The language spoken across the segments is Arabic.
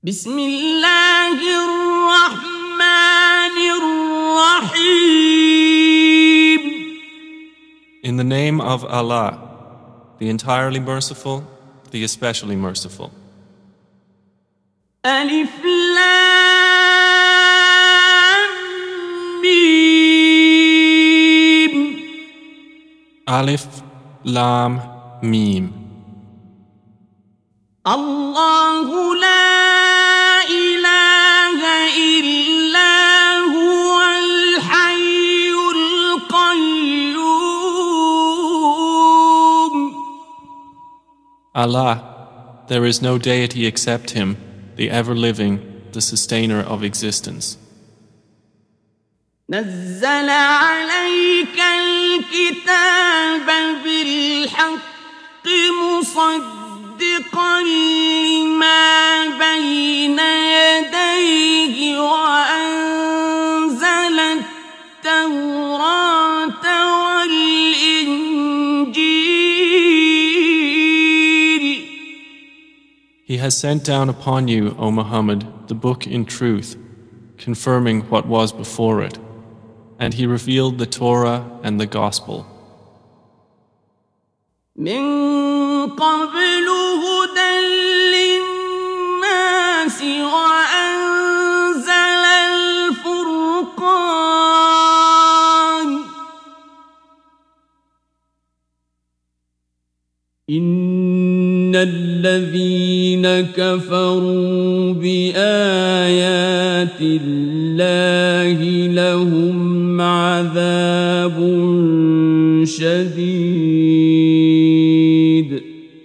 بسم الله الرحمن الرحيم. In the name of Allah, the entirely merciful, the especially merciful. ألف لام ميم. Alif, Lam, Mim. الله لا إله إلا هو الحي القيوم. Allah, there is no deity except Him, the ever-living, the sustainer of existence. نزل عليك الكتاب بالحق مصدقا لما بين يديه وأنزل التوراة والإنجيل. He has sent down upon you, O Muhammad, the book in truth, confirming what was before it, and He revealed the Torah and the Gospel. من قبل هدى للناس وأنزل الفرقان. إن الذين كفروا بآيات الله لهم عذاب شديد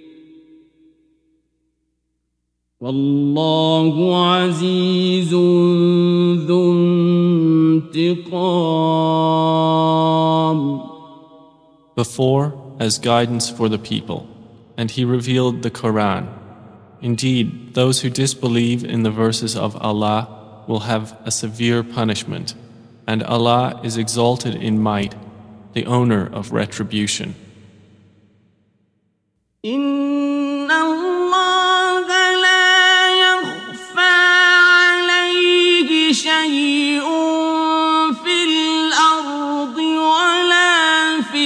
والله عزيز ذو انتقام. Before, as guidance for the people, and He revealed the Quran. Indeed, those who disbelieve in the verses of Allah will have a severe punishment, and Allah is exalted in might, the owner of retribution. إن الله لا يخفى عليه شيء في الأرض ولا في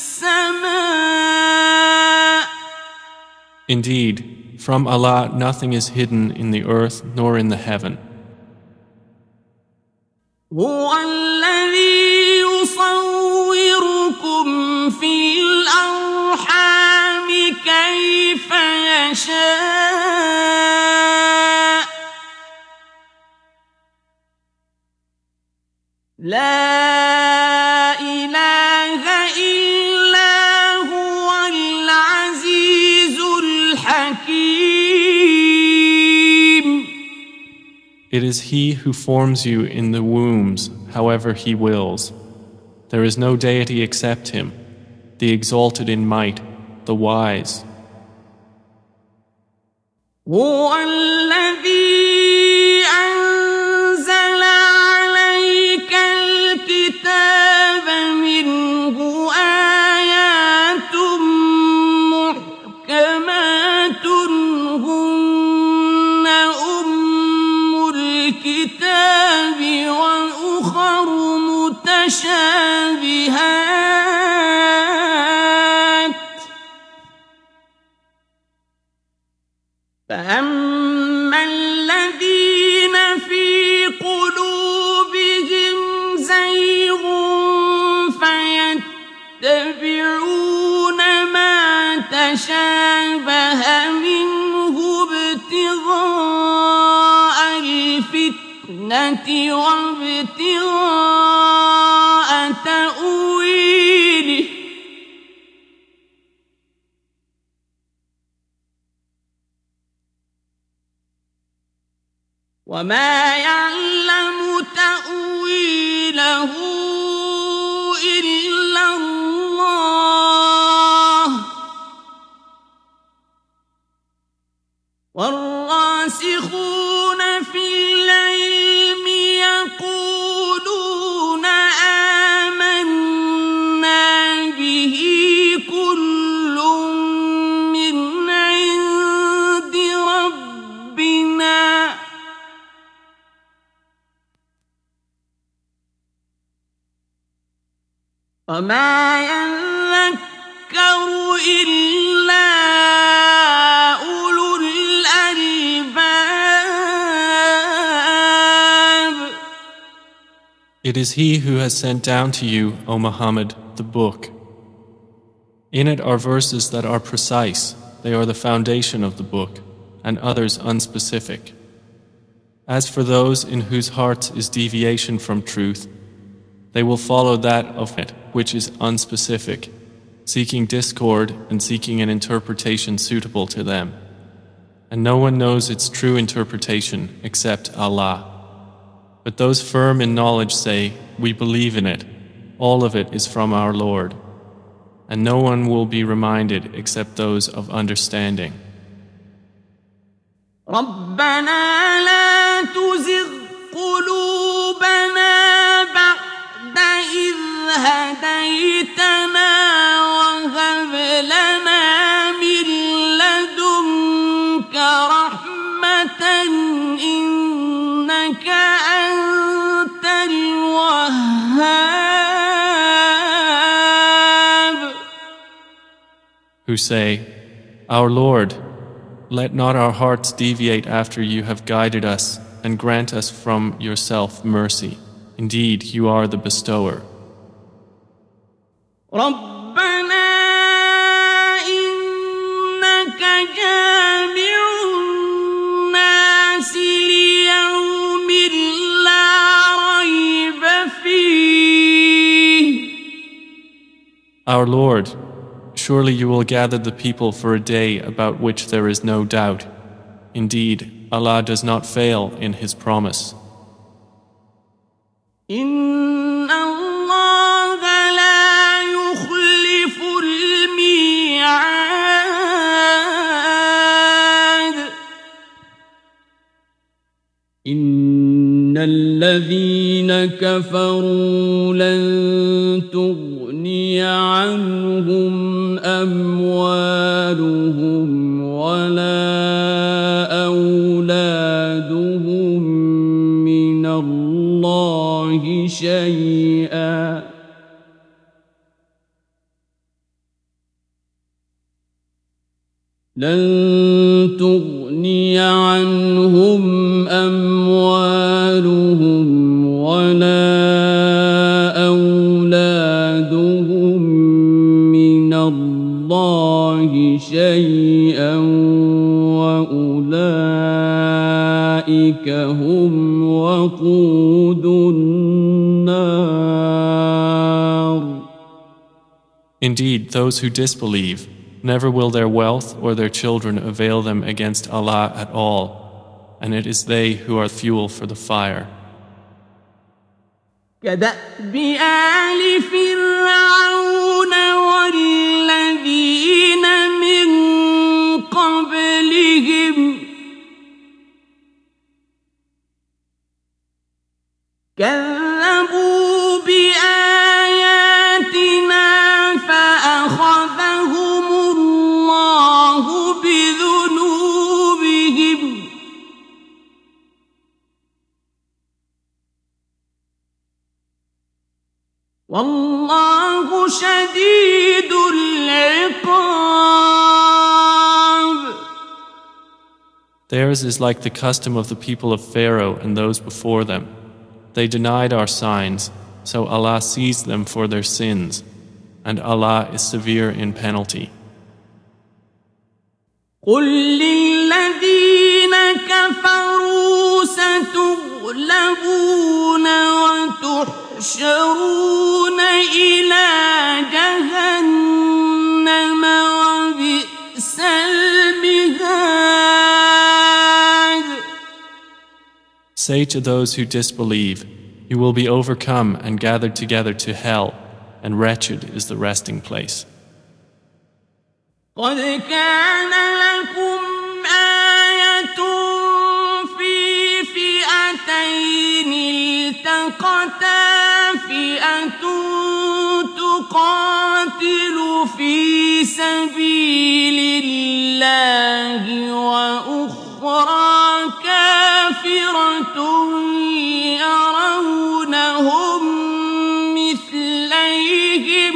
السماء. Indeed, from Allah nothing is hidden in the earth nor in the heaven. هو الذي يصوركم في الأرحام كيف يشاء لا إله إلا هو العزيز الحكيم. It is He who forms you in the wombs however He wills. There is no deity except Him, the exalted in might, the wise. هو الذي أنزل عليك الكتاب منه آيات محكمات هن أم الكتاب وأخر متشابهات فأما الذين في قلوبهم زيغ فيتبعون ما تشابه منه ابتغاء الفتنة وابتغاء تأويله وما يعلم تأويله إلا الله والراسخون في العلم يقولون آمنا به كل من عند ربنا وما يذكر إلا أولو الألباب. It is He who has sent down to you, O Muhammad, the book. In it are verses that are precise, they are the foundation of the book, and others unspecific. As for those in whose hearts is deviation from truth, they will follow that of it which is unspecific, seeking discord and seeking an interpretation suitable to them. And no one knows its true interpretation except Allah. But those firm in knowledge say, "We believe in it. All of it is from our Lord." And no one will be reminded except those of understanding. ربنا لا تزغ قلوبنا بعد إذ هديتنا وهب لنا من لدنك رحمة إنك أنت الوهاب. Who say, "Our Lord, let not our hearts deviate after you have guided us, and grant us from yourself mercy. Indeed, you are the bestower." ربنا إنك جامع الناس ليوم لا ريب فيه. Our Lord, surely you will gather the people for a day about which there is no doubt. Indeed, Allah does not fail in His promise. إن الله لا يخلف الميعاد. إن الذين كفروا لن تغني عنهم أموالهم ولا أولادهم من الله شيئا لن تغني عنهم أموالهم ولا أولادهم من الله شيئا وأولئك هم وقود النار. Indeed, those who disbelieve, never will their wealth or their children avail them against Allah at all, and it is they who are fuel for the fire. كدأب آل فرعون والذين من قبلهم كذبوا بآياتنا فأخذهم الله بذنوبهم والله شديد العقاب. Theirs is like the custom of the people of Pharaoh and those before them. They denied our signs, so Allah seized them for their sins, and Allah is severe in penalty. قل للذين كفروا ستغلبون وتحشرون إلى جهنم وبئس المهاد. Say to those who disbelieve, you will be overcome and gathered together to hell, and wretched is the resting place. قد كان لكم آية في فئتين التقتا فئة تقاتل في سبيل الله وأخرى كافرة يرونهم مثليهم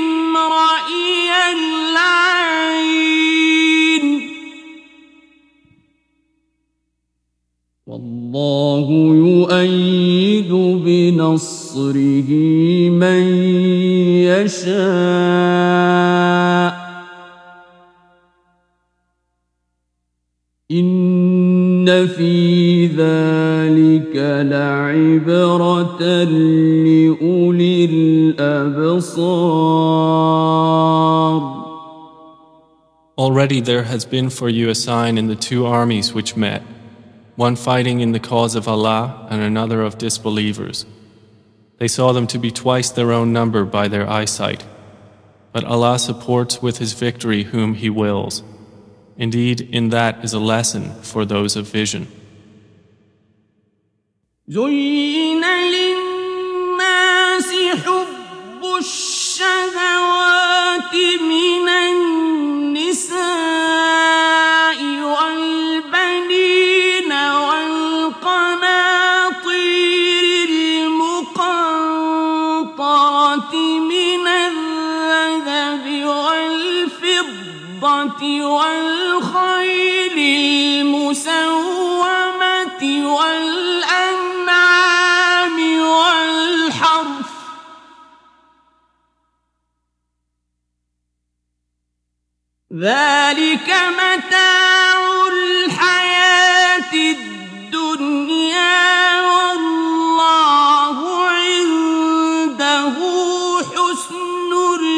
والله يؤيد بنصره من يشاء إن في ذلك لعبرة لأولي الأبصار. Already there has been for you a sign in the two armies which met, one fighting in the cause of Allah and another of disbelievers. They saw them to be twice their own number by their eyesight. But Allah supports with His victory whom He wills. Indeed, in that is a lesson for those of vision. زين للناس حب الشهوات من النساء والبنين والقناطير المقنطرة من الذهب والفضة والخيل المسومة والأنعام والحرث ذلك متاع الحياة الدنيا والله عنده حسن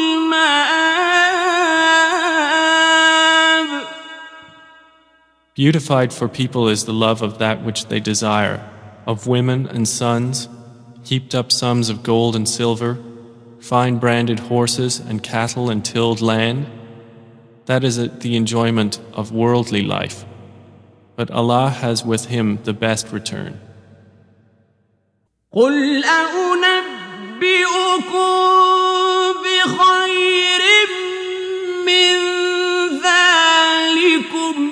المآب. Beautified for people is the love of that which they desire, of women and sons, heaped up sums of gold and silver, fine branded horses and cattle and tilled land. That is the enjoyment of worldly life. But Allah has with Him the best return. قل أنبئكم بخير من ذلكم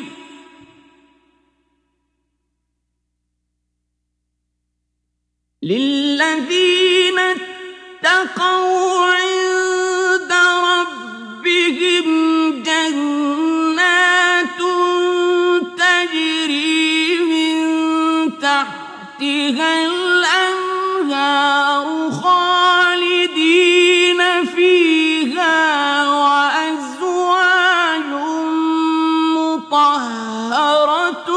للذين اتقوا عند ربهم جنات تجري من تحتها الأنهار خالدين فيها وأزواج مطهرة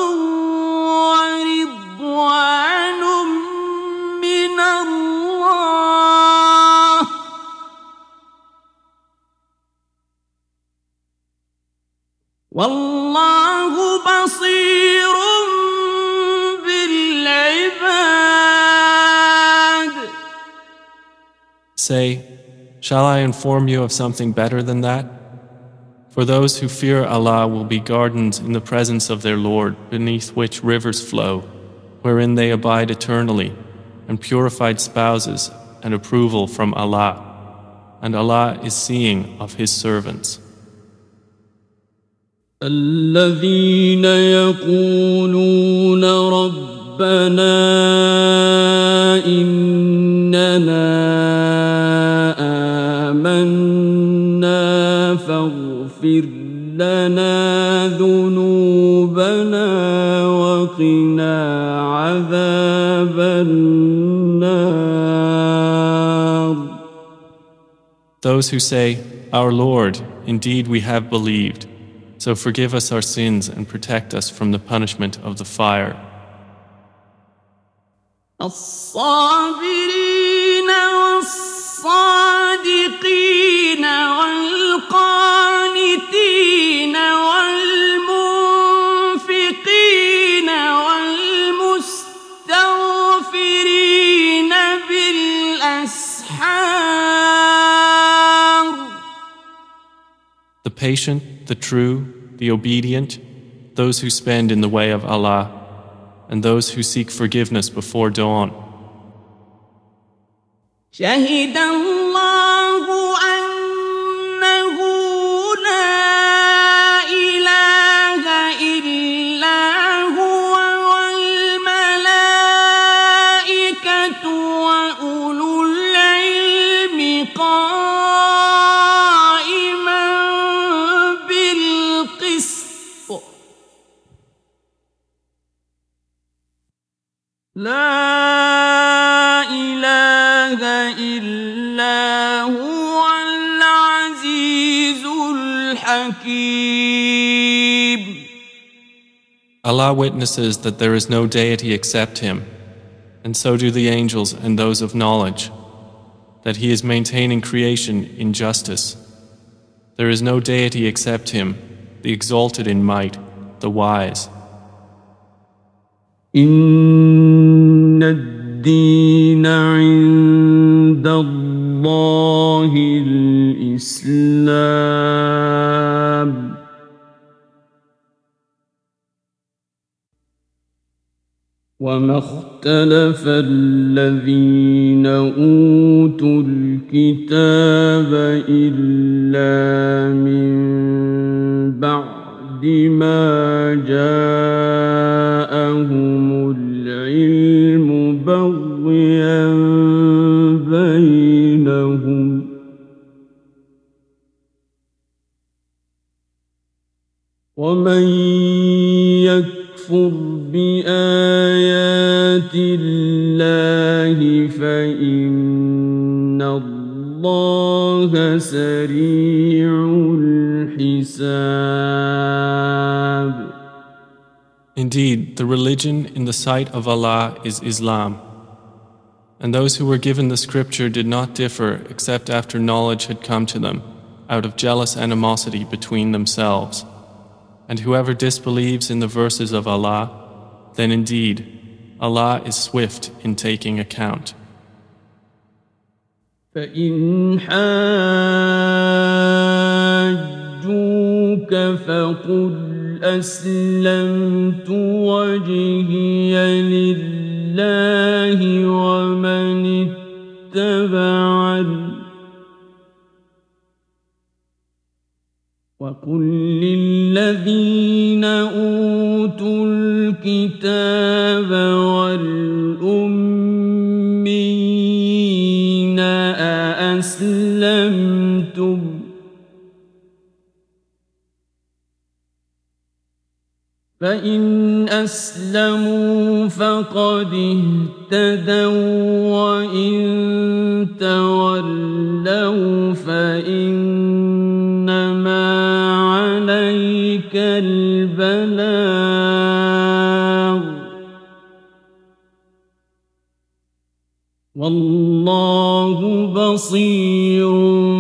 ورضوان من الله والله بصير بالعباد. Say, shall I inform you of something better than that? For those who fear Allah will be gardens in the presence of their Lord, beneath which rivers flow, wherein they abide eternally, and purified spouses and approval from Allah. And Allah is seeing of His servants. الذين يقولون ربنا إننا آمنا فاغفر لنا ذنوبنا وقنا عذاب النار. Those who say, Our Lord, indeed we have believed, so forgive us our sins and protect us from the punishment of the fire. الصابرين والصادقين والقانتين والمنفقين والمستغفرين بالأسحار. The patient, the true, the obedient, those who spend in the way of Allah, and those who seek forgiveness before dawn. شهد الله أنه لا إله إلا هو والملائكة وأولو العلم قائما بالقسط. لا إله إلا هو العزيز الحكيم. Allah witnesses that there is no deity except Him, and so do the angels and those of knowledge, that He is maintaining creation in justice. There is no deity except Him, the exalted in might, the wise. إن الدين عند الله الإسلام وما اختلف الذين أوتوا الكتاب إلا من بعد ما جاءهم العلم بغيا بينهم ومن يكفر بآيات الله فإن الله سريع الحساب. Indeed, the religion in the sight of Allah is Islam. And those who were given the scripture did not differ except after knowledge had come to them, out of jealous animosity between themselves. And whoever disbelieves in the verses of Allah, then indeed, Allah is swift in taking account. فإن حاجوك فقل أسلمت وجهي لله ومن اتبعني وقل للذين أوتوا الكتاب والأميين أأسلمتم فإن أسلموا فقد اهتدوا وإن تولوا فإنما عليك البلاغ والله بصير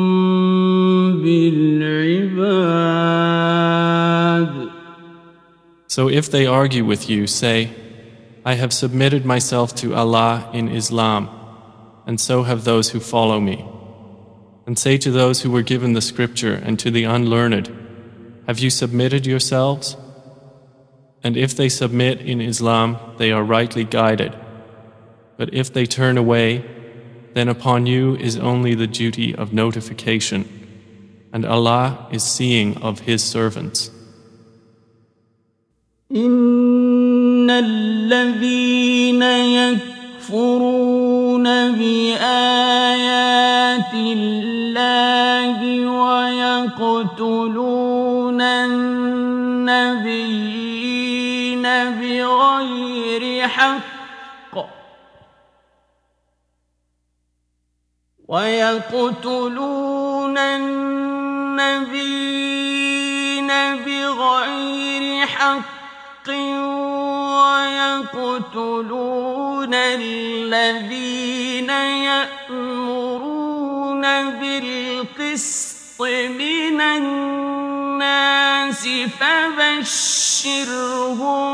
بالعباد. So if they argue with you, say, I have submitted myself to Allah in Islam, and so have those who follow me. And say to those who were given the scripture and to the unlearned, have you submitted yourselves? And if they submit in Islam, they are rightly guided. But if they turn away, then upon you is only the duty of notification, and Allah is seeing of His servants. إن الذين يكفرون بآيات الله ويقتلون النبيين بغير حق ويقتلون النبيين بغير حق ويقتلون الذين يأمرون بالقسط من الناس فبشرهم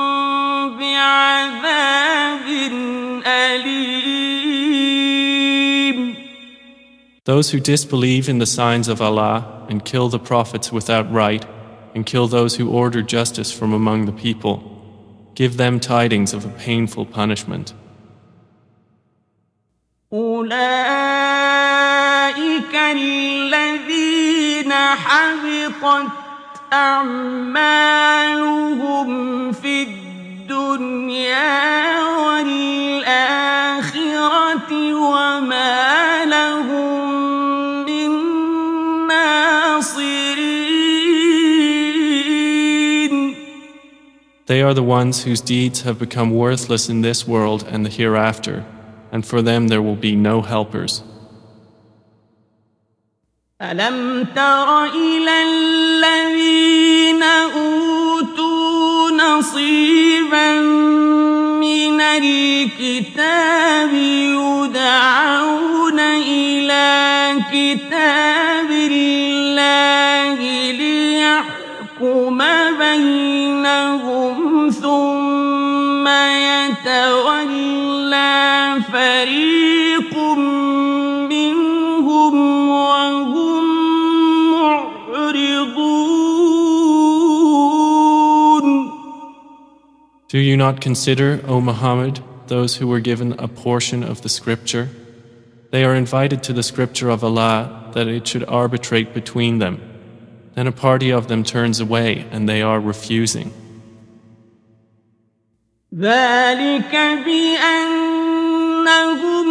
بعذاب أليم. Those who disbelieve in the signs of Allah and kill the prophets without right and kill those who order justice from among the people, give them tidings of a painful punishment. أولئك الذين حبطت أعمالهم في الدنيا والآخرة وما لهم من ناصرين. They are the ones whose deeds have become worthless in this world and the hereafter, and for them there will be no helpers. ألم تر إلى الذين أوتوا نصيبا من الكتاب يدعون إلى كتاب الله ليحكم بينهم ثم يتولى فريق منهم وهم معرضون. Do you not consider, O Muhammad, those who were given a portion of the scripture? They are invited to the scripture of Allah that it should arbitrate between them. Then a party of them turns away and they are refusing. ذلك بأنهم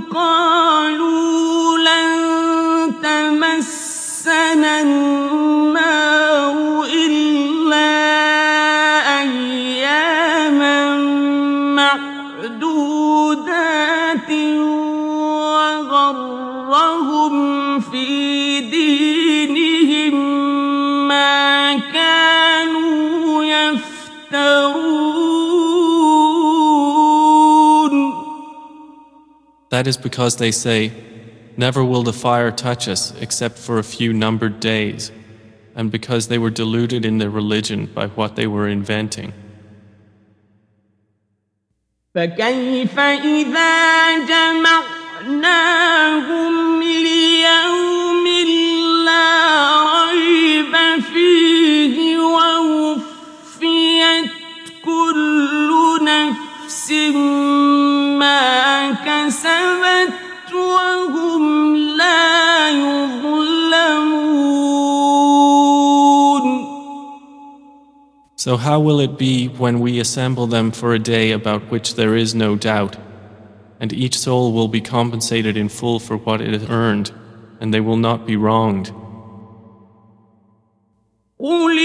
قالوا لن تمسنا النار إلا أياما معدودات وغرهم في دينهم ما كانوا يفترون. That is because they say, never will the fire touch us except for a few numbered days, and because they were deluded in their religion by what they were inventing. فكيف إذا جمعناهم ليوم لا ريب فيه ووفيت كل نفس ما كسبت وهم لا يظلمون. So how will it be when we assemble them for a day about which there is no doubt, and each soul will be compensated in full for what it has earned, and they will not be wronged? قل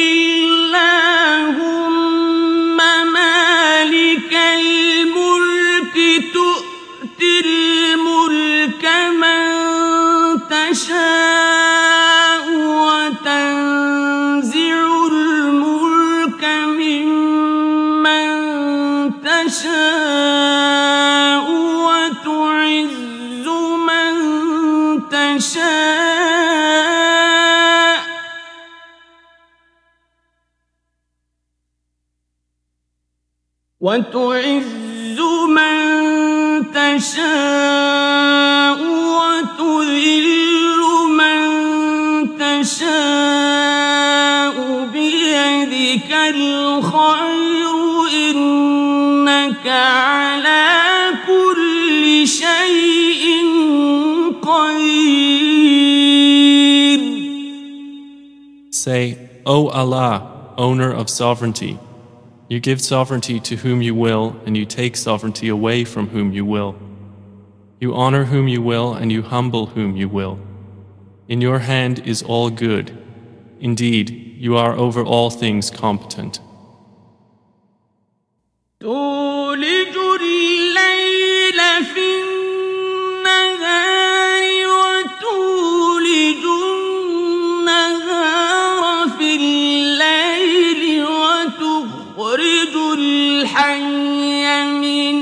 اللهم مالك الملك تؤتي الملك من تشاء وتنزع الملك ممن تشاء وتعز من تشاء وتعز من تشاء وتذل من تشاء بيدك الخير إنك على كل شيء قدير. Say, O Allah, owner of sovereignty, you give sovereignty to whom you will, and you take sovereignty away from whom you will. You honor whom you will, and you humble whom you will. In your hand is all good. Indeed, you are over all things competent. تولج الليل في النهار وتولج النهار في الليل وتخرج الحي من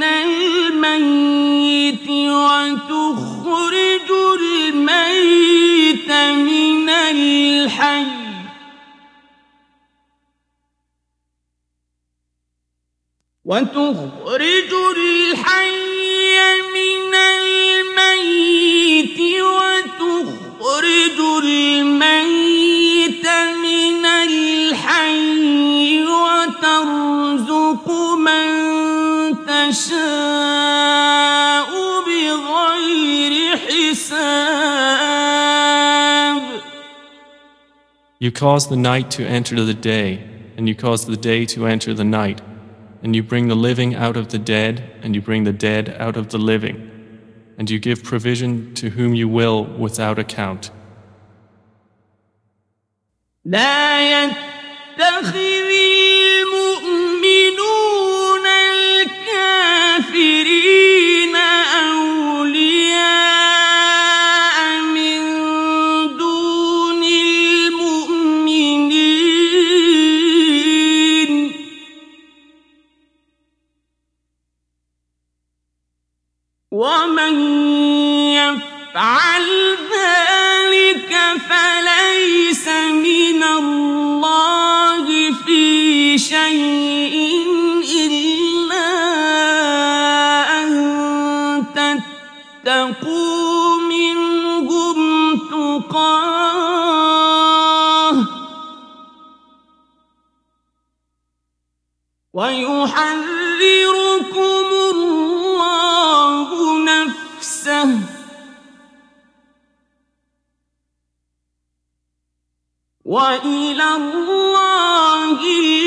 الميت وتخرج الميت من الحي وتخرج الحي من الميت وتخرج الميت من الحي وترزق من تشاء بغير حساب. You cause the night to enter the day, and you cause the day to enter the night. And you bring the living out of the dead, and you bring the dead out of the living, and you give provision to whom you will without account. لا يتخذ المؤمنون ومن يفعل ذلك فليس من الله في شيء إلا أن تتقوا منهم تقاه ويحذركم الله نفسه وإلى الله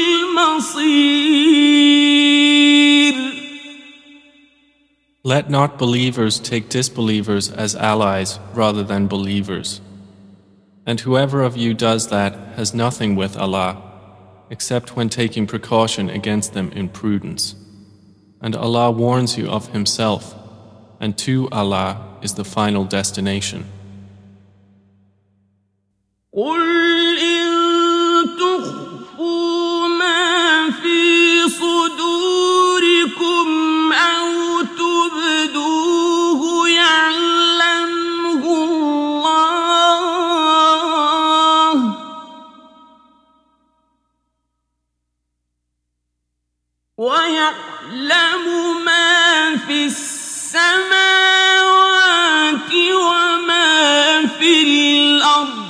المصير. Let not believers take disbelievers as allies rather than believers. And whoever of you does that has nothing with Allah, except when taking precaution against them in prudence. And Allah warns you of Himself, and to Allah is the final destination. قل إن تخفوا ما في صدوركم أو تبدوه يعلمه الله ويعلم ما في السماوات وما في الأرض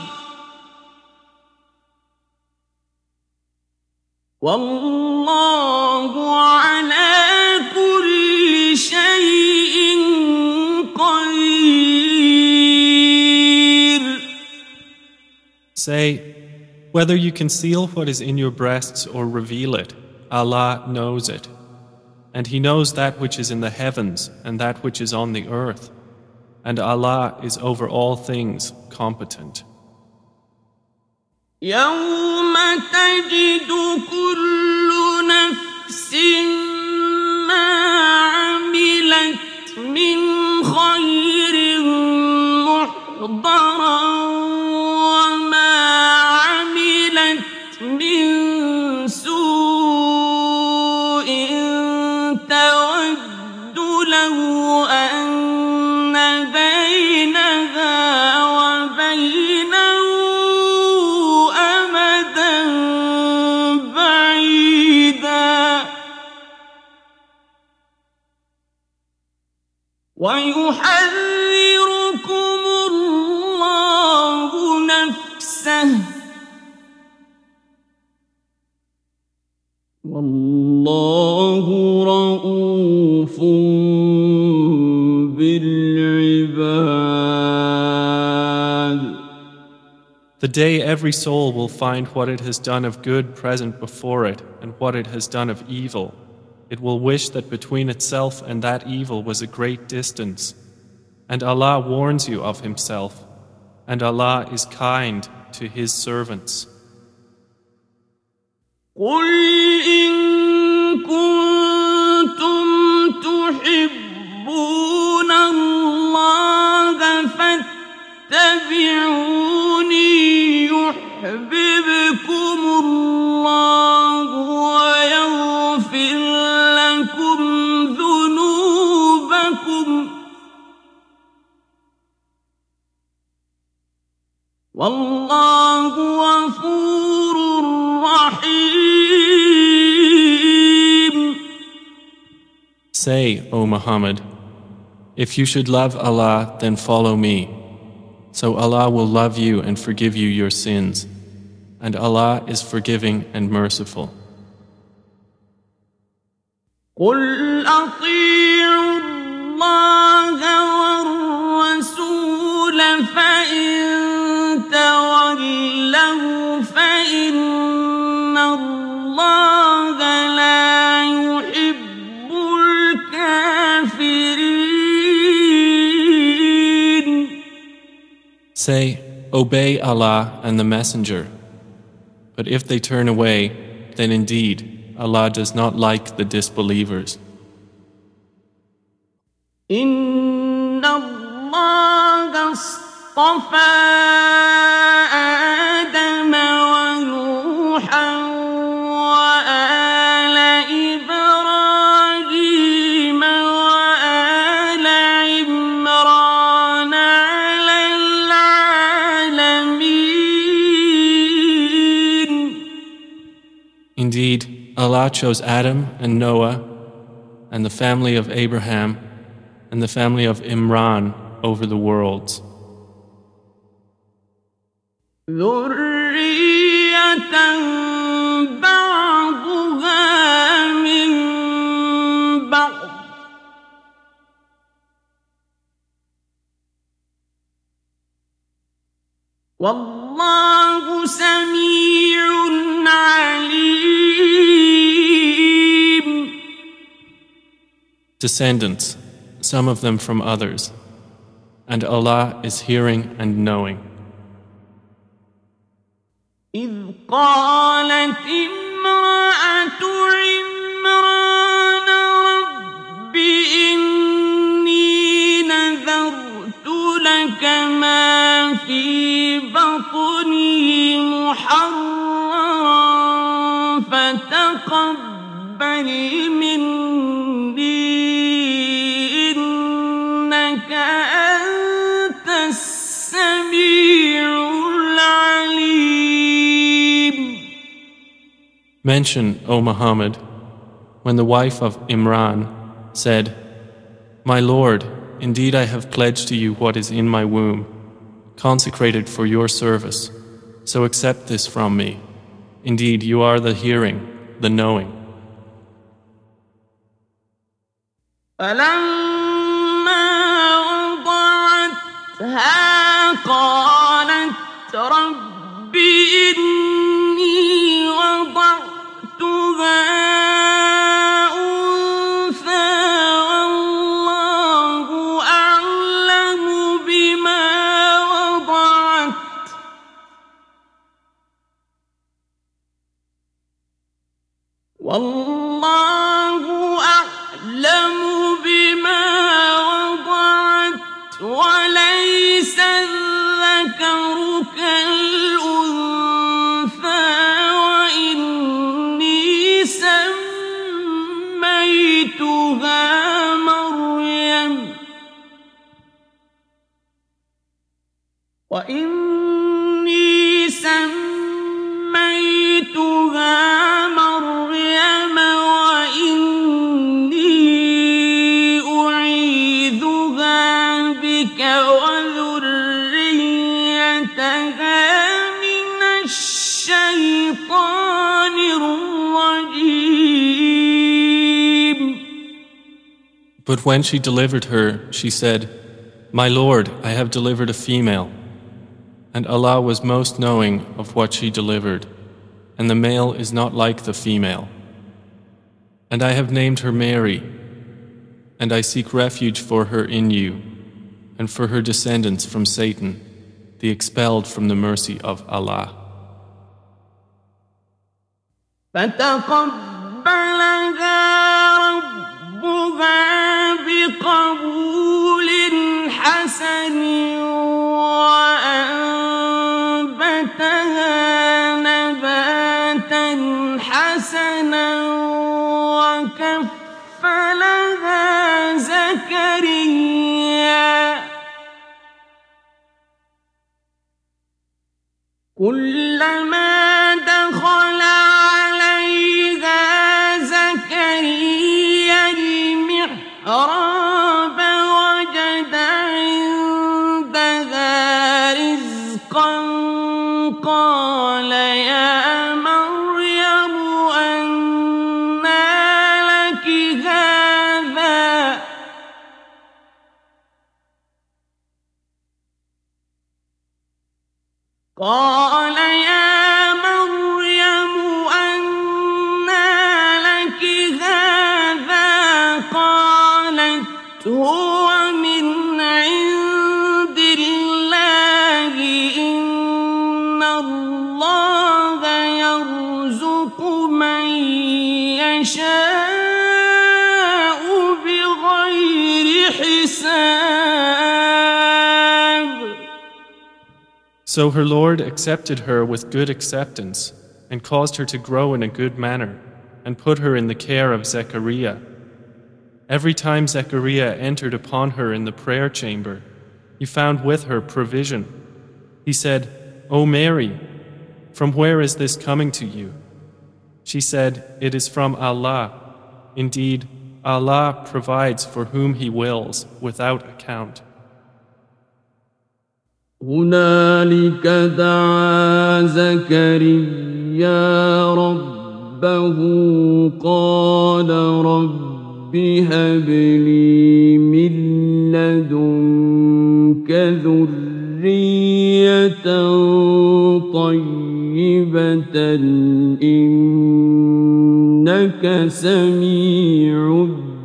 والله على كل شيء قدير. Say, whether you conceal what is in your breasts or reveal it, Allah knows it. And He knows that which is in the heavens and that which is on the earth. And Allah is over all things competent. يوم تجد كل نفس ما عملت من خير محضرا وما عملت من سوء تود لو أن بينها وبينه ويحذركم الله نفسه والله رؤوف بالعباد. The day every soul will find what it has done of good present before it and what it has done of evil. It will wish that between itself and that evil was a great distance. And Allah warns you of Himself, and Allah is kind to His servants. قل إن كنتم تحبون الله فاتبعوني يحببكم الله ويغفر لكم ذنوبكم والله غفور رحيم. Say, O Muhammad, if you should love Allah, then follow me. So Allah will love you and forgive you your sins. And Allah is forgiving and merciful. قل أطيعوا الله والرسول فإن تولوا فإن الله لا يحب الكافرين. Say, obey Allah and the Messenger. But if they turn away, then indeed Allah does not like the disbelievers. إن الله اصطفى آدم ونوحا وآل إبراهيم وآل Allah chose Adam and Noah and the family of Abraham and the family of Imran over the worlds. ذرية بعضها من بعض والله سميع عليم. Descendants, some of them from others, and Allah is hearing and knowing. إذ قالت امرأة عمران رب إني نذرت لك ما في بطني محررا فتقبل مني إنك أنت السميع العليم. Mention, O Muhammad, when the wife of Imran said, My Lord, indeed I have pledged to you what is in my womb, consecrated for your service, so accept this from me. Indeed, you are the hearing, the knowing. فلما وضعتها قالت رب إني وضعتها أنثى والله أعلم بما وضعت والله أعلم بما وضعت وليس الذكر كالأنثى وإني سميتها مريم وإني أعيذها بك وذريتها من الشيطان الرجيم. But when she delivered her, she said, My Lord, I have delivered a female. And Allah was most knowing of what she delivered, and the male is not like the female. And I have named her Mary, and I seek refuge for her in you, and for her descendants from Satan, the expelled from the mercy of Allah. فتقبلها ربها بقبول حسن وأنبتها نباتا حسنا وكفلها زكريا كلما دخل عليها زكريا المحراب وجد عندها رزقا قال يا مريم أنى لك هذا قال يا مريم أنى لك هذا قالت هو من عند الله إن الله يرزق من يشاء بغير حساب. So her Lord accepted her with good acceptance, and caused her to grow in a good manner, and put her in the care of Zechariah. Every time Zechariah entered upon her in the prayer chamber, he found with her provision. He said, O Mary, from where is this coming to you? She said, "It is from Allah. Indeed, Allah provides for whom He wills without account." هنالك دعا زكريا ربه قال رب هب لي من لدنك ذرية طيبة إنك سميع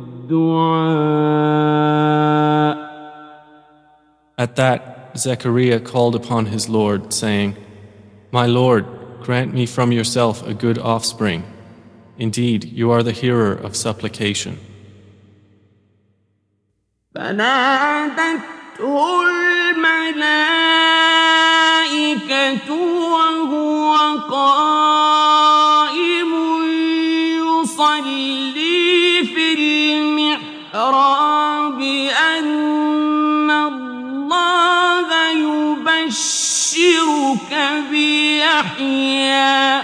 الدعاء. At that, Zechariah called upon his Lord, saying, "My Lord, grant me from yourself a good offspring. Indeed, you are the hearer of supplication." فنادته الملائكة وهو قائم يصلي في المحراب أن الله يبشرك بيحيى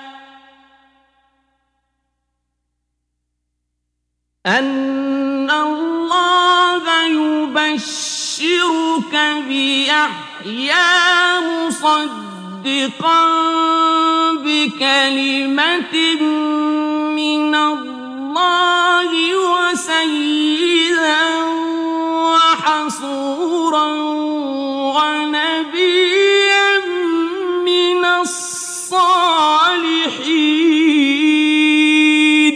مصدقا بكلمة من الله وسيدا وحصورا ونبيا من الصالحين.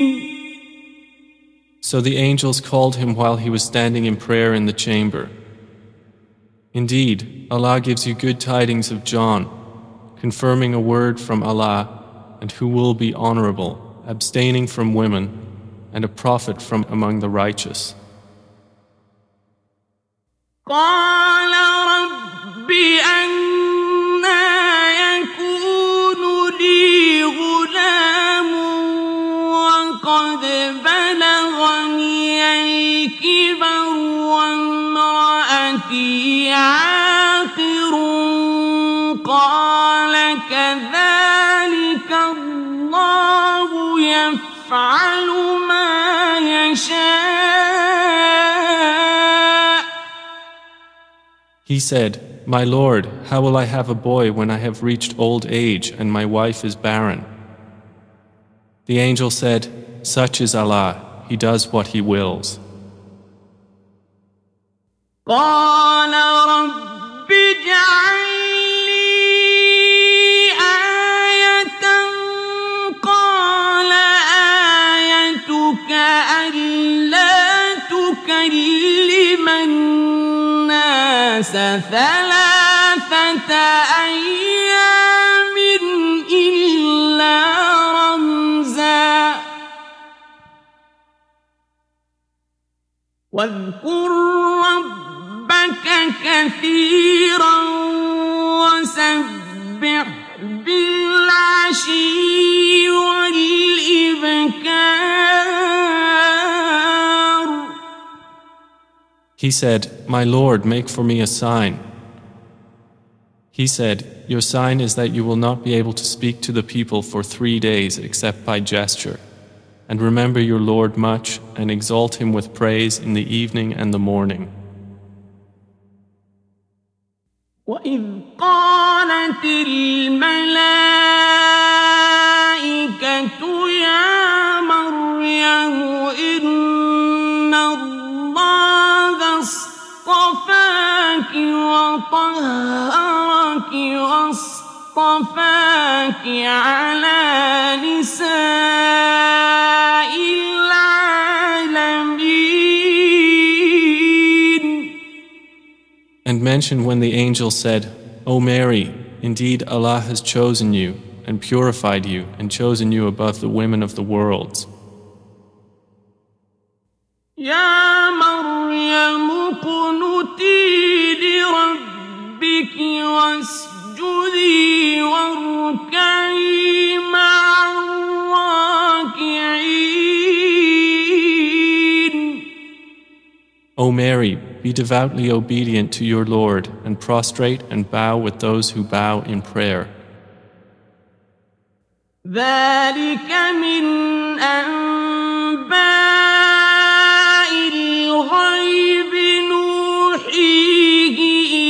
So the angels called him while he was standing in prayer in the chamber. Indeed, Allah gives you good tidings of John, confirming a word from Allah, and who will be honorable, abstaining from women, and a prophet from among the righteous. قال رب أنى يكون لي غلام وقد بلغني الكبر وامرأتي عاقر قال كذلك الله يفعل ما يشاء. He said, "My Lord, how will I have a boy when I have reached old age and my wife is barren?" The angel said, "Such is Allah, He does what He wills." قال رب اجعل لي آية قال آيتك ألا تكلم الناس 3 أيام إلا رمزا واذكر ربك كثيرا وسبح بالعشي والإبكار. He said, "My Lord, make for me a sign." He said, "Your sign is that you will not be able to speak to the people for 3 days except by gesture. And remember your Lord much and exalt Him with praise in the evening and the morning." وَإِذْ قَالَتِ الْمَلَائِكَةُ يَا مَرْيَمُ إِنَّ اللَّهَ اصْطَفَاكِ وَطَهَّرَكِ واصطفاكِ على نساء العالمين. And mention when the angel said, "O Mary, indeed Allah has chosen you and purified you and chosen you above the women of the worlds." يا مريم اقنتي لربك واسجدي واركعي مع الراكعين. O Mary, be devoutly obedient to your Lord and prostrate and bow with those who bow in prayer. ذلك من أنباء الغيب نوحيه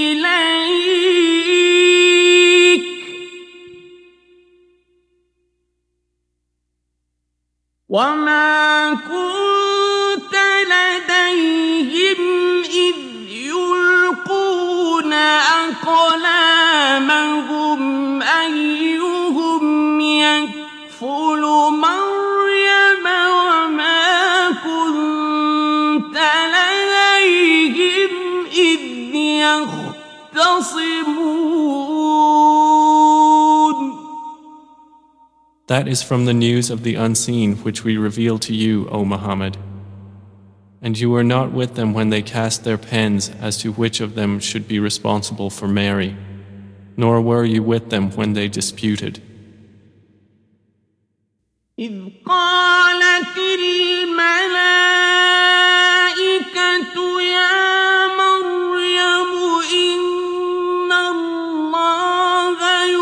إليك وما كنت لديهم إذ يلقون أقلامهم أيهم يكفل مريم وما كنت لديهم إذ يختصمون. That is from the news of the unseen which we reveal to you, O Muhammad. And you were not with them when they cast their pens as to which of them should be responsible for Mary, nor were you with them when they disputed. إذ قالت الملائكة يا مريم إن الله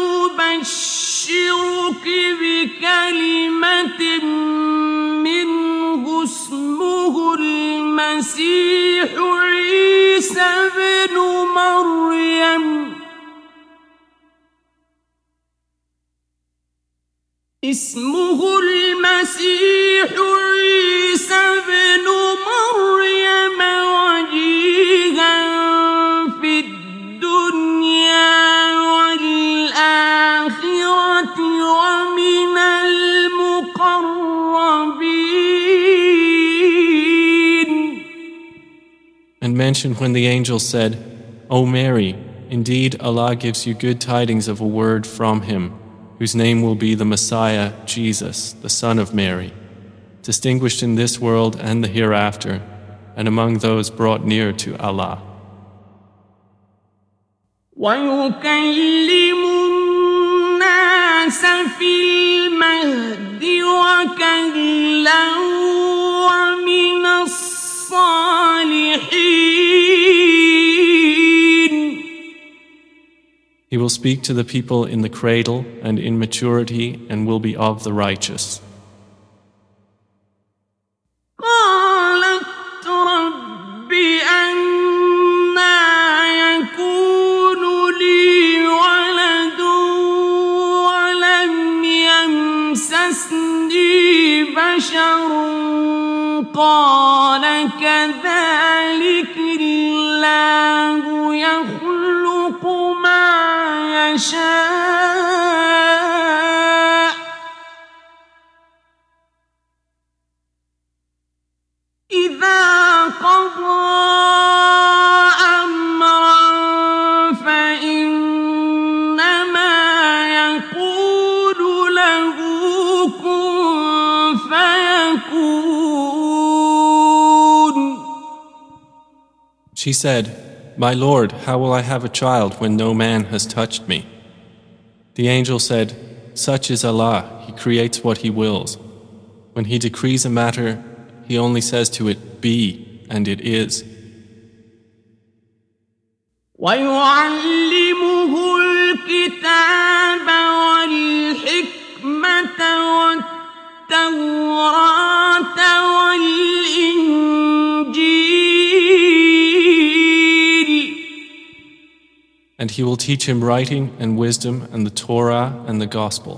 يبشرك بكلمة منه اسمه المسيح عيسى ابن مريم وجيها في الدنيا والآخرة ومن المقربين. And mention when the angel said, O Mary, indeed Allah gives you good tidings of a word from Him, whose name will be the Messiah, Jesus, the Son of Mary, distinguished in this world and the hereafter, and among those brought near to Allah. ويكلم الناس في المهد وكهلا ومن الصالحين. He will speak to the people in the cradle and in maturity and will be of the righteous. قالت رب أنى يكون لي ولد ولم يمسسني بشر قال كذلك الله يخلق ما يشاء إذا قضى أمرا فإنما يقول له كن فيكون. She said, My Lord, how will I have a child when no man has touched me? The angel said, Such is Allah, He creates what He wills. When He decrees a matter, He only says to it, Be, and it is. ويعلمه الكتاب والحكمة والتوراة والإنجيل. And He will teach him writing and wisdom and the Torah and the Gospel.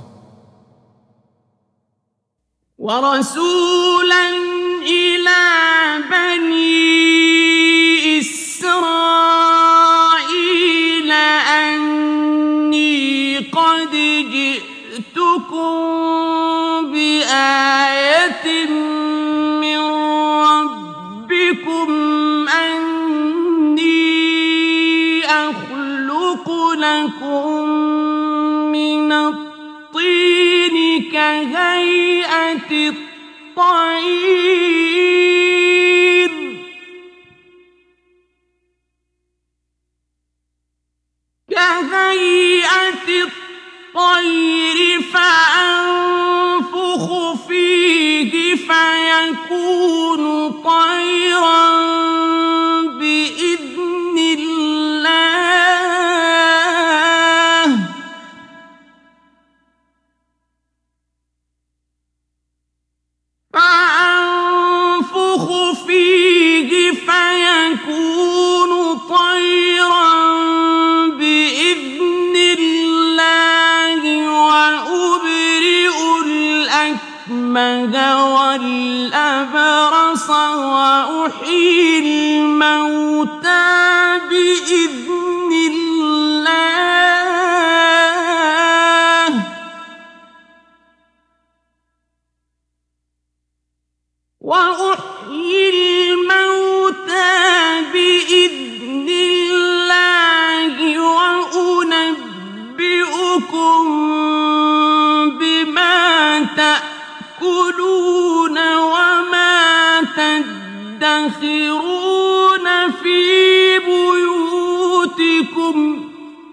ورسولا إلى بني إسرائيل أني قد جئتكم بآية من ربكم أني أخلق لكم من الطين كهيئة الطير فأنفخ فيه فيكون طيرا بإذن الله في بيوتكم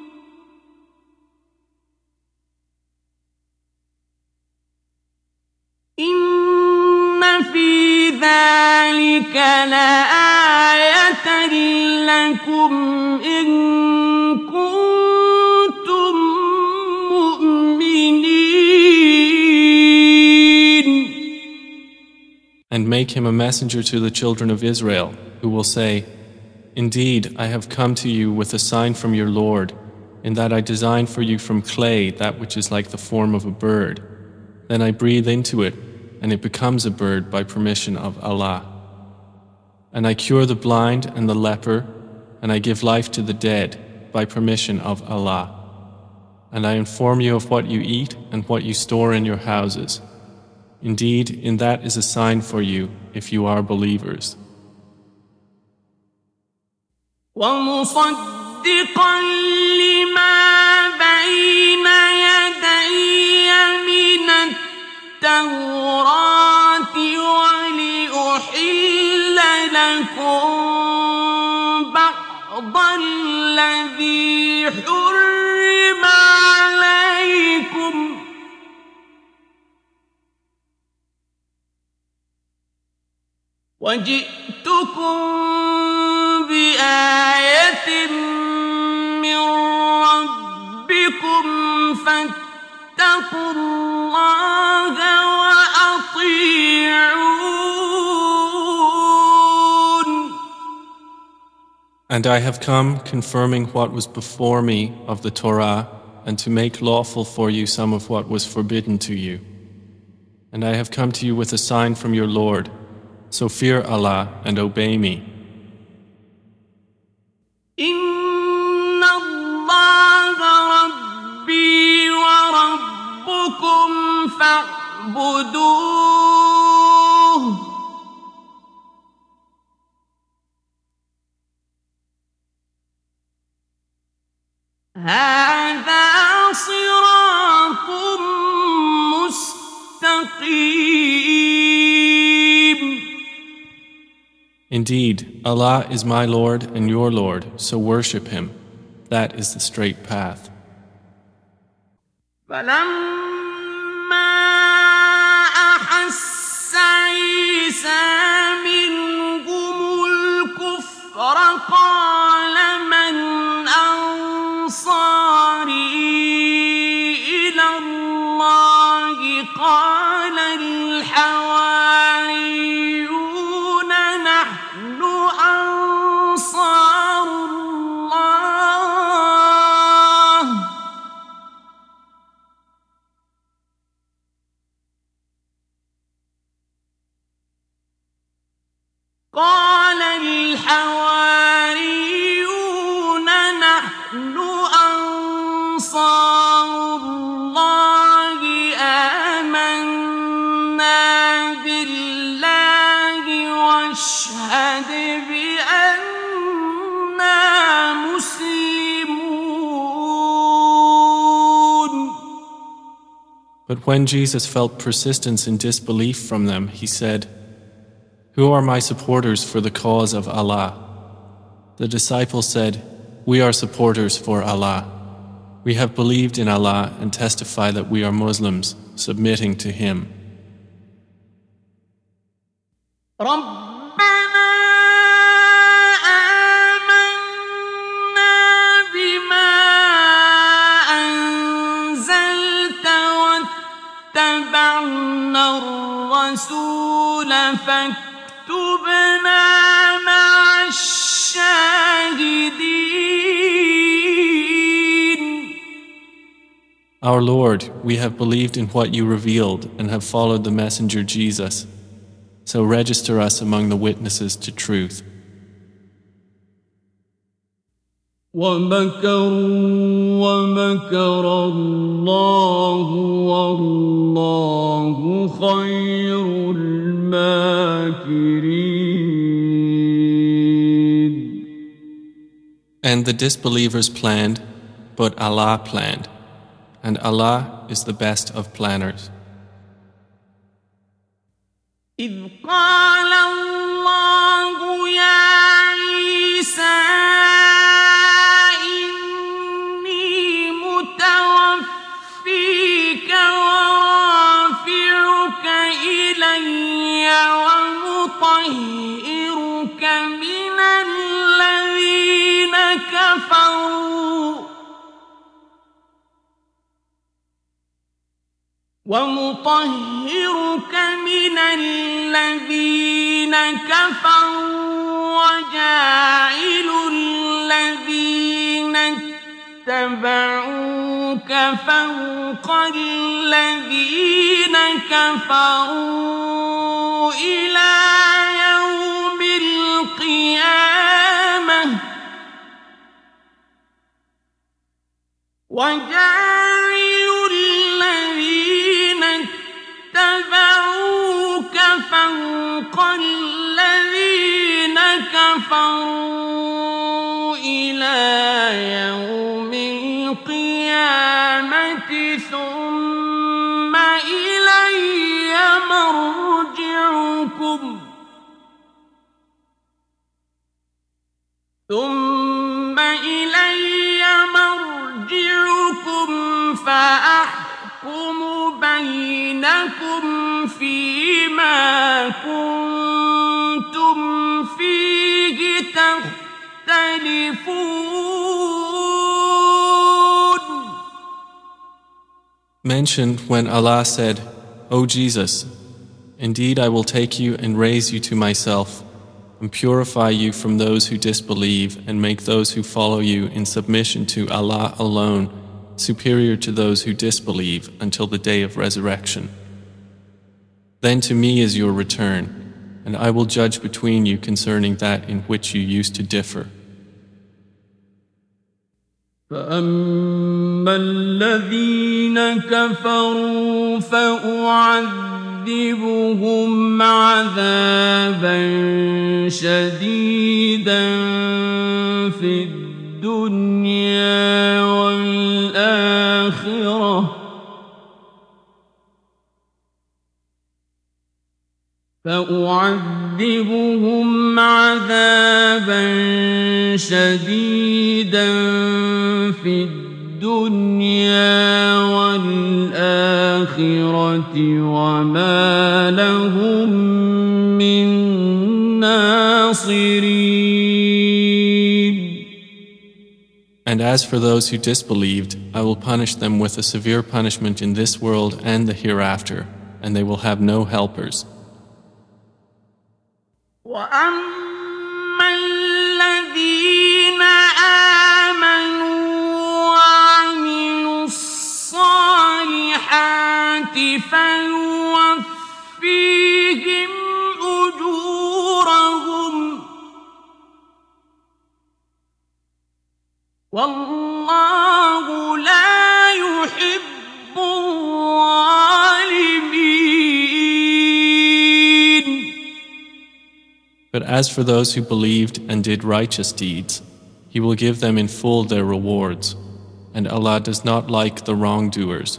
إن في ذلك لآية لكم إن كنتم مؤمنين. And make him a messenger to the children of Israel, who will say, Indeed, I have come to you with a sign from your Lord, in that I design for you from clay that which is like the form of a bird. Then I breathe into it, and it becomes a bird by permission of Allah. And I cure the blind and the leper, and I give life to the dead by permission of Allah. And I inform you of what you eat and what you store in your houses. Indeed, in that is a sign for you if you are believers. ومصدقا لما بين يدي من التوراة ولأحل لكم بعض الذي حرم عليكم وجئتكم بآية من ربكم فاتقوا الله وأطيعون. And I have come confirming what was before me of the Torah, and to make lawful for you some of what was forbidden to you. And I have come to you with a sign from your Lord, so fear Allah and obey me. إن الله ربي وربكم فاعبدوه هذا صراط مستقيم. Indeed, Allah is my Lord and your Lord, so worship Him. That is the straight path. فلما أحس عيسى منهم الكفر قال من أنصاري إلى الله قال الحواريون نحن أنصار الله قال الحواريون نحن أنصار الله آمنا بالله واشهد بأننا مسلمون. But when Jesus felt persistence in disbelief from them, he said, Who are my supporters for the cause of Allah? The disciples said, We are supporters for Allah. We have believed in Allah and testify that we are Muslims, submitting to Him. ربنا آمنا بما أنزلت واتبعنا الرسول فاكتبنا مع الشاهدين. Our Lord, we have believed in what you revealed and have followed the messenger Jesus. So register us among the witnesses to truth. ومكروا ومكر الله والله خير الماكرين. And the disbelievers planned, but Allah planned, and Allah is the best of planners. إذ قال الله يا عيسى ومطهرك من الذين كفروا وجاعل الذين اتبعوك فوق الذين كفروا إلى يوم القيامة وجاعل الذين اتبعوك فوق الذين كفروا إلى يوم القيامة ثم إلي مرجعكم فأحكم بينكم فيما كنتم فيه تختلفون. Mention when Allah said, O Jesus, indeed I will take you and raise you to myself, and purify you from those who disbelieve, and make those who follow you in submission to Allah alone superior to those who disbelieve until the day of resurrection. Then to me is your return, and I will judge between you concerning that in which you used to differ. فأما الذين كفروا فأعذبهم عذابا شديدا في الدنيا والآخرة فأعذبهم عذابا شديدا في الدنيا والآخرة وما لهم من ناصرين. And as for those who disbelieved, I will punish them with a severe punishment in this world and the hereafter, and they will have no helpers. وأما الذين آمنوا وعملوا الصالحات فيوفيهم أجورهم والله لا يحب الظالمين. But as for those who believed and did righteous deeds, He will give them in full their rewards, and Allah does not like the wrongdoers.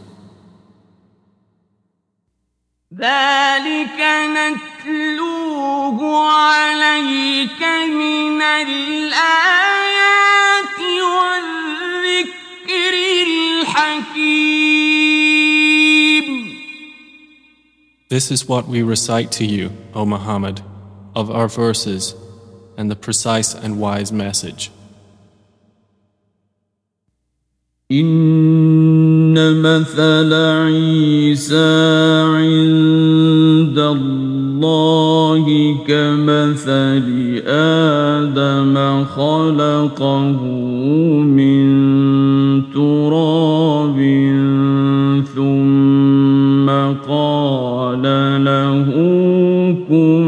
ذلك نتلوه عليك من الآيات والذكر الحكيم. This is what we recite to you, O Muhammad, of our verses and the precise and wise message. إن مثل عيسى عند الله كمثل آدم خلقه من تراب ثم قال له كن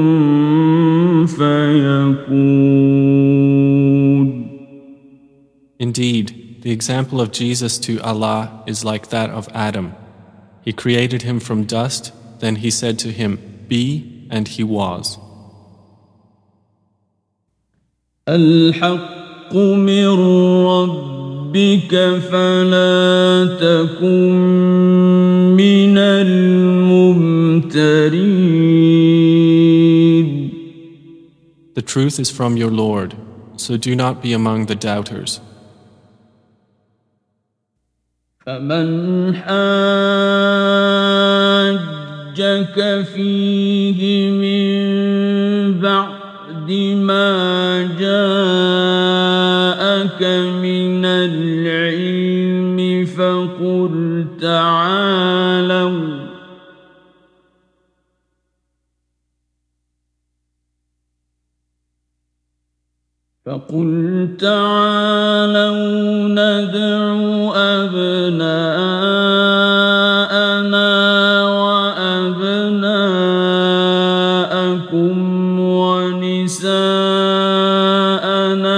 فيكون. Indeed, the example of Jesus to Allah is like that of Adam. He created him from dust, then he said to him, Be, and he was. الحق من ربك فلا تكن من الممترين. The truth is from your Lord, so do not be among the doubters. فمن حاجك فيه من بعد ما جاءك من العلم فقل تعالوا فقل تعالوا ندع أبناءنا وأبناءكم ونساءنا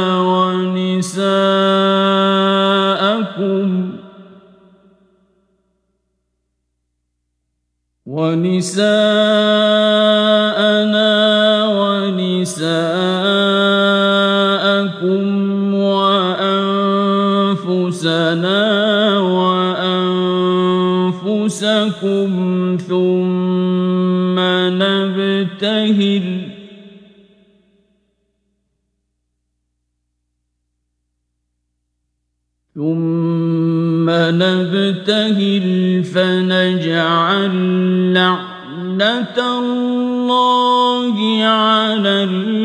ونساءكم وأنفسنا وأنفسكم ثم نبتهل فنجعل لعنة الله على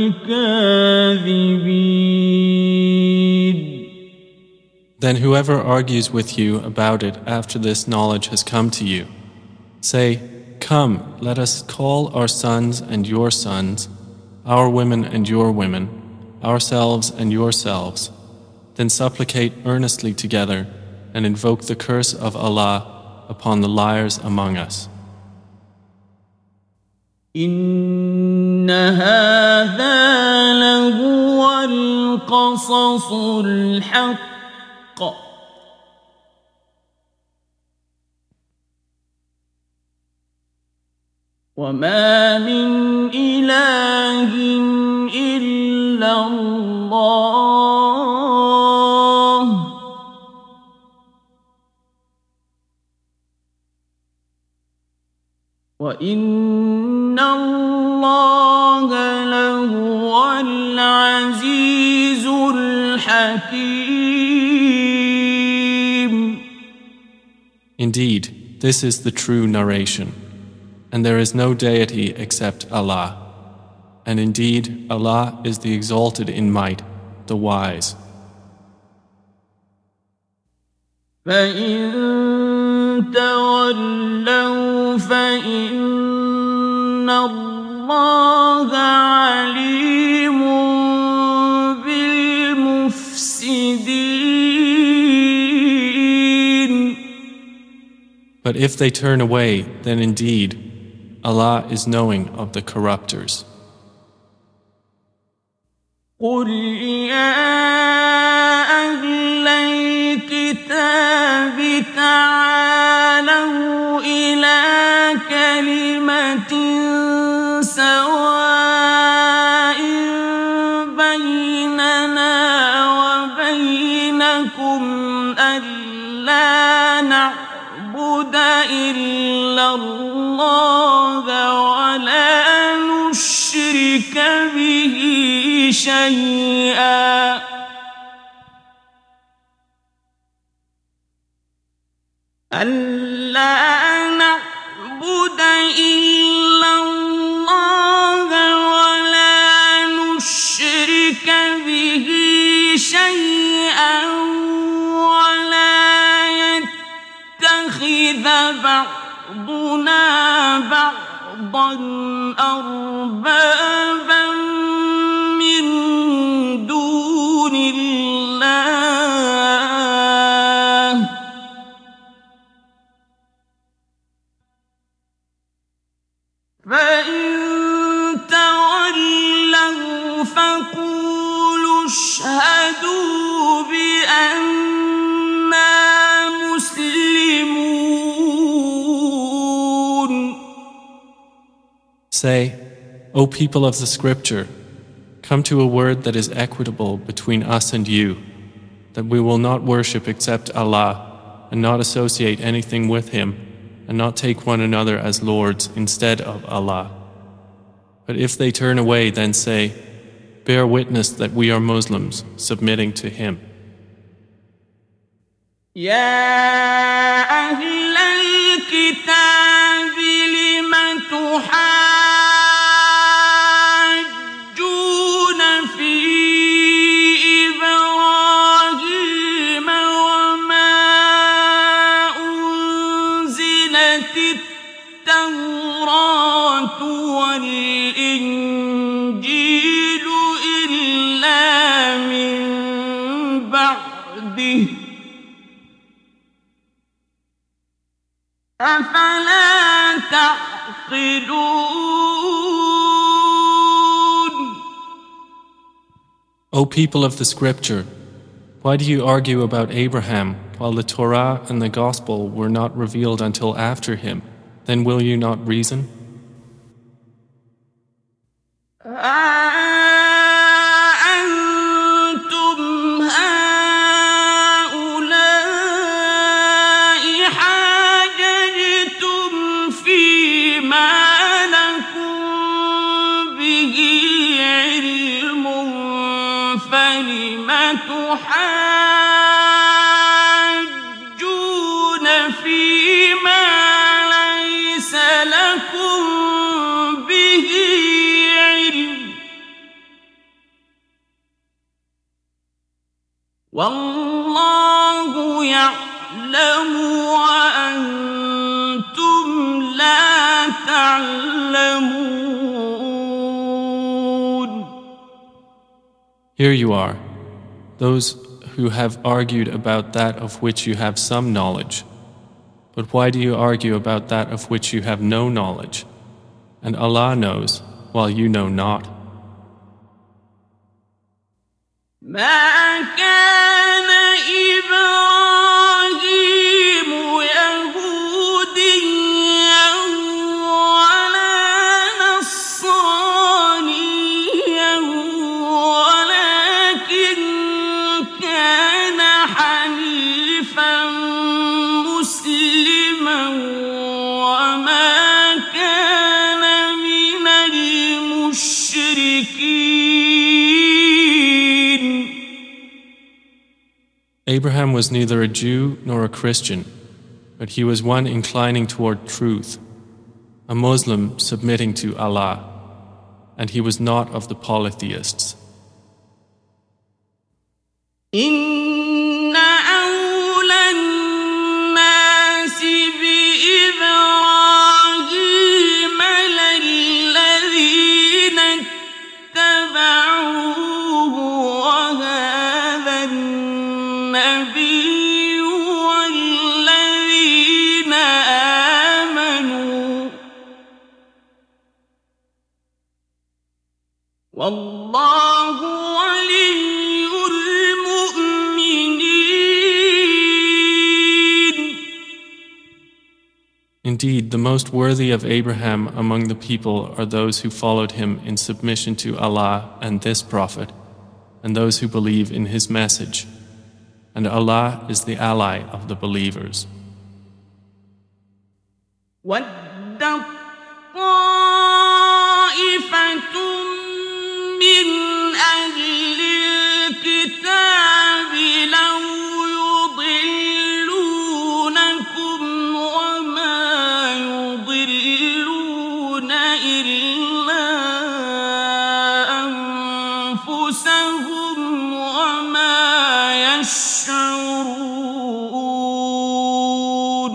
الكاذبين. Then whoever argues with you about it after this knowledge has come to you, say, "Come, let us call our sons and your sons, our women and your women, ourselves and yourselves, then supplicate earnestly together and invoke the curse of Allah upon the liars among us." إن هذا لهو القصص الحق وما من إله إلا الله وإن الله لهو العزيز الحكيم. Indeed, this is the true narration, and there is no deity except Allah. And indeed, Allah is the exalted in might, the wise. فَإِن تَوَلَّوْا فَإِنَّ اللَّهَ عَلِيمٌ بِالْمُفْسِدِينَ. But if they turn away, then indeed, Allah is knowing of the corrupters. قُلْ يَا أَهْلَ الْكِتَابِ تَعَالَوْا إِلَىٰ كَلِمَةٍ سَوَاءٍ بَيْنَنَا وَبَيْنَكُمْ أَلَّا نَعْبُدَ إِلَّا اللَّهَ وَلَا نُشْرِكَ بِهِ شَيْئًا ولا يتخذ بعضنا بعضا أربابا من دون الله فإن تولوا فقولوا اشهدوا بأننا مسلمون. Say, O people of the scripture, come to a word that is equitable between us and you, that we will not worship except Allah, and not associate anything with Him, and not take one another as lords instead of Allah. But if they turn away, then say, bear witness that we are Muslims, submitting to Him. يا أهل الكتاب لم تحاجون في إبراهيم وما أنزلت التوراة والإنجيل إلا عبده أفلا تعقلون. O people of the scripture, why do you argue about Abraham while the Torah and the Gospel were not revealed until after him? Then will you not reason? تحاجون فيما ليس لكم به علم والله يعلم وأنتم لا تعلمون. Here you are, those who have argued about that of which you have some knowledge. But why do you argue about that of which you have no knowledge? And Allah knows, while you know not. ما كان إبراهيم يهوديا ولا نصرانيا ولكن كان حنيفا مسلما وما كان من المشركين. Abraham was neither a Jew nor a Christian, but he was one inclining toward truth, a Muslim submitting to Allah, and he was not of the polytheists. إن أولى الناس بإبراهيم للذين اتبعوه وهذا النبي والذين آمنوا والله ولي المؤمنين. Indeed, the most worthy of Abraham among the people are those who followed him in submission to Allah and this Prophet, and those who believe in his message. And Allah is the ally of the believers. وَدَّ طَائِفَةٌ مِّنْ أَهْلِ الْكِتَابِ لَوْ يُضِلُّونَكُمْ وَمَا يُضِلُّونَ إِلَّا أَنفُسَهُمْ وَمَا يَشْعُرُونَ.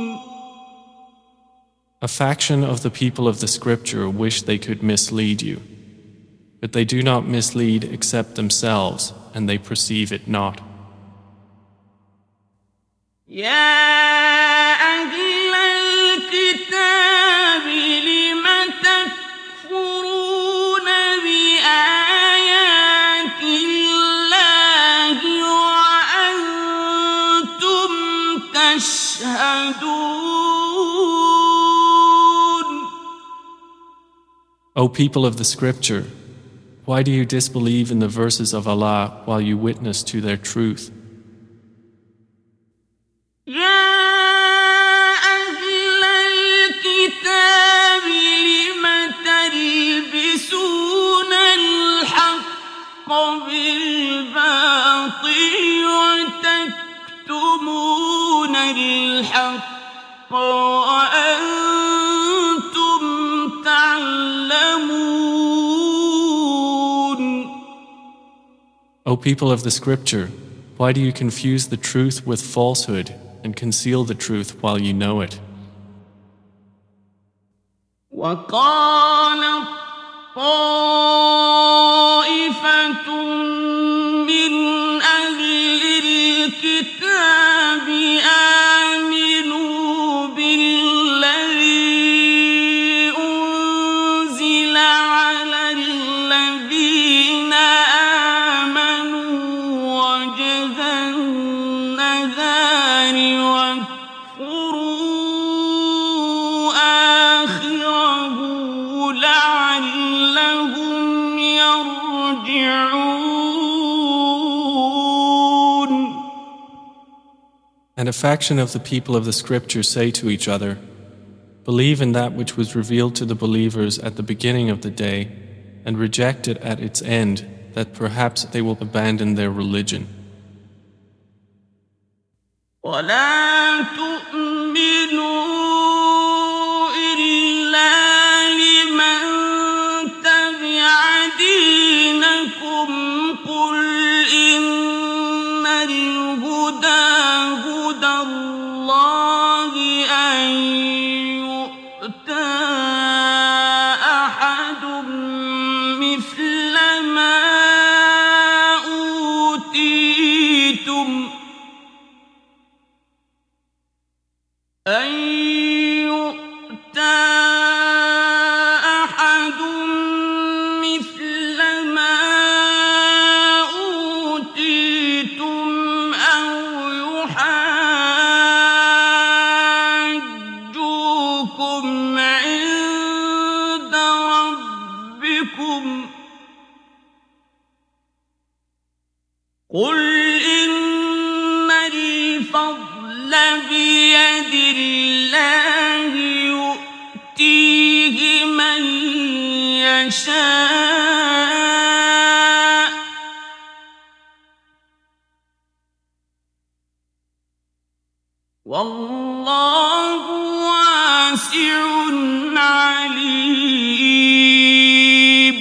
A faction of the people of the scripture wish they could mislead you, but they do not mislead except themselves, and they perceive it not. يا أهل الكتاب لم تكفرون بآيات الله وأنتم تشهدون. O people of the scripture, why do you disbelieve in the verses of Allah while you witness to their truth? يا أهل الكتاب لم تلبسون الحق بالباطل وتكتمون الحق وأنتم تعلمون. O people of the scripture, why do you confuse the truth with falsehood and conceal the truth while you know it? وقال طائفة من أهل الكتاب And a faction of the people of the scripture say to each other, "Believe in that which was revealed to the believers at the beginning of the day, and reject it at its end, that perhaps they will abandon their religion." ولا تؤمنوا إلا لمن تبع دينكم قل إن الهدى هدى الله أن يؤتى أحد مثل ما أوتيتم أو يحاجوكم عند ربكم قل إن الفضل بيد الله يؤتيه من يشاء والله واسع عليم.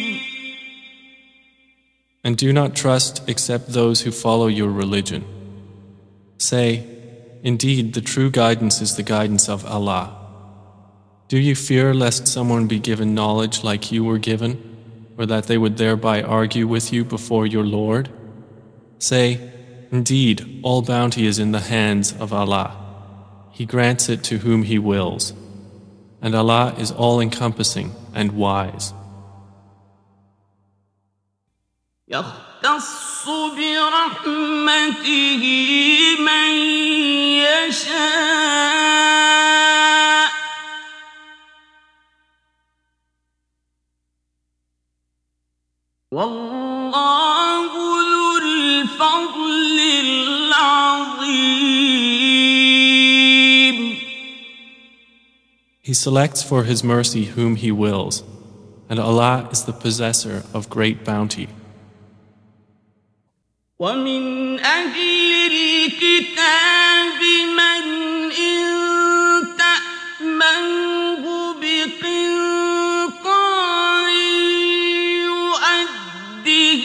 And do not trust except those who follow your religion. Say, indeed, the true guidance is the guidance of Allah. Do you fear lest someone be given knowledge like you were given, or that they would thereby argue with you before your Lord? Say, indeed, all bounty is in the hands of Allah. He grants it to whom He wills. And Allah is all-encompassing and wise. يختص برحمته من يشاء والله ذو الفضل العظيم. He selects for His mercy whom He wills, and Allah is the possessor of great bounty. ومن أهل الكتاب من إن تأمنه بقنطار يؤده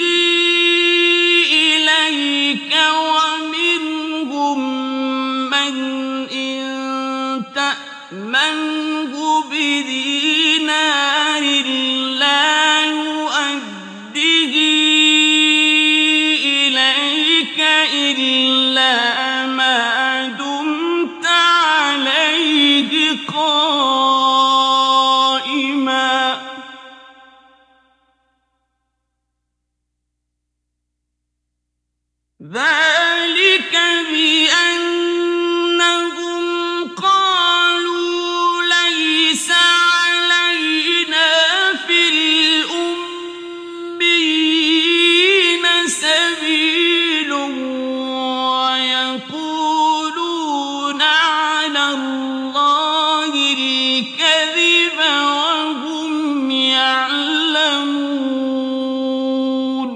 إليك ومنهم من إن تأمنه بدينار لا يؤده إلا ما دمت عليه قائما ذلك بأنهم قالوا ليس علينا في الأميين سبيل ويقولون على الله الكذب وهم يعلمون.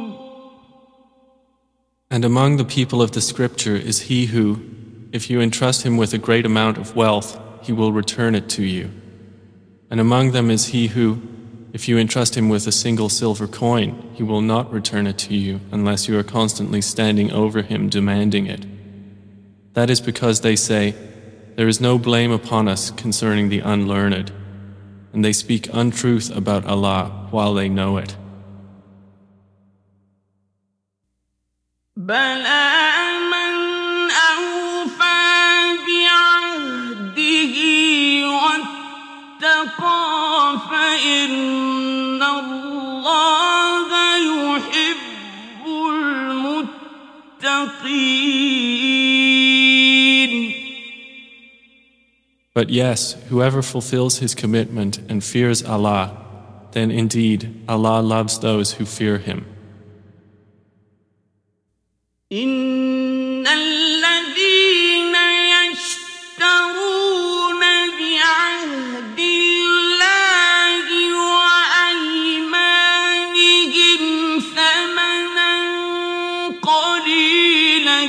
And among the people of the scripture is he who, if you entrust him with a great amount of wealth, he will return it to you. And among them is he who, if you entrust him with a single silver coin, he will not return it to you unless you are constantly standing over him demanding it. That is because they say, "There is no blame upon us concerning the unlearned," and they speak untruth about Allah while they know it. بلى من أوفى بعهده واتقى فإن الله يحب المتقين. But yes, whoever fulfills his commitment and fears Allah, then indeed Allah loves those who fear Him. إن الذين قليلا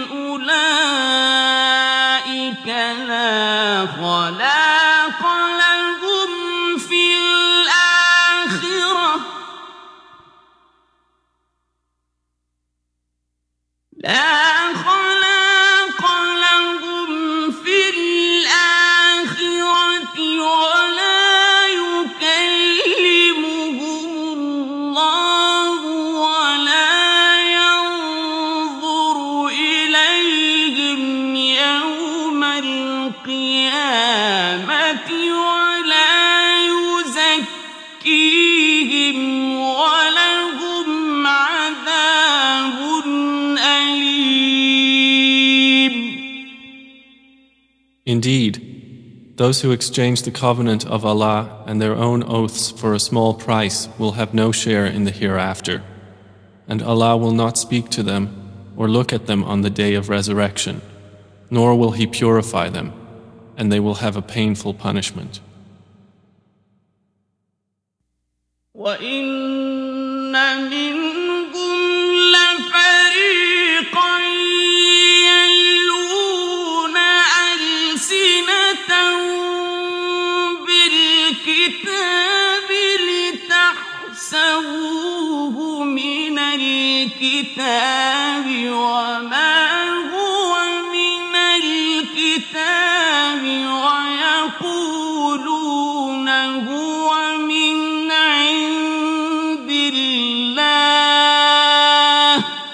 أولئك لا خلاق لهم في الآخرة ولا يكلمهم الله ولا ينظر إليهم يوم القيامة ولا يزكيهم ولهم عذاب أليم. Indeed, those who exchange the covenant of Allah and their own oaths for a small price will have no share in the hereafter, and Allah will not speak to them or look at them on the day of resurrection, nor will He purify them, and they will have a painful punishment. وَإِنَّ مِنْهُمْ لَفَرِيقًا يَلْوُونَ أَلْسِنَتَهُم بِالْكِتَابِ لِتَحْسَبُوهُ مِنَ الْكِتَابِ وَمَا هُوَ مِنَ الْكِتَابِ وَيَقُولُونَ هُوَ مِنْ عِندِ اللَّهِ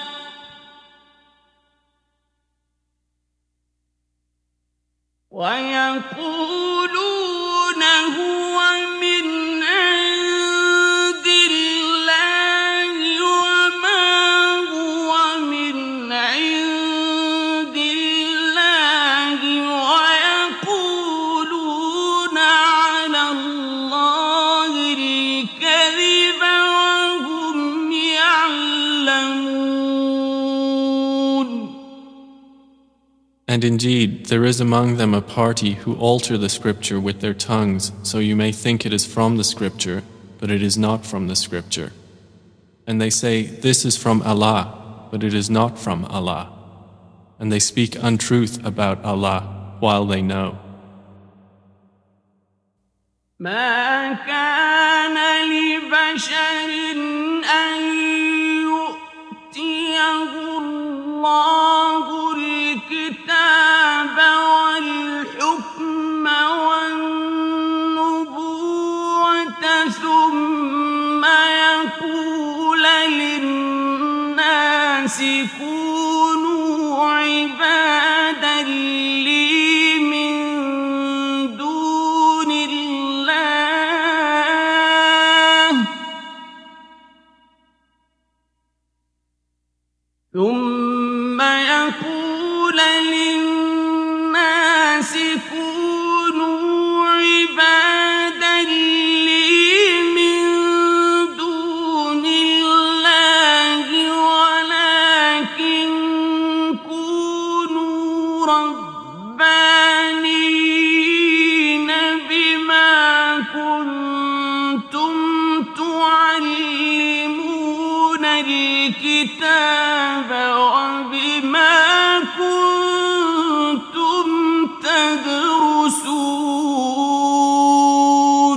وما هو من عند الله ويقولون على الله الكذب وهم يعلمون. And indeed, there is among them a party who alter the scripture with their tongues, so you may think it is from the scripture, but it is not from the scripture. And they say, this is from Allah, but it is not from Allah. And they speak untruth about Allah while they know. ما كان لبشر أن يؤتيه الله الكتاب والحكم والنبوة ثم يقول للناس كونوا عبادا لي من دون الله ثم يقول للناس كونوا عبادا لي من دون الله ولكن كونوا ربانيين بما كنتم تعلمون الكتاب وبما كنتم تدرسون.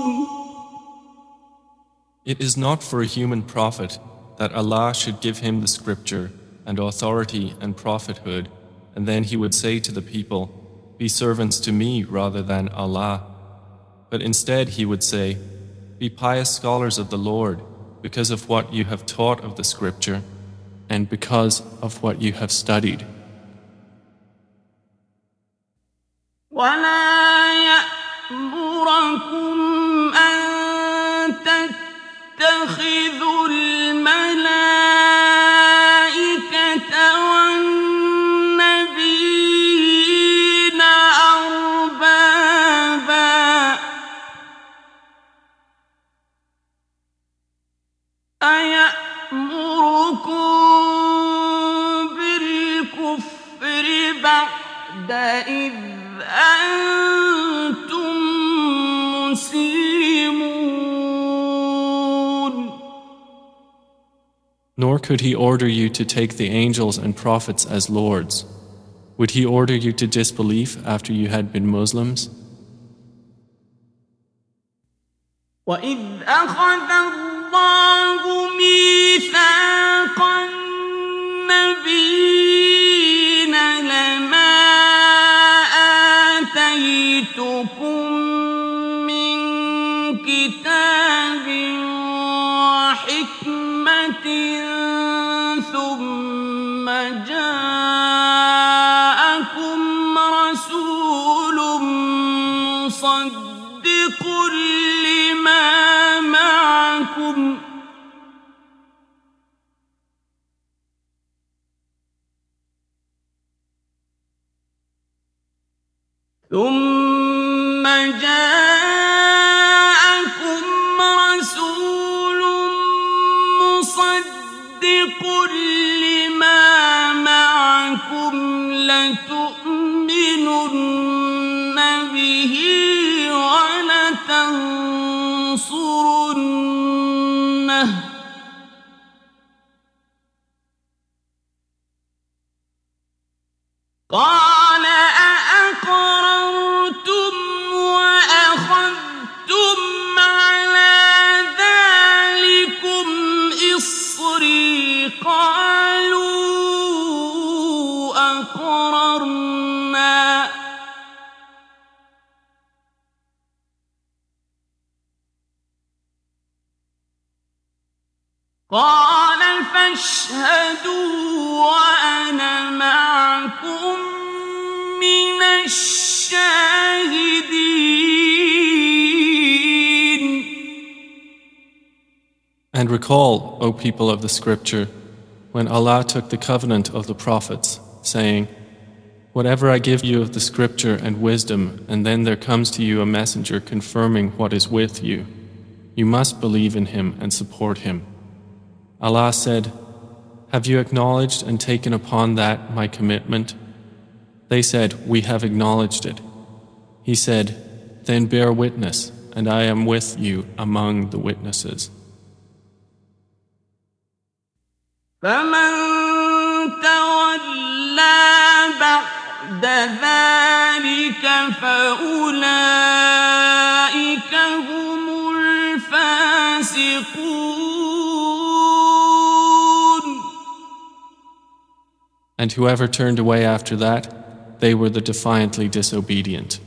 It is not for a human prophet that Allah should give him the scripture and authority and prophethood, and then he would say to the people, be servants to me rather than Allah. But instead he would say, be pious scholars of the Lord because of what you have taught of the scripture and because of what you have studied. ولا يأمركم أن تتخذوا الملائكة والنبيين أربابا أيأمركم بالكفر بعد إذ أنتم مسلمون. Nor Nor could he order you to take the angels and prophets as lords. Would he order you to disbelief after you had been Muslims? وَإِذْ أَخَذَ اللَّهُ مِيثَاقَ النَّبِيِّينَ لَمَا آتَيْتُكُم مِّن كِتَابٍ وَحِكْمَةٍ ثُمَّ جَاءَكُمْ رَسُولٌ مُّصَدِّقٌ لِّمَا مَعَكُمْ لَتُؤْمِنُنَّ بِهِ وَلَتَنصُرُنَّهُ ۚ قَالَ أَأَقْرَرْتُمْ وَأَخَذْتُمْ عَلَىٰ ذَٰلِكُمْ إِصْرِي ۖ قَالُوا أَقْرَرْنَا ۚ قَالَ فَاشْهَدُوا وَأَنَا مَعَكُم مِّنَ الشَّاهِدِينَ. And recall, O people of the scripture, when Allah took the covenant of the prophets, saying, "Whatever I give you of the scripture and wisdom, and then there comes to you a messenger confirming what is with you, you must believe in him and support him." Allah said, "Have you acknowledged and taken upon that my commitment?" They said, "We have acknowledged it." He said, "Then bear witness, and I am with you among the witnesses." فَمَن تَوَلَّىٰ بَعْدَ ذَٰلِكَ فَأُولَٰئِكَ هُمُ الْفَاسِقُونَ. And whoever turned away after that, they were the defiantly disobedient.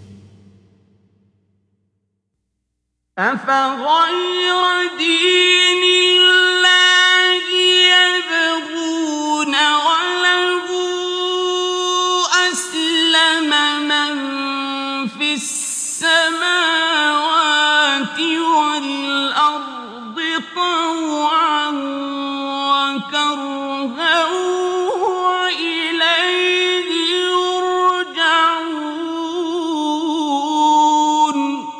أَفَغَيْرَ دِينِ اللَّهِ يَبْغُونَ وَلَهُ أَسْلَمَ مَن فِي السَّمَاوَاتِ وَالْأَرْضِ طَوْعًا وَكَرْهًا وَإِلَيْهِ يُرْجَعُونَ.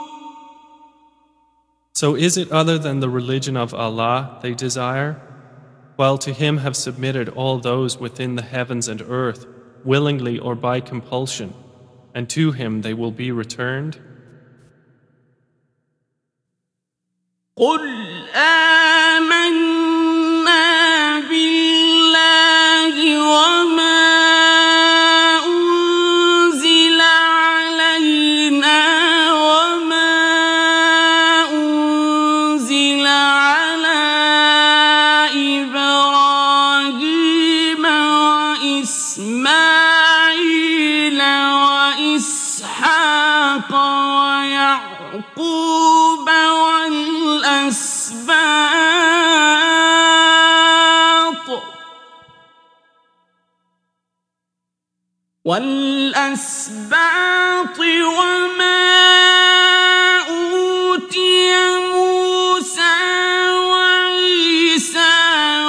So is it other than the religion of Allah they desire? While to Him have submitted all those within the heavens and earth, willingly or by compulsion, and to Him they will be returned? قُلْ آمَنَّا بِاللَّهِ وَمَا أُنزِلَ عَلَيْنَا وَمَا أُنزِلَ عَلَىٰ إِبْرَاهِيمَ وَإِسْمَاعِيلَ وَإِسْحَاقَ وَيَعْقُوبَ وَالْأَسْبَاطِ وَمَا أُوتِيَ مُوسَىٰ وَعِيسَىٰ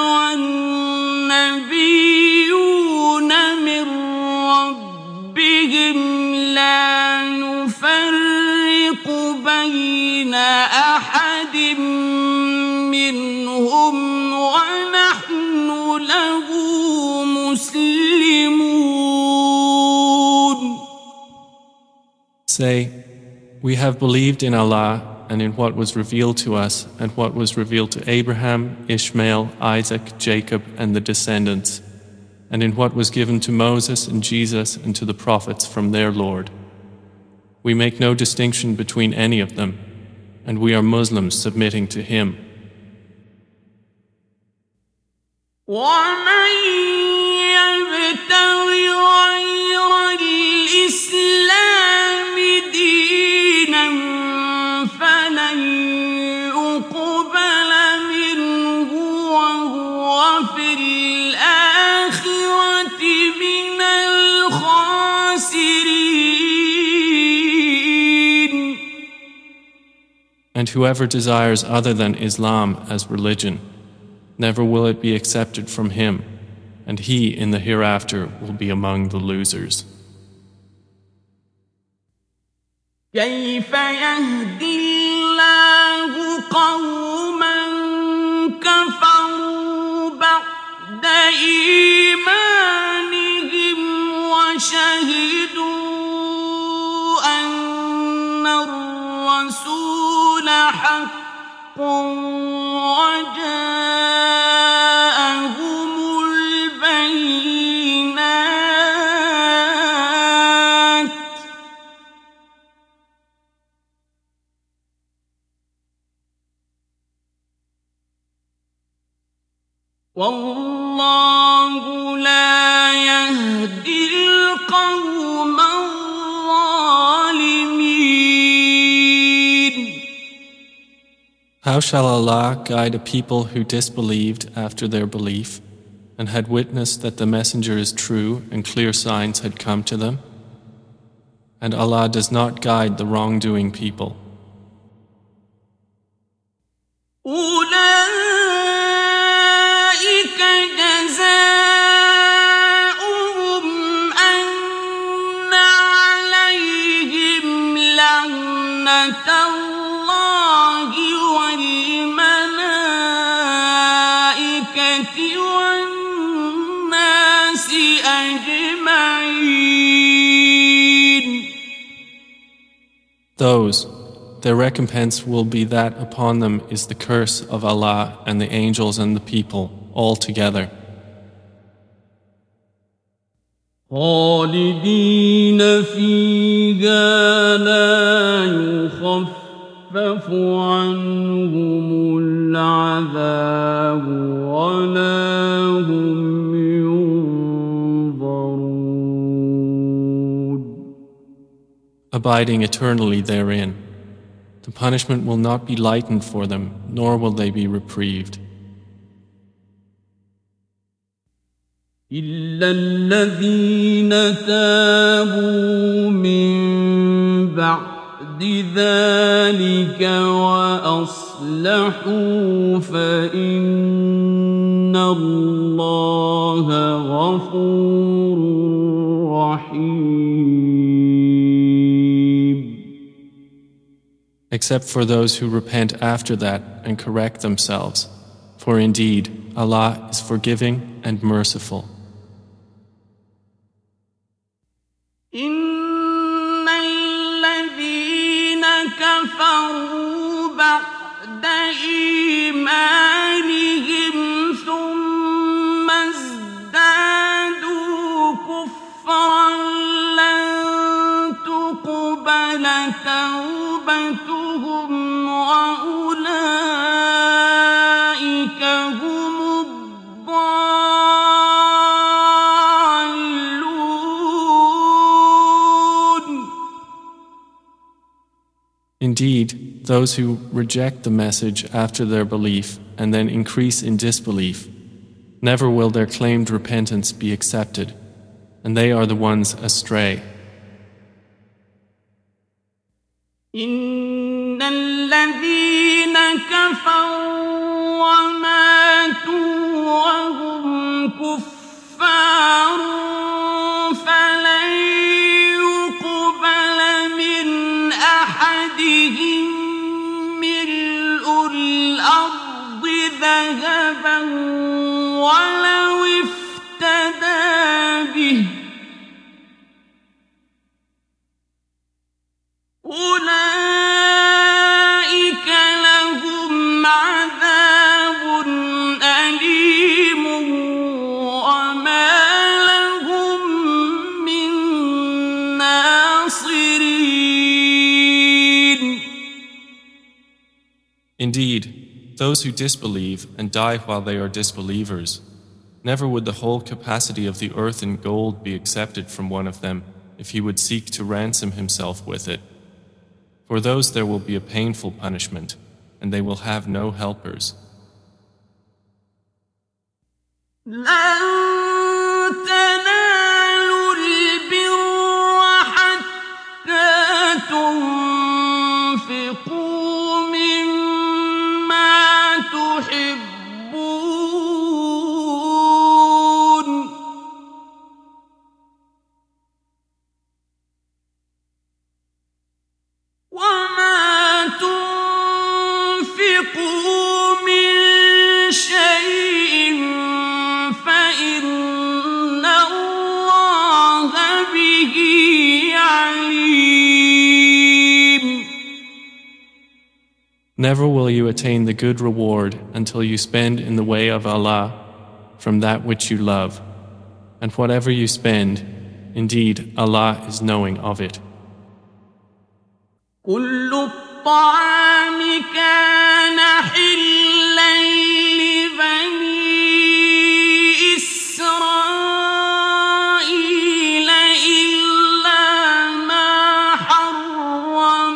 وَالنَّبِيُّونَ مِن رَّبِّهِمْ لَا نُفَرِّقُ بَيْنَ أَحَدٍ مِّنْهُمْ وَنَحْنُ لَهُ مُسْلِمُونَ. Say, we have believed in Allah and in what was revealed to us and what was revealed to Abraham, Ishmael, Isaac, Jacob, and the descendants, and in what was given to Moses and Jesus and to the prophets from their Lord. We make no distinction between any of them, and we are Muslims submitting to Him. ومن يبتغ غير الإسلام دينا فلن يقبل منه وهو في الآخرة من الخاسرين. And whoever desires other than Islam as religion, never will it be accepted from him, and he in the hereafter will be among the losers. كيف يهدي الله قوما كفروا بعد إيمانهم وشهدوا أن الرسول حق وجاءهم البينات والله لا يهدي القوم الظالمين. How shall Allah guide a people who disbelieved after their belief and had witnessed that the messenger is true and clear signs had come to them? And Allah does not guide the wrongdoing people. أولئك جزاؤهم أن عليهم لعنة الله والملائكة والناس أجمعين. Those, their recompense will be that upon them is the curse of Allah and the angels and the people all together. خالدين فيها لا يخفف عنهم العذاب ولا هم ينظرون. Abiding eternally therein, the punishment will not be lightened for them, nor will they be reprieved. إلا الذين تابوا من بعد ذلك وأصلحوا فإن الله غفور رحيم. Except for those who repent after that and correct themselves, for indeed Allah is forgiving and merciful. إن الذين كفروا بعد إيمانهم ثم ازدادوا كفرا لن تقبل توبتهم وأولئك هم Indeed, those who reject the message after their belief and then increase in disbelief, never will their claimed repentance be accepted, and they are the ones astray. إن الذين كفروا وماتوا وهم كفار فلن يقبل من أحدهم ملء الأرض ذهبا ولو افتدى به أولئك Indeed, those who disbelieve and die while they are disbelievers, never would the whole capacity of the earth in gold be accepted from one of them if he would seek to ransom himself with it. For those there will be a painful punishment, and they will have no helpers. Never will you attain the good reward until you spend in the way of Allah from that which you love. And whatever you spend, indeed Allah is knowing of it. كل الطعام كان حلا لبني إسرائيل إلا ما حرم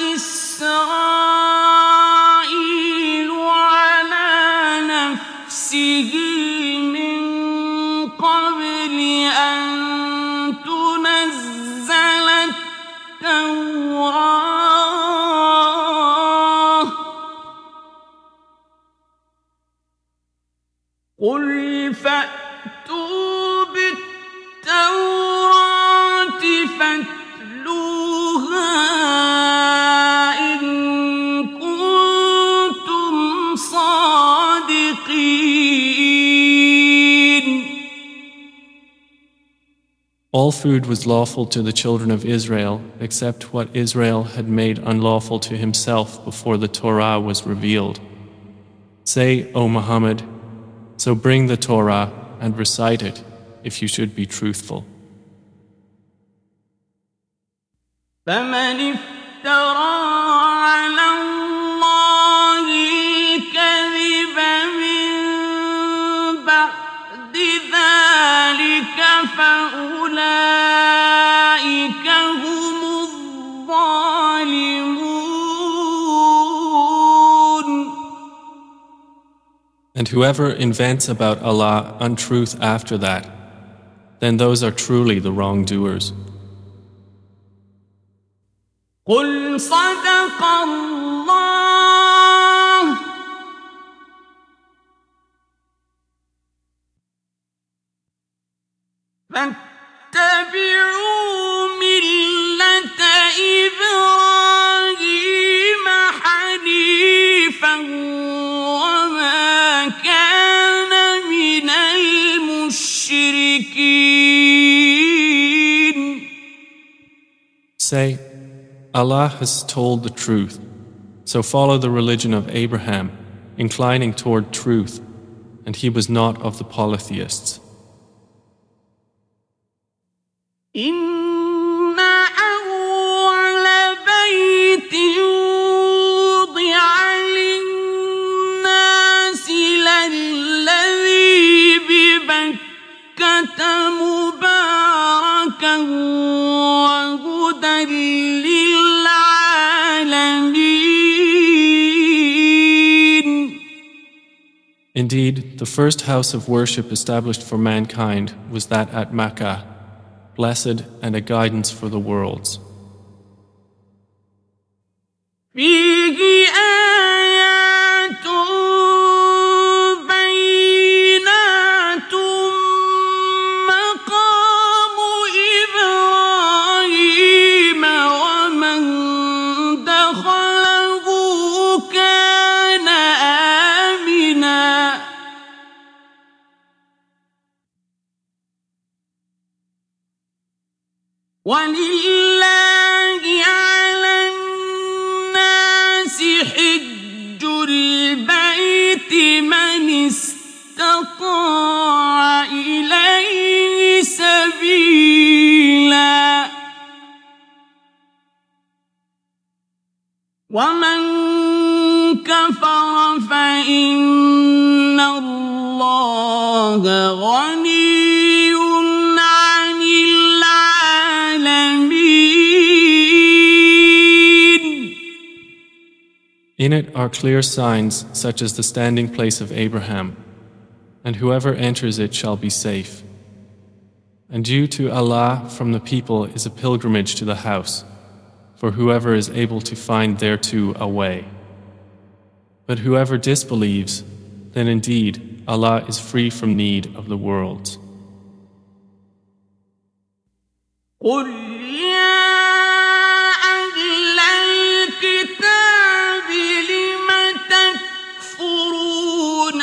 إسرائيل على نفسه من قبل أن تنزل التوراة قل فأتوا بالتوراة فاتلوها إن كنتم صادقين. All food was lawful to the children of Israel except what Israel had made unlawful to himself before the Torah was revealed. Say, O Muhammad, so bring the Torah and recite it if you should be truthful. فمن افترى على الله الكذب من بعد ذلك فأولئك هم الظالمون. And whoever invents about Allah untruth after that, then those are truly the wrongdoers. قل صدق الله فاتبعوا ملة إبراهيم حنيفا وما كان من المشركين. Say, Allah has told the truth, so follow the religion of Abraham, inclining toward truth, and he was not of the polytheists. إن أول بيت وضع للناس للذي ببكة مباركا وهدى للعالمين. Indeed, the first house of worship established for mankind was that at Makkah, blessed and a guidance for the worlds. فيه آيات بينات مقام إبراهيم ومن دخله كان آمنا. ولله على الناس حج البيت من استطاع إليه سبيلا ومن كفر In it are clear signs such as the standing place of Abraham, and whoever enters it shall be safe. And due to Allah from the people is a pilgrimage to the house, for whoever is able to find thereto a way. But whoever disbelieves, then indeed Allah is free from need of the worlds. قل يا أهل الكتاب لم تكفرون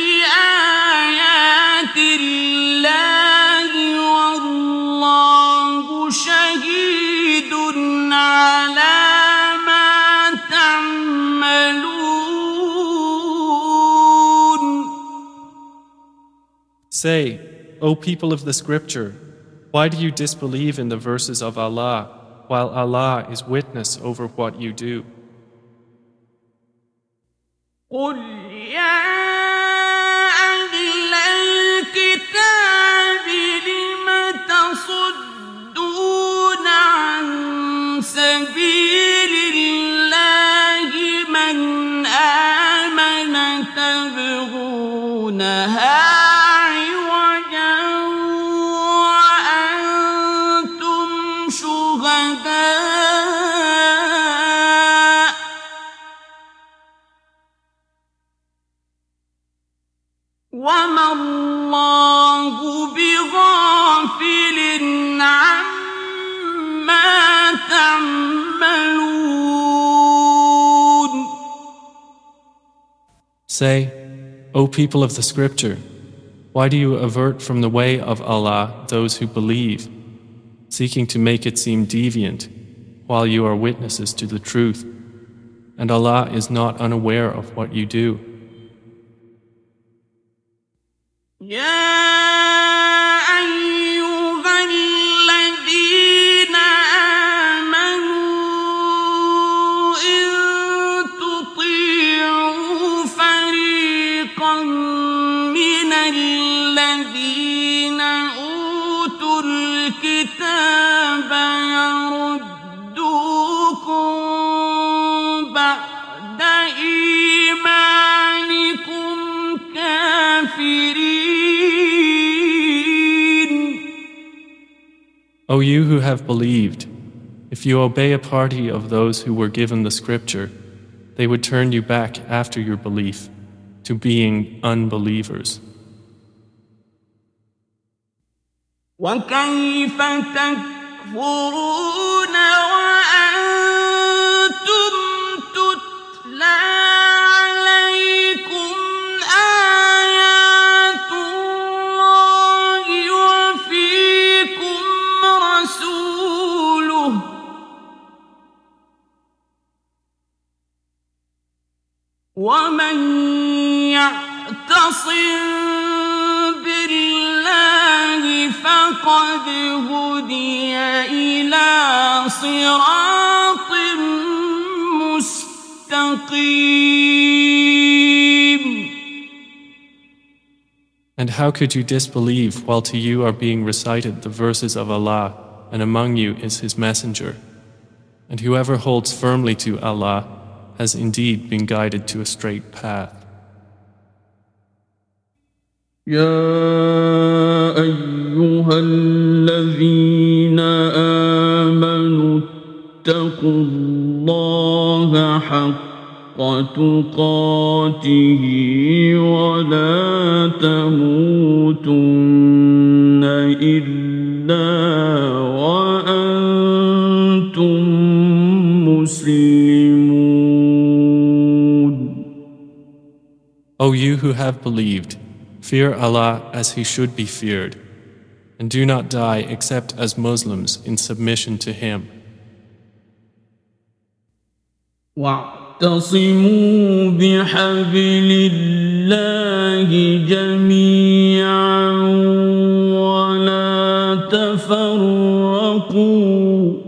بآيات الله والله شهيد على ما تعملون. Say, O people of the scripture, why do you disbelieve in the verses of Allah while Allah is witness over what you do? قل يا أهل الكتاب لم تصدون عن سبيل الله من آمن تبغونها وما الله بغافل عما تعملون. Say, O people of the scripture, why do you avert from the way of Allah those who believe, seeking to make it seem deviant, while you are witnesses to the truth, and Allah is not unaware of what you do. يا أيها الذين آمنوا إن تطيعوا فريقا من الذين أوتوا الكتاب يردوكم بعد إيمانكم كافرين. O you who have believed, if you obey a party of those who were given the scripture, they would turn you back after your belief to being unbelievers. وكيف تكفرون وأنتم تتلى عليكم آيات الله وفيكم رسوله ومن يعتصم بالله فقد هدي إلى صراط مستقيم. And how could you disbelieve while to you are being recited the verses of Allah, and among you is His Messenger? And whoever holds firmly to Allah has indeed been guided to a straight path. يا أيها الذين آمنوا اتقوا الله حق تقاته ولا تموتن إلا وأنتم مسلمون. O you who have believed, fear Allah as He should be feared, and do not die except as Muslims in submission to Him. واعتصموا بحبل الله جميعا ولا تفرقوا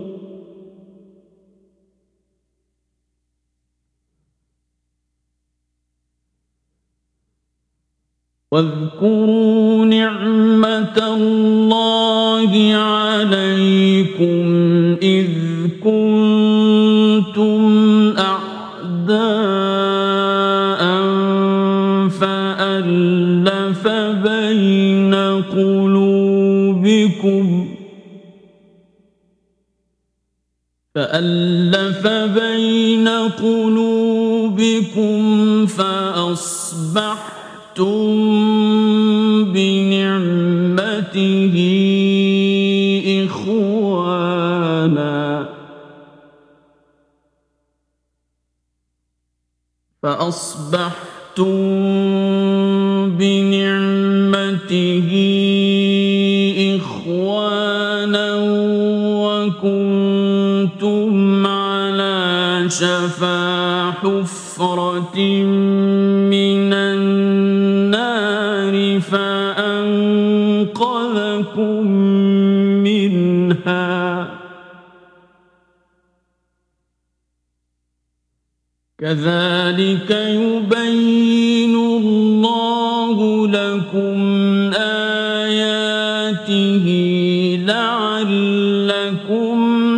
واذكروا نعمة الله عليكم إذ كنتم أعداء بكم فألف بين قلوبكم فأصبحتم بنعمته إخوانا وكنتم على شفا حفرة من النار فأنقذكم منها كذلك يبين الله لكم آياته لعلكم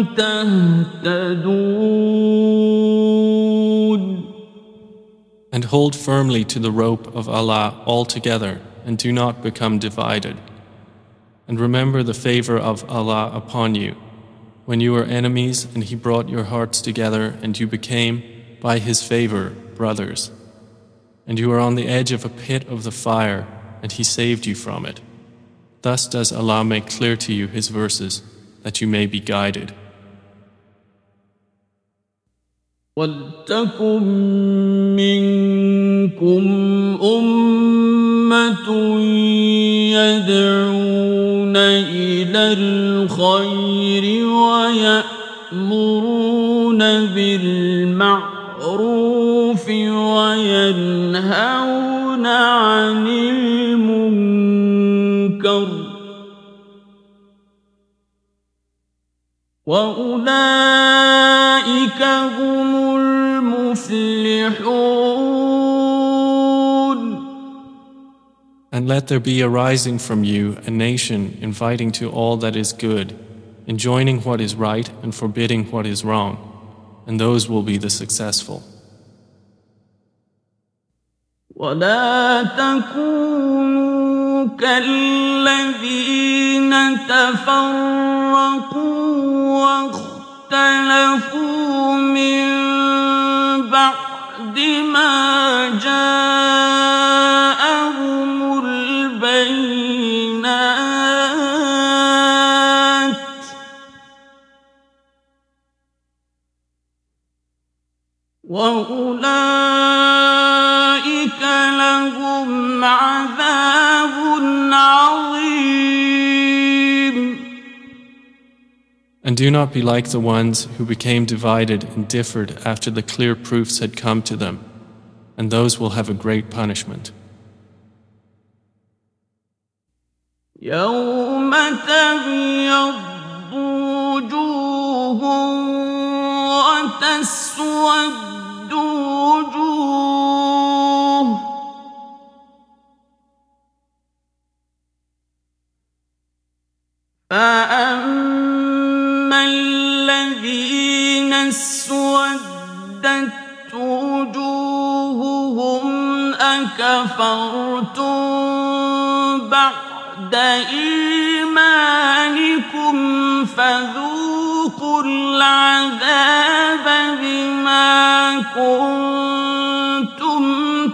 تهتدون. And hold firmly to the rope of Allah altogether, and do not become divided. And remember the favor of Allah upon you, when you were enemies and He brought your hearts together and you became, by His favor, brothers. And you were on the edge of a pit of the fire, and He saved you from it. Thus does Allah make clear to you His verses, that you may be guided. وَلْتَكُن مِّنكُمْ أُمَّةٌ يَدْعُونَ إِلَى الْخَيْرِ وَيَأْمُرُونَ بِالْمَعْرُوفِ وَيَنْهَوْنَ عَنِ الْمُنكَرِ وَأُولَئِكَ هُمُ الْمُفْلِحُونَ. And let there be arising from you a nation inviting to all that is good, enjoining what is right and forbidding what is wrong, and those will be the successful. وَلَا تَكُونُوا كَالَّذِينَ تَفَرَّقُوا وَاخْتَلَفُوا مِن بَعْدِ مَا جَاءَهُمُ الْبَيِّنَاتُ وَأُولَئِكَ لَهُمْ عَذَابٌ عَظِيمٌ. And do not be like the ones who became divided and differed after the clear proofs had come to them, and those will have a great punishment. يَوْمَ تَبْيَضُّ وُجُوهٌ وَتَسْوَدُّ وُجُوهٌ فَأَمَّا الَّذِينَ اسْوَدَّتْ وُجُوهُهُمْ أَكَفَرْتُم بَعْدَ إِيمَانِكُمْ فَذُوقُوا الْعَذَابَ بِمَا كُنتُمْ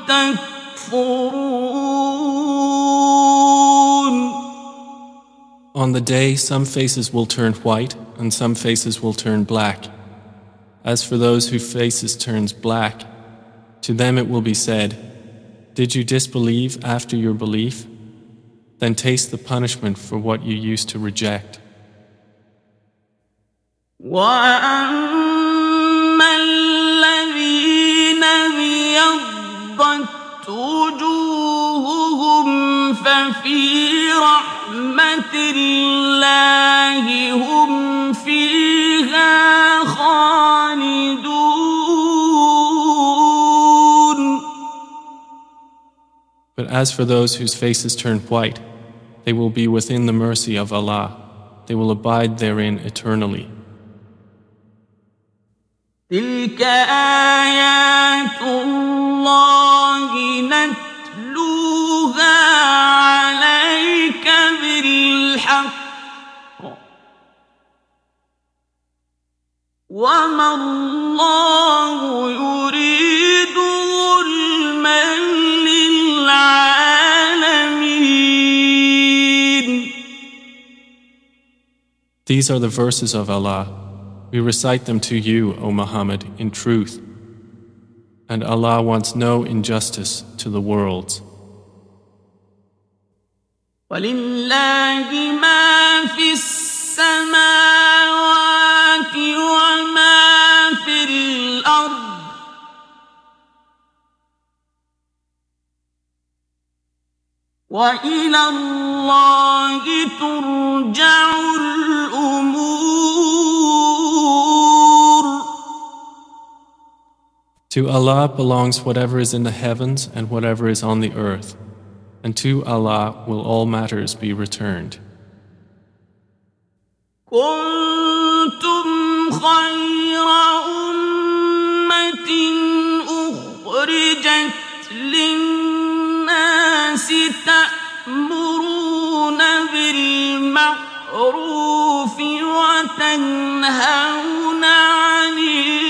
تَكْفُرُونَ. On the day, some faces will turn white and some faces will turn black. As for those whose faces turns black, to them it will be said, "Did you disbelieve after your belief? Then taste the punishment for what you used to reject." وَأَمَّا الَّذِينَ ابْيَضَّتْ وُجُوهُهُمْ فَفِي رَحْمَةِ اللَّهِ هُمْ فِيهَا خَالِدُونَ. But as for those whose faces turn white, they will be within the mercy of Allah. They will abide therein eternally. تِلْكَ آيَاتُ اللَّهِ نَتْلُوهَا عَلَيْكَ بِالْحَقِّ وما الله يريد ظلما للعالمين. These are the verses of Allah. We recite them to you, O Muhammad, in truth. And Allah wants no injustice to the worlds. وَلِلَّهِ مَا فِي السَّمَاوَاتِ وَمَا فِي الْأَرْضِ وَإِلَى اللَّهِ تُرْجَعُ الْأُمُورُ. To Allah belongs whatever is in the heavens and whatever is on the earth, and to Allah will all matters be returned. كنتم خير أمة أخرجت للناس تأمرون بالمعروف وتنهون عن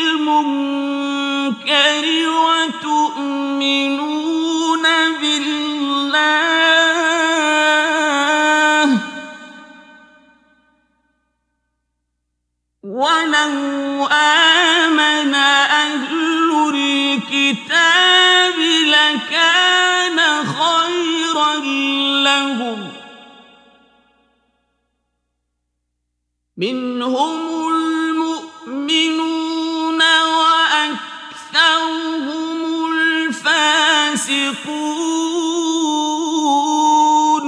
المنكر وتؤمنون بالله. ولو آمن أهل الكتاب لكان خيرا لهم منهم المؤمنون وأكثرهم الفاسقون.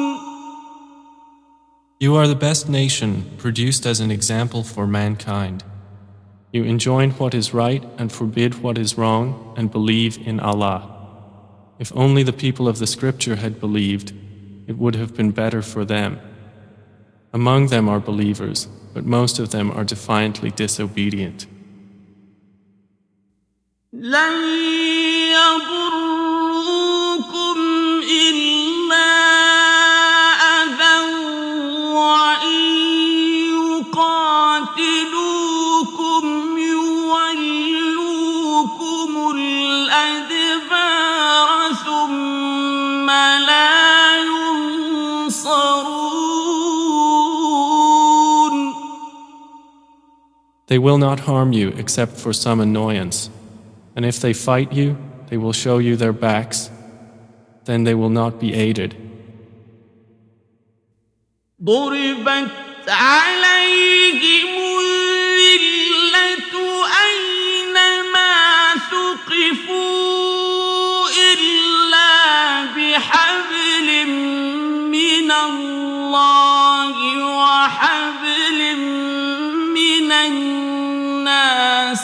You are the best nation produced as an example for mankind. You enjoin what is right and forbid what is wrong and believe in Allah. If only the people of the scripture had believed, it would have been better for them. Among them are believers, but most of them are defiantly disobedient. لن يضروكم إلا أذى وإن يقاتلوكم يولوكم الأدبار ثم لا ينصرون. They will not harm you except for some annoyance. And if they fight you, they will show you their backs, then they will not be aided. ضربت عليهم الذلة أينما ثقفوا إلا بحبل من الله وحبل من الناس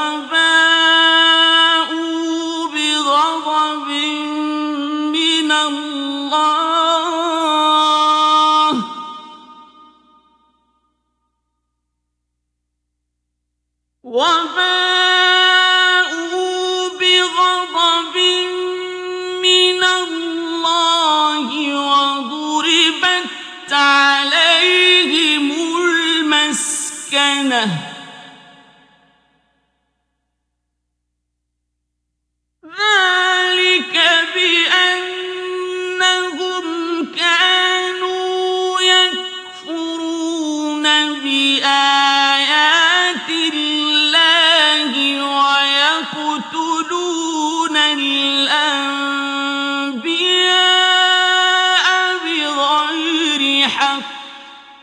وباءوا بغضب من الله وضربت عليهم المسكنة ذلك بأنهم كانوا يكفرون بآيات الله ويقتلون الأنبياء بغير حق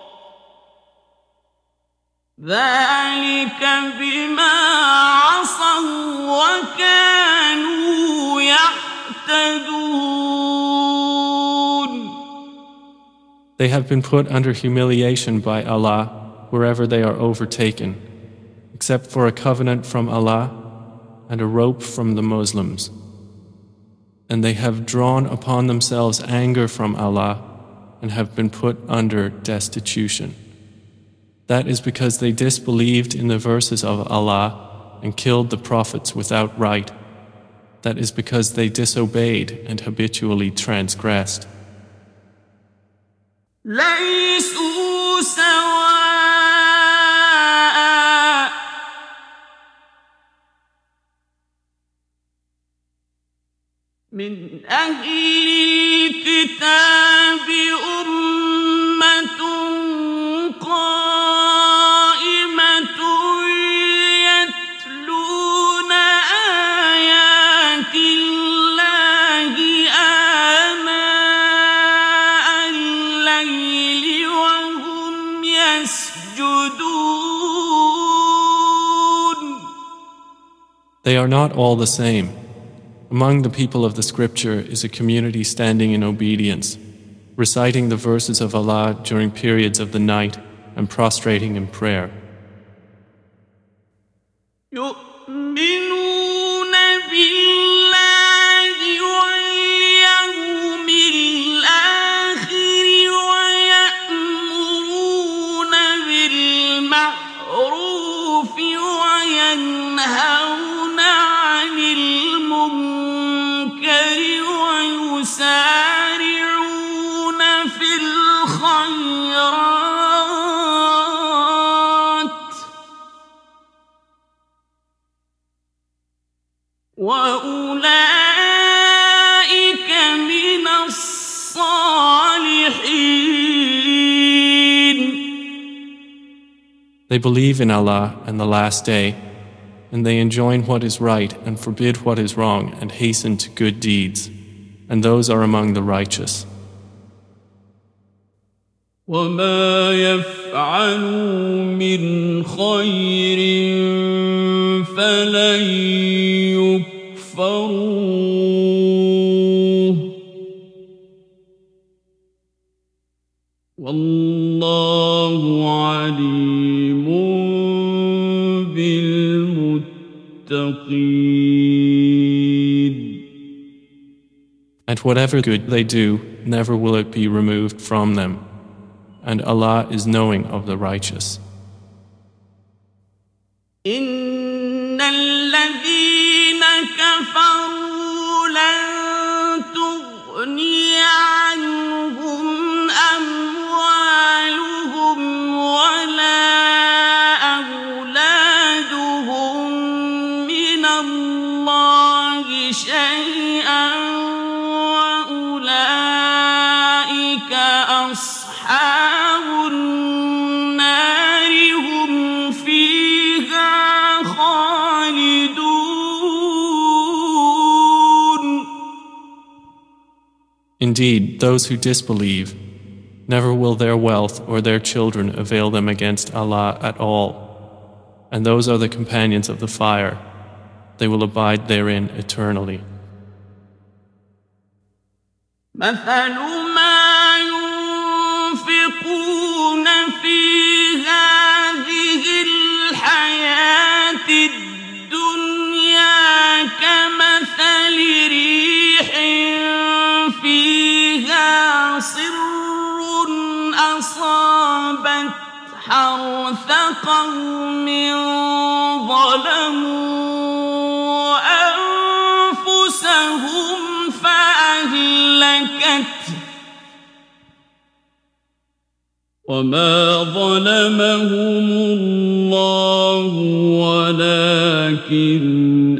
ذلك بما عصوا وكانوا يعتدون. They have been put under humiliation by Allah wherever they are overtaken, except for a covenant from Allah and a rope from the Muslims. And they have drawn upon themselves anger from Allah and have been put under destitution. That is because they disbelieved in the verses of Allah and killed the prophets without right. That is because they disobeyed and habitually transgressed. ليسوا سواء من أهل الكتاب أمة قائمة يتلون آيات الله آناء الليل وهم يسجدون. They are not all the same. Among the people of the scripture is a community standing in obedience, reciting the verses of Allah during periods of the night and prostrating in prayer. يؤمنون بالله واليوم الآخر ويأمرون بالمعروف وينهون عن المنكر ويسارعون في الخيرات وأولئك من الصالحين. They believe in Allah and the Last Day, and they enjoin what is right and forbid what is wrong and hasten to good deeds, and those are among the righteous. وما يفعلوا من خير فلن يكفروه والله عليم بالمتقين. And whatever good they do, never will it be removed from them. And Allah is knowing of the righteous. إن الذين كفروا لن تغني عنهم أموالهم ولا أولادهم من الله شيئا وأولئك أصحاب النار هم فيها خالدون. Indeed, those who disbelieve, never will their wealth or their children avail them against Allah at all. And those are the companions of the fire. They will abide therein eternally. مثل ما ينفقون في هذه الحياة الدنيا كمثل ريح فيها صر أصابت حرث قوم ظلموا أنفسهم فأهلكته وما ظلمهم الله ولكن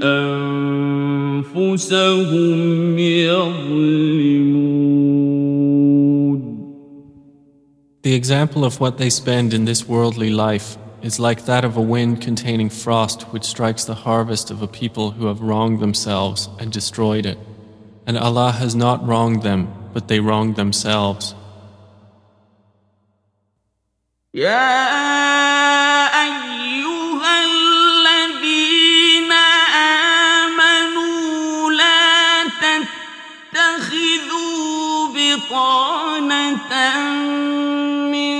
أنفسهم يظلمون. The example of what they spend in this worldly life is like that of a wind containing frost which strikes the harvest of a people who have wronged themselves and destroyed it. And Allah has not wronged them, but they wronged themselves. يا أيها الذين آمنوا لا تتخذوا بطانة من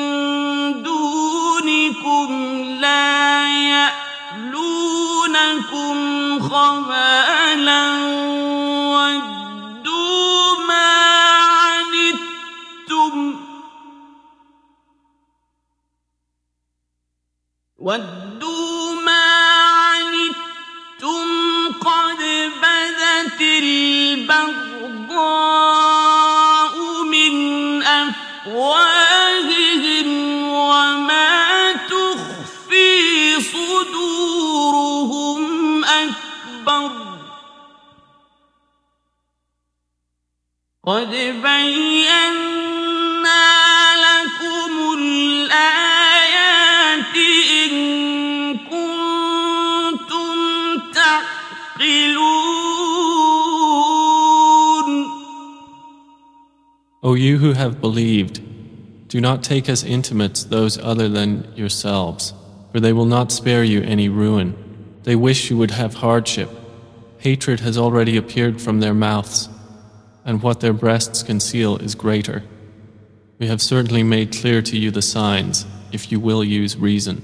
دونكم لا يألونكم خبالا ودوا ما عنتم قد بدت البغضاء من أفواههم وما تخفي صدورهم أكبر قد بينا لكم الآيات إن كنتم تعقلون. O you who have believed, do not take as intimates those other than yourselves, for they will not spare you any ruin. They wish you would have hardship. Hatred has already appeared from their mouths, and what their breasts conceal is greater. We have certainly made clear to you the signs, if you will use reason.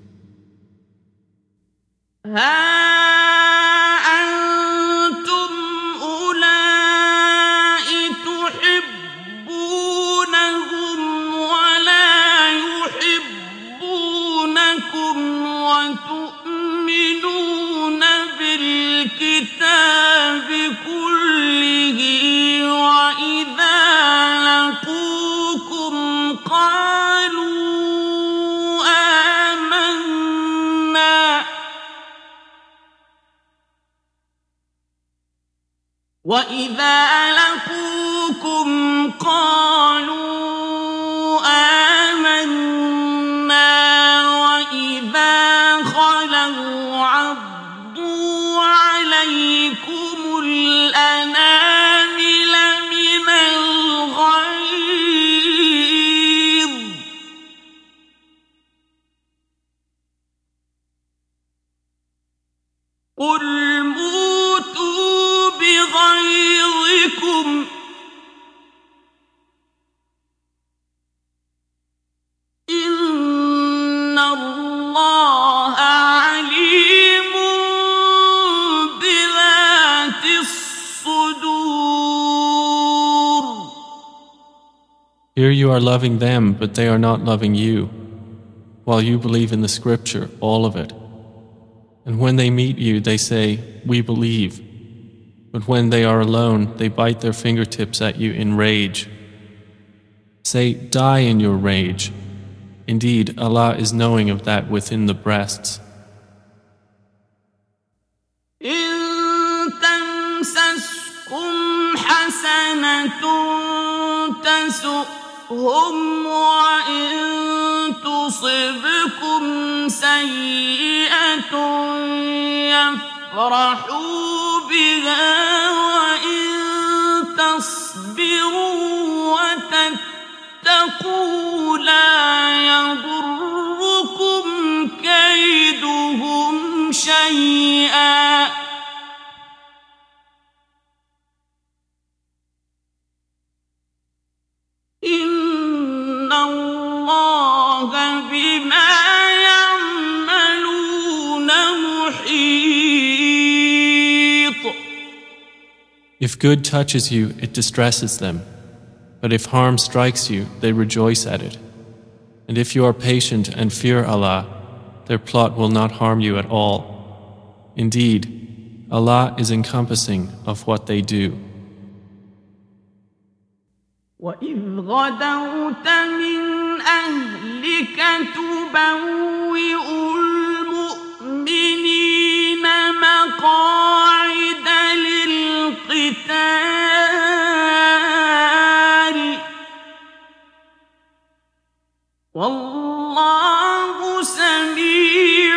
وَإِذَا لَقُوكُمْ قَالُوا آمَنَّا وَإِذَا خَلَوْا عَضُّوا عَلَيْكُمُ الْأَنَامِلَ مِنَ الْغَيْظِ قُلْ مُوتُوا بغيظكم إن الله عليم بذات الصدور. Here you are loving them, but they are not loving you, while you believe in the scripture, all of it. And when they meet you, they say, "We believe." But when they are alone, they bite their fingertips at you in rage. Say, die in your rage. Indeed, Allah is knowing of that within the breasts. إن تمسسكم حسنة تسؤهم وإن تصبكم سيئة يفرحوا بها وإن تصبروا وتتقوا لا يضركم كيدهم شيئا إن الله بما يعملون محيط. If good touches you, it distresses them. But if harm strikes you, they rejoice at it. And if you are patient and fear Allah, their plot will not harm you at all. Indeed, Allah is encompassing of what they do. وَإِذْ غَدَوْتَ مِنْ أَهْلِكَ تُبَوِّئُ الْمُؤْمِنِينَ مَقَاعِدَ لِلْقِتَالِ وَاللَّهُ سَمِيعٌ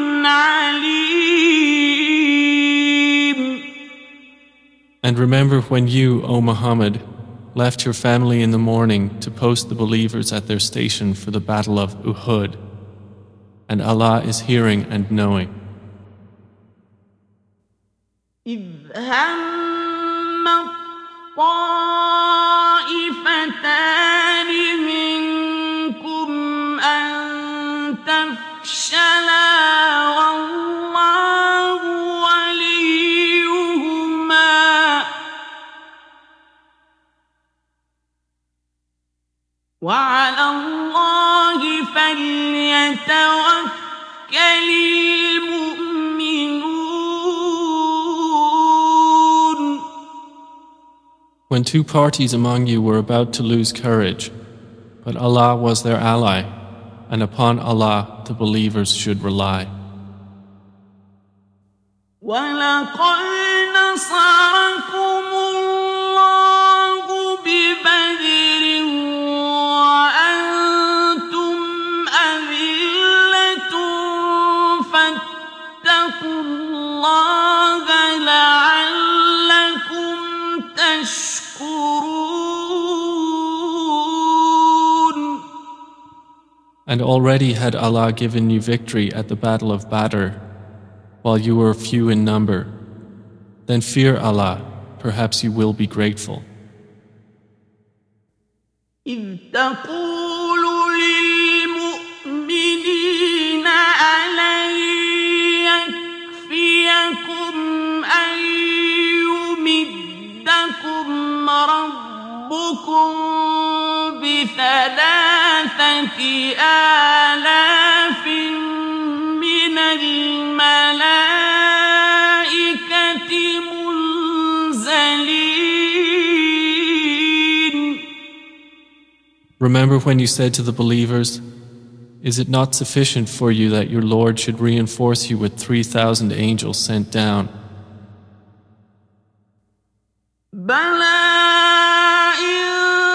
عَلِيمٌ. And remember when you, O Muhammad, left your family in the morning to post the believers at their station for the battle of Uhud, and Allah is hearing and knowing. إِذْ هَمَّ الطَّائِفَتَانِ مِنكُمْ أَن تَفْشَلَا وَاللَّهُ وَلِيُّهُمَا وَعَلَى اللَّهِ فَلْيَتَوَكَّلِ الْمُؤْمِنُونَ. When two parties among you were about to lose courage, but Allah was their ally, and upon Allah the believers should rely. وَلَقَدْ نَصَرَكُمُ اللَّهُ And already had Allah given you victory at the battle of Badr, while you were few in number. Then fear Allah, perhaps you will be grateful. إذ تقول للمؤمنين ألن يكفيكم أن يمدكم ربكم ب3,000 من الملائكة منزلين. Remember when you said to the believers, "Is it not sufficient for you that your Lord should reinforce you with 3,000 angels sent down?" بلى إن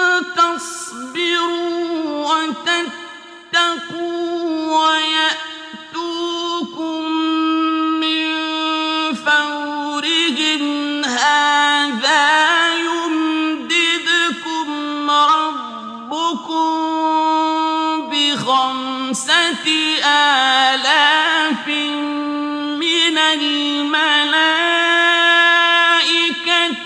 تصبروا وتتقوا ويأتوكم من فورهم هذا يمددكم ربكم ب5,000 من الملائكة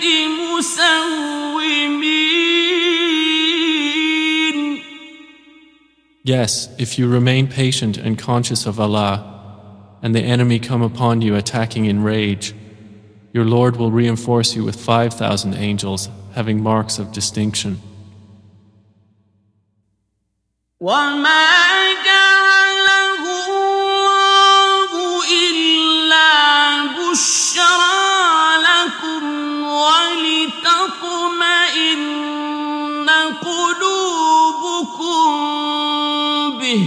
مسومين. Yes, if you remain patient and conscious of Allah, and the enemy come upon you attacking in rage, your Lord will reinforce you with 5,000 angels having marks of distinction. وما جعله الله إلا بشرى لكم ولتطمئن قلوبكم به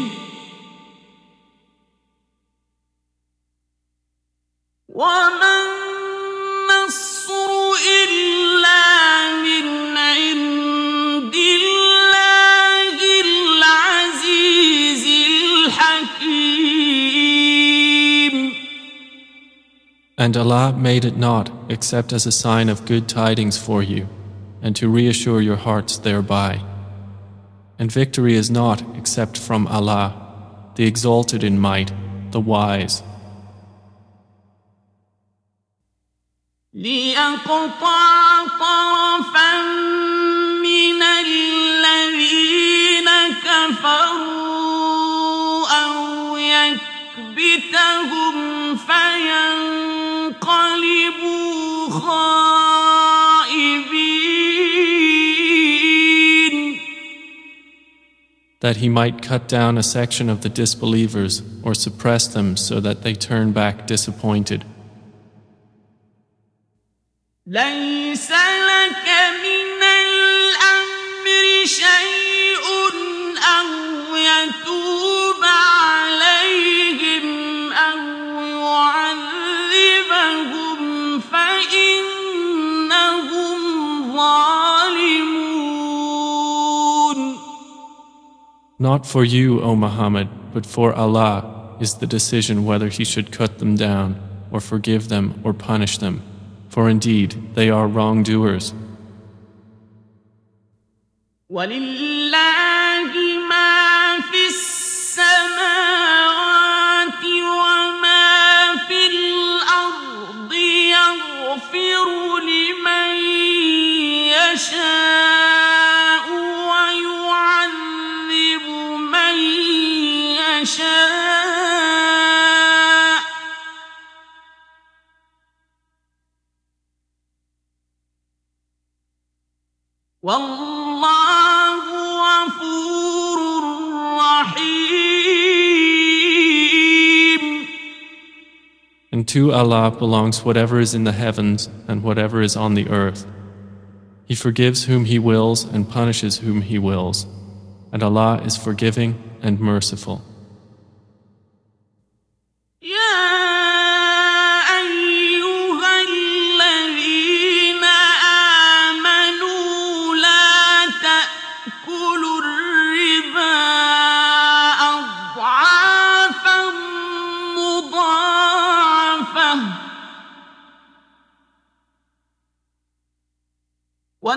وما النصر إلا من عند الله العزيز الحكيم. And Allah made it not except as a sign of good tidings for you, and to reassure your hearts thereby. And victory is not except from Allah, the exalted in might, the wise. ليقطع طرفا من الذين كفروا أو يكبتهم فينقلبوا خائبين. That He might cut down a section of the disbelievers or suppress them so that they turn back disappointed. ليس لك من الأمر شيء أو يتوب عليهم أو يعذبهم فإنهم ظالمون. Not for you, O Muhammad, but for Allah is the decision whether He should cut them down or forgive them or punish them. For indeed, they are wrongdoers. وَلِلَّهِ مَا فِي السَّمَاوَاتِ وَمَا فِي الْأَرْضِ يَغْفِرُ لِمَن يَشَاءُ وَيُعَذِّبُ مَن يَشَاءُ والله غفور رحيم. And to Allah belongs whatever is in the heavens and whatever is on the earth. He forgives whom He wills and punishes whom He wills. And Allah is forgiving and merciful.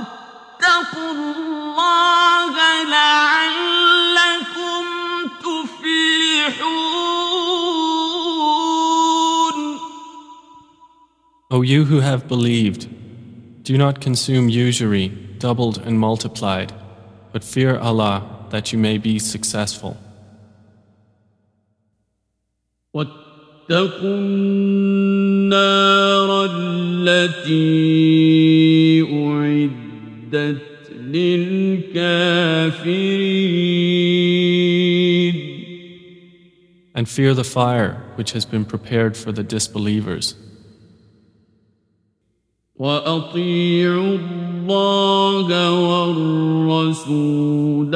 واتقوا الله لعلكم تفلحون. O you who have believed, do not consume usury, doubled and multiplied, but fear Allah that you may be successful. واتقوا النار التي أعدت للكافرين. And fear the fire which has been prepared for the disbelievers. وأطيعوا الله والرسول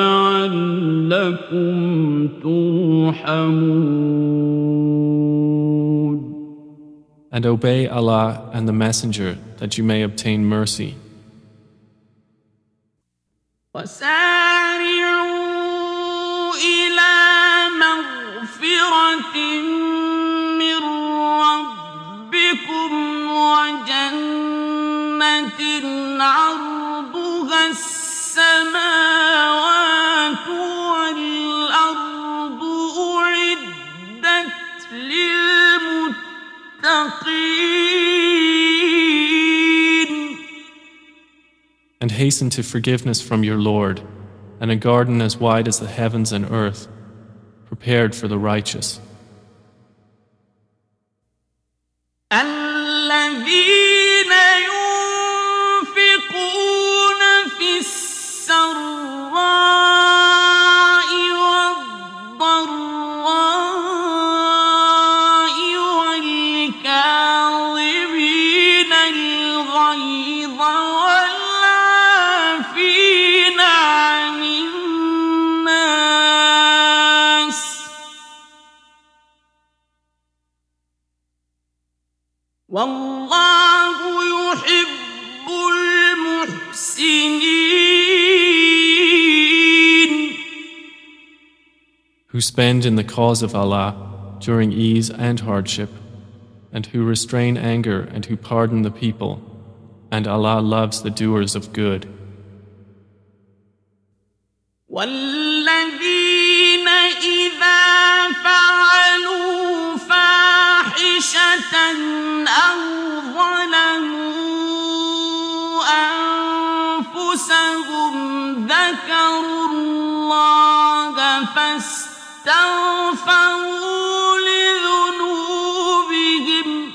لعلكم ترحمون. And obey Allah and the Messenger that you may obtain mercy. وسارعوا إلى مغفرة من ربكم وجنة عرضها السماوات والأرض أعدت للمتقين. And hasten to forgiveness from your Lord, and a garden as wide as the heavens and earth, prepared for the righteous. الذين ينفقون في السراء والضراء والكاظمين الغيظ والعافين عن الناس والله يحب المحسنين. Who spend in the cause of Allah during ease and hardship, and who restrain anger and who pardon the people, and Allah loves the doers of good. والذين إذا فعلوا فاحشة أو ظلموا أنفسهم ذكروا الله فاستغفروا لذنوبهم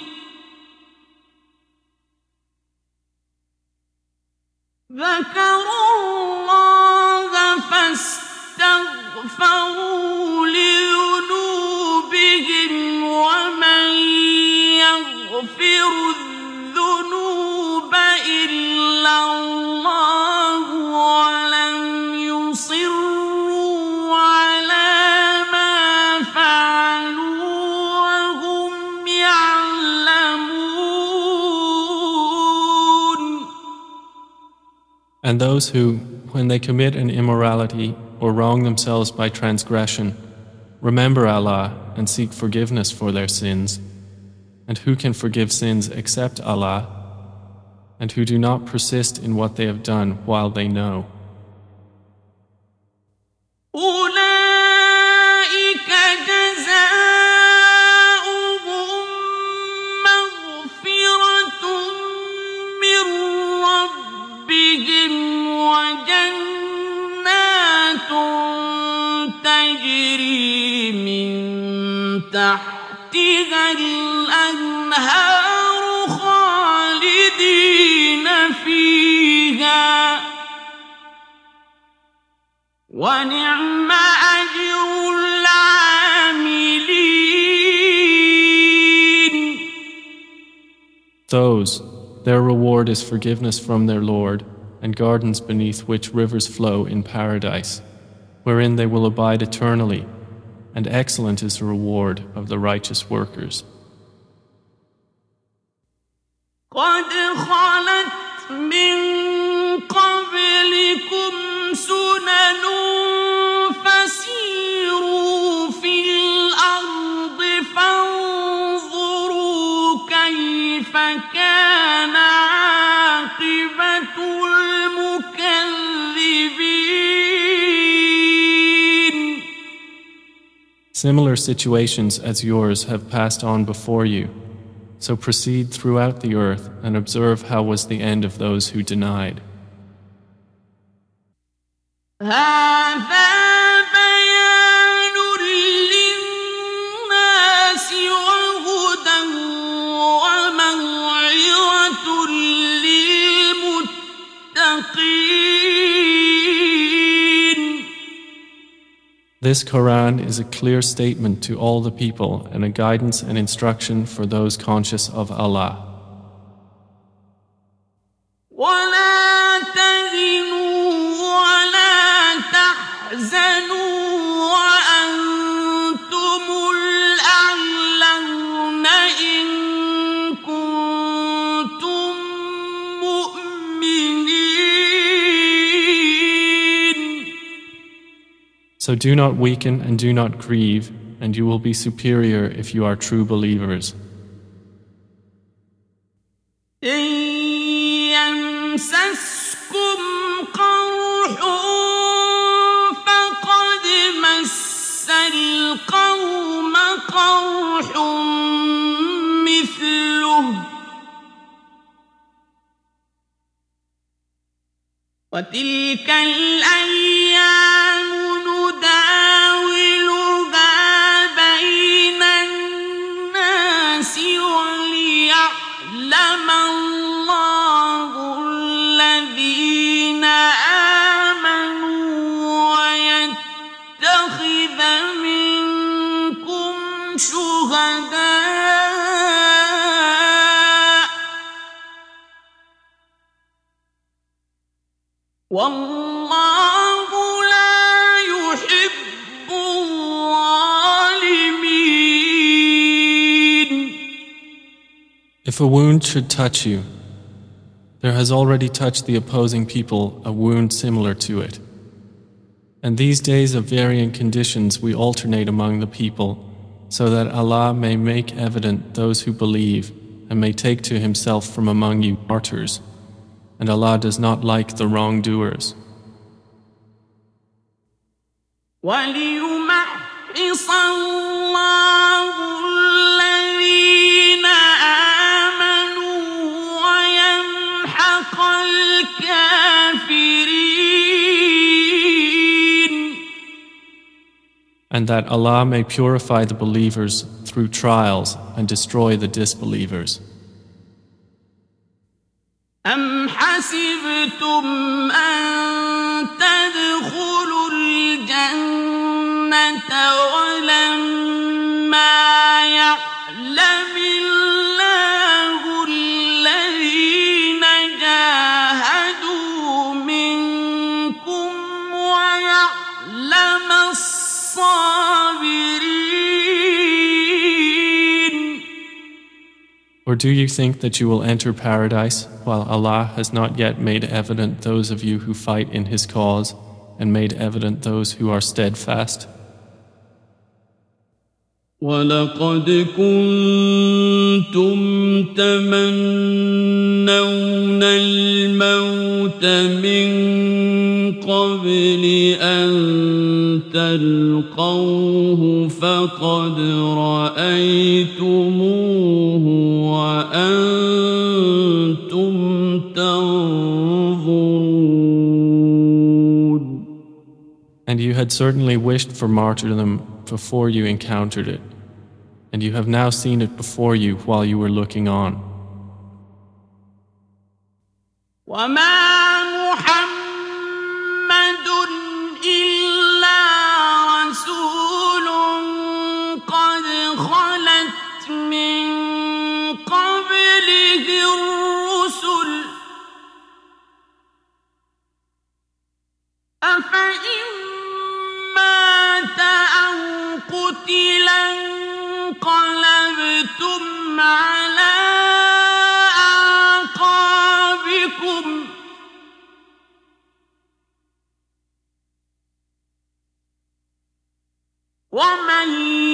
ومن يغفر الذنوب إلا الله ولم يصروا على ما فعلوا وهم يعلمون. And those who, when they commit an immorality or wrong themselves by transgression, remember Allah and seek forgiveness for their sins. And who can forgive sins except Allah? And who do not persist in what they have done while they know. أولئك جزاؤهم مغفرة من ربهم وجنات تجري من تحتها الأنهار خالدين فيها ونعم أجر العاملين. Those, their reward is forgiveness from their Lord, and gardens beneath which rivers flow in paradise, wherein they will abide eternally, and excellent is the reward of the righteous workers. قد خلت من قبلكم سنن فسيروا في الأرض فانظروا كيف كان عاقبة المكذبين. Similar situations as yours have passed on before you. So proceed throughout the earth and observe how was the end of those who denied. هذا بيان للناس وهدى وموعظة للمتقين. This Quran is a clear statement to all the people and a guidance and instruction for those conscious of Allah. ولا تهنوا ولا تحزنوا وأنتم الأعلون إن كنتم مؤمنين. So do not weaken and do not grieve, and you will be superior if you are true believers. يمسسكم قرح فقد مس القوم قرح مثله وتلك الأيام نداولها بين الناس وليعلم الله الذين آمنوا ويتخذ منكم شهداء والله لا يحب الظالمين. If a wound should touch you, there has already touched the opposing people a wound similar to it. And these days of varying conditions we alternate among the people, so that Allah may make evident those who believe and may take to Himself from among you martyrs. And Allah does not like the wrongdoers. وَلِيُمَحِّصَ اللَّهُ الَّذِينَ آمَنُوا وَيَمْحَقَ الْكَافِرِينَ. And that Allah may purify the believers through trials and destroy the disbelievers. أَمْ حَسِبْتُمْ أَن تَدْخُلُوا الْجَنَّةَ وَلَمَّا يَعْلَمِ اللَّهُ الَّذِينَ جَاهَدُوا مِنكُمْ وَيَعْلَمَ الصَّابِرِينَ. Or do you think that you will enter paradise while Allah has not yet made evident those of you who fight in His cause and made evident those who are steadfast? وَلَقَدْ كُنْتُمْ تَمَنَّوْنَ الْمَوْتَ مِنْ قَبْلِ أَنْ تَلْقَوْهُ فَقَدْ رَأَيْتُمُوهُ وَأَنْتُمْ تَنْظُرُونَ. And you had certainly wished for martyrdom before you encountered it, and you have now seen it before you while you were looking on. وَمَا مُحَمَّدٌ إِلَّا رَسُولٌ قَدْ خَلَتْ مِن قَبْلِهِ الرُّسُلُ أَفَإِن مَّاتَ أَوْ قُتِلَ انقَلَبْتُمْ عَلَىٰ أَعْقَابِكُمْ ۚ وَمَن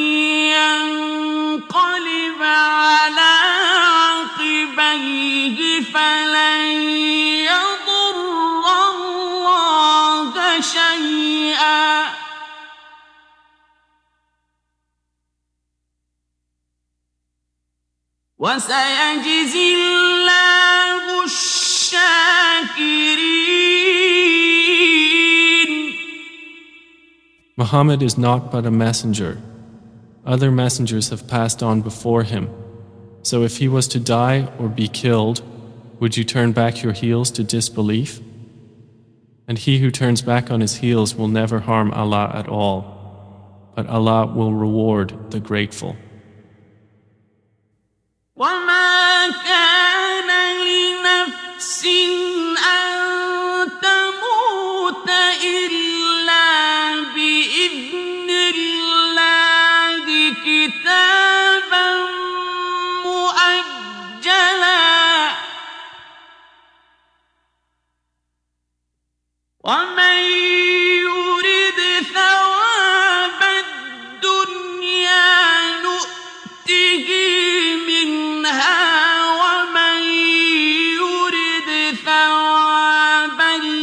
يَنقَلِبْ عَلَىٰ عَقِبَيْهِ فَلَن يَضُرَّ اللَّهَ شَيْئًا ۚ وسيجزي الله الشاكرين. Muhammad is not but a messenger. Other messengers have passed on before him. So if he was to die or be killed, would you turn back your heels to disbelief? And he who turns back on his heels will never harm Allah at all, but Allah will reward the grateful. وما كان لنفس أن تموت إلا بإذن الله كتابا مؤجلا ومن يرد ثواب الدنيا نؤته منها ومن يرد ثواب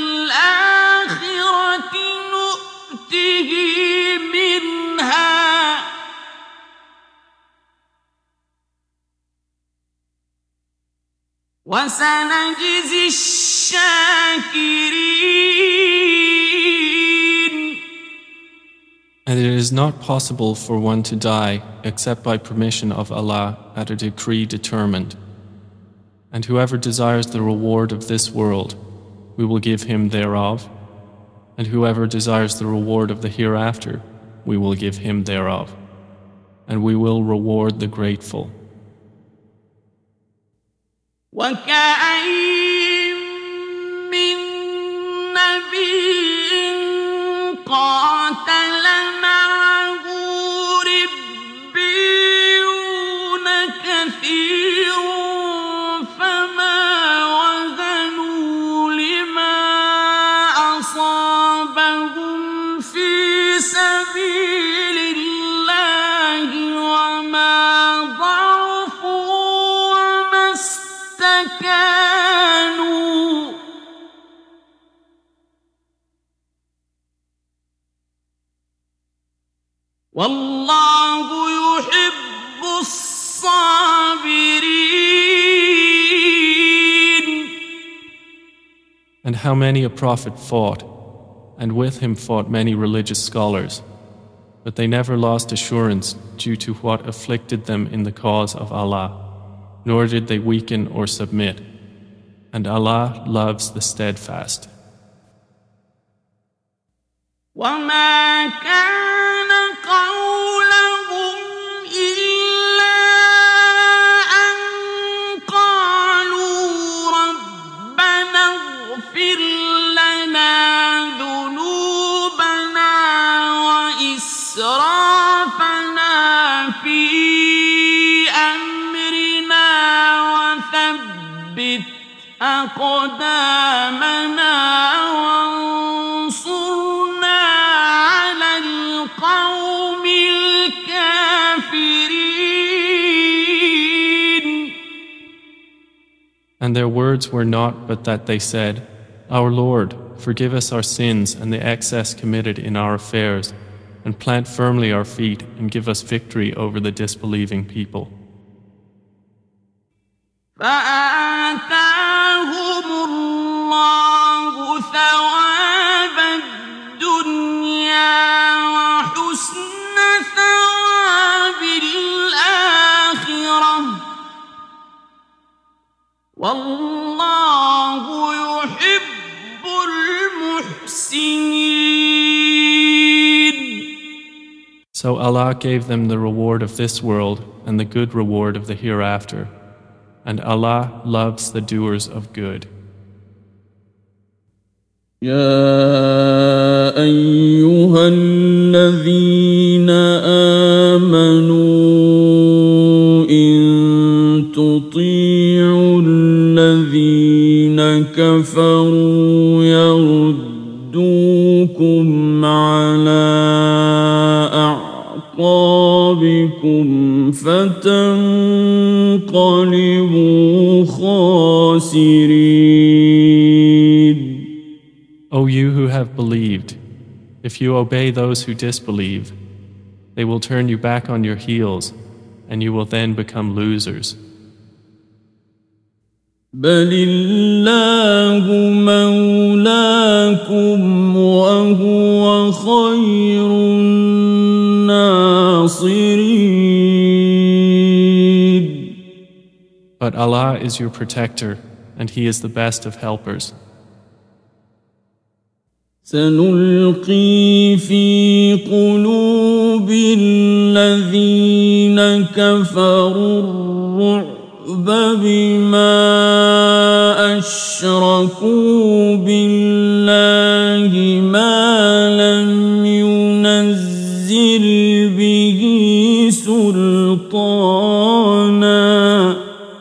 الآخرة نؤته منها وسنجزي الشاكرين. And it is not possible for one to die except by permission of Allah at a decree determined. And whoever desires the reward of this world, we will give him thereof. And whoever desires the reward of the hereafter, we will give him thereof. And we will reward the grateful. وكأين من نبي قاتل معه ربيون كثير فما وهنوا لما أصابهم في سبيل الله وما ضعفوا وما استكانوا والله يحب الصابرين. And how many a prophet fought, and with him fought many religious scholars, but they never lost assurance due to what afflicted them in the cause of Allah, nor did they weaken or submit, and Allah loves the steadfast. وما كان قولهم إلا أن قالوا ربنا اغفر لنا ذنوبنا وإسرافنا في أمرنا وثبت أقدامنا وانصرنا على القوم الكافرين. And their words were not but that they said, Our Lord, forgive us our sins and the excess committed in our affairs, and plant firmly our feet and give us victory over the disbelieving people. فآتاهم الله ثواب الدنيا وحسن ثواب الآخرة والله يحب المحسنين. So Allah gave them the reward of this world and the good reward of the hereafter. And Allah loves the doers of good. يا أيها الذين آمنوا إن تطيعوا الذين كفروا يردوكم على أعقابكم فتنقلبوا خاسرين. O you who have believed, if you obey those who disbelieve, they will turn you back on your heels, and you will then become losers. بل الله مولاكم وهو خير الناصرين. But Allah is your protector, and He is the best of helpers. سنلقي في قلوب الذين كفروا الرعب بما أشركوا بالله ما لم ينزل به سلطانا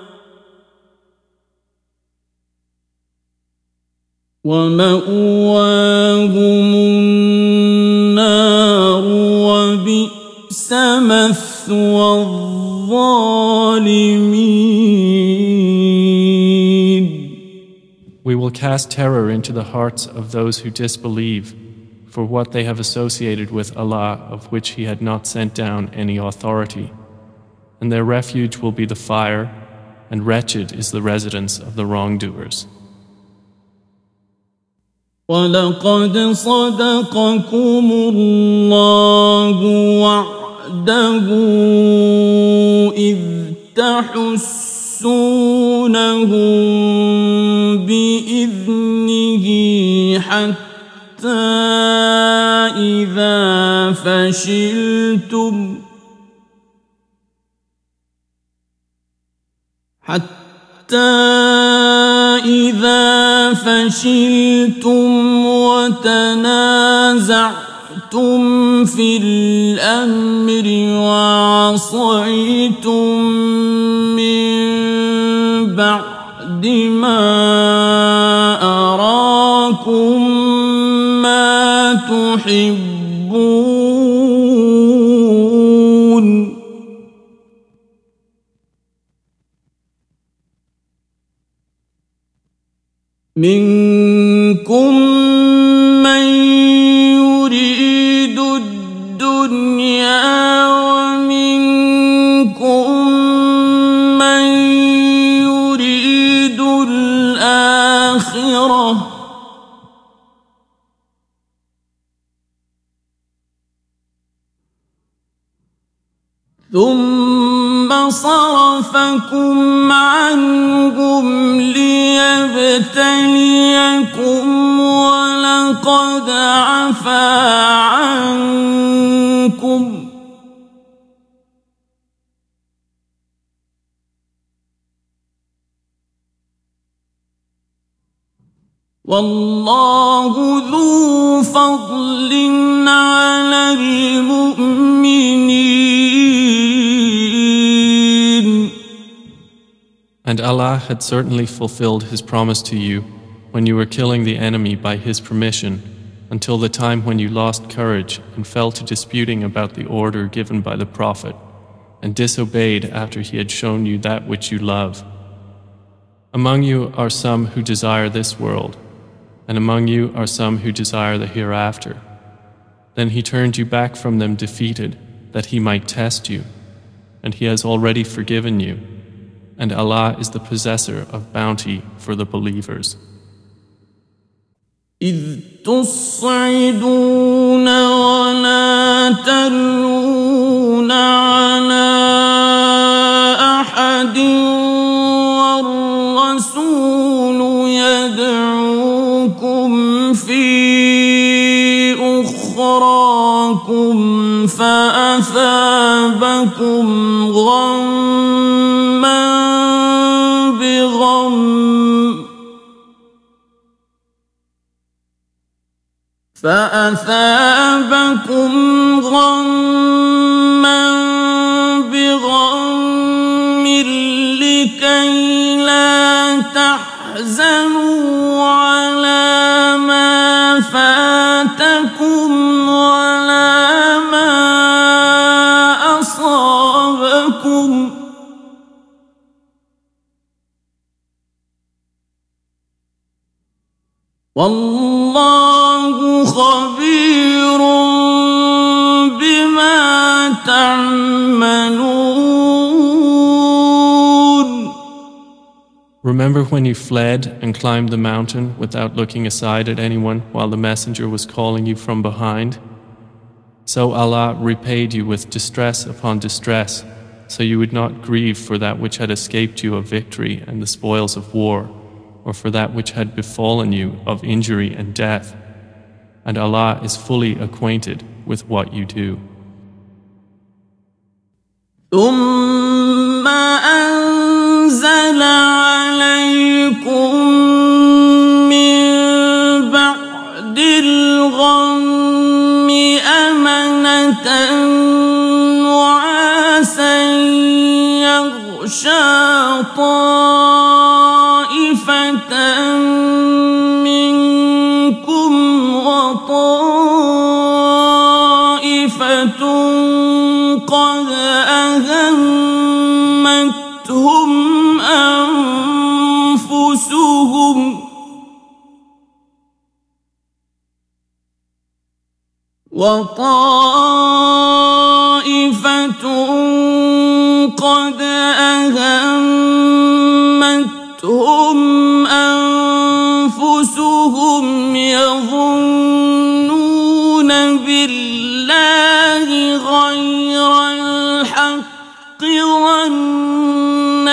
ومأواهم النار وبئس مثوى الظالمين. We will cast terror into the hearts of those who disbelieve for what they have associated with Allah, of which He had not sent down any authority. And their refuge will be the fire, and wretched is the residence of the wrongdoers. وَلَقَدْ صَدَقَكُمُ اللَّهُ وَعْدَهُ إِذْ تَحُسُّونَهُم بِإِذْنِهِ حَتَّى إذا فشلتم وتنازعتم في الأمر وعصيتم من بعد ما أراكم ما تحبون منكم من يريد الدنيا ومنكم من يريد الآخرة ثم صرفكم عنهم ليبتليكم ولقد عفا عنكم والله ذو فضل على المؤمنين. And Allah had certainly fulfilled His promise to you when you were killing the enemy by His permission, until the time when you lost courage and fell to disputing about the order given by the Prophet, and disobeyed after he had shown you that which you love. Among you are some who desire this world, and among you are some who desire the hereafter. Then He turned you back from them defeated, that He might test you, and He has already forgiven you. And Allah is the possessor of bounty for the believers. إذ تصعدون ولا تلون على أحد والرسول يدعوكم في أخراكم فأثابكم غمّا بغم لكي لا تحزنوا على ما فاتكم ولا ما أصابكم والله خبير بما تعملون. Remember when you fled and climbed the mountain without looking aside at anyone while the messenger was calling you from behind? So Allah repaid you with distress upon distress, so you would not grieve for that which had escaped you of victory and the spoils of war, or for that which had befallen you of injury and death. And Allah is fully acquainted with what you do. ثم أنزل عليكم من بعد الغم أمنة نعاسا يغشى طائفة منكم وطائفة قد أهمتهم أنفسهم وطائفة قد أهمتهم أنفسهم يظنون بالله غير الحق ظن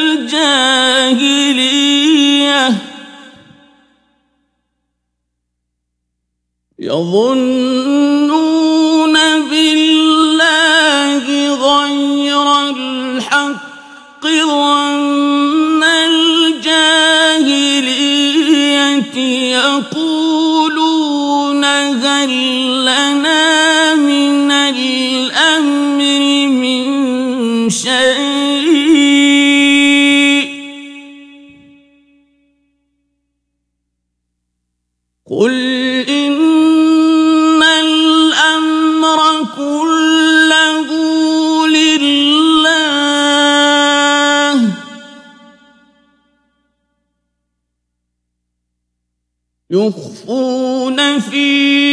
الجاهلية يظنون بالله غير الحق ظن الجاهلية يقولون هل لنا من الأمر من شيء قل إن الأمر كله لله يخفون في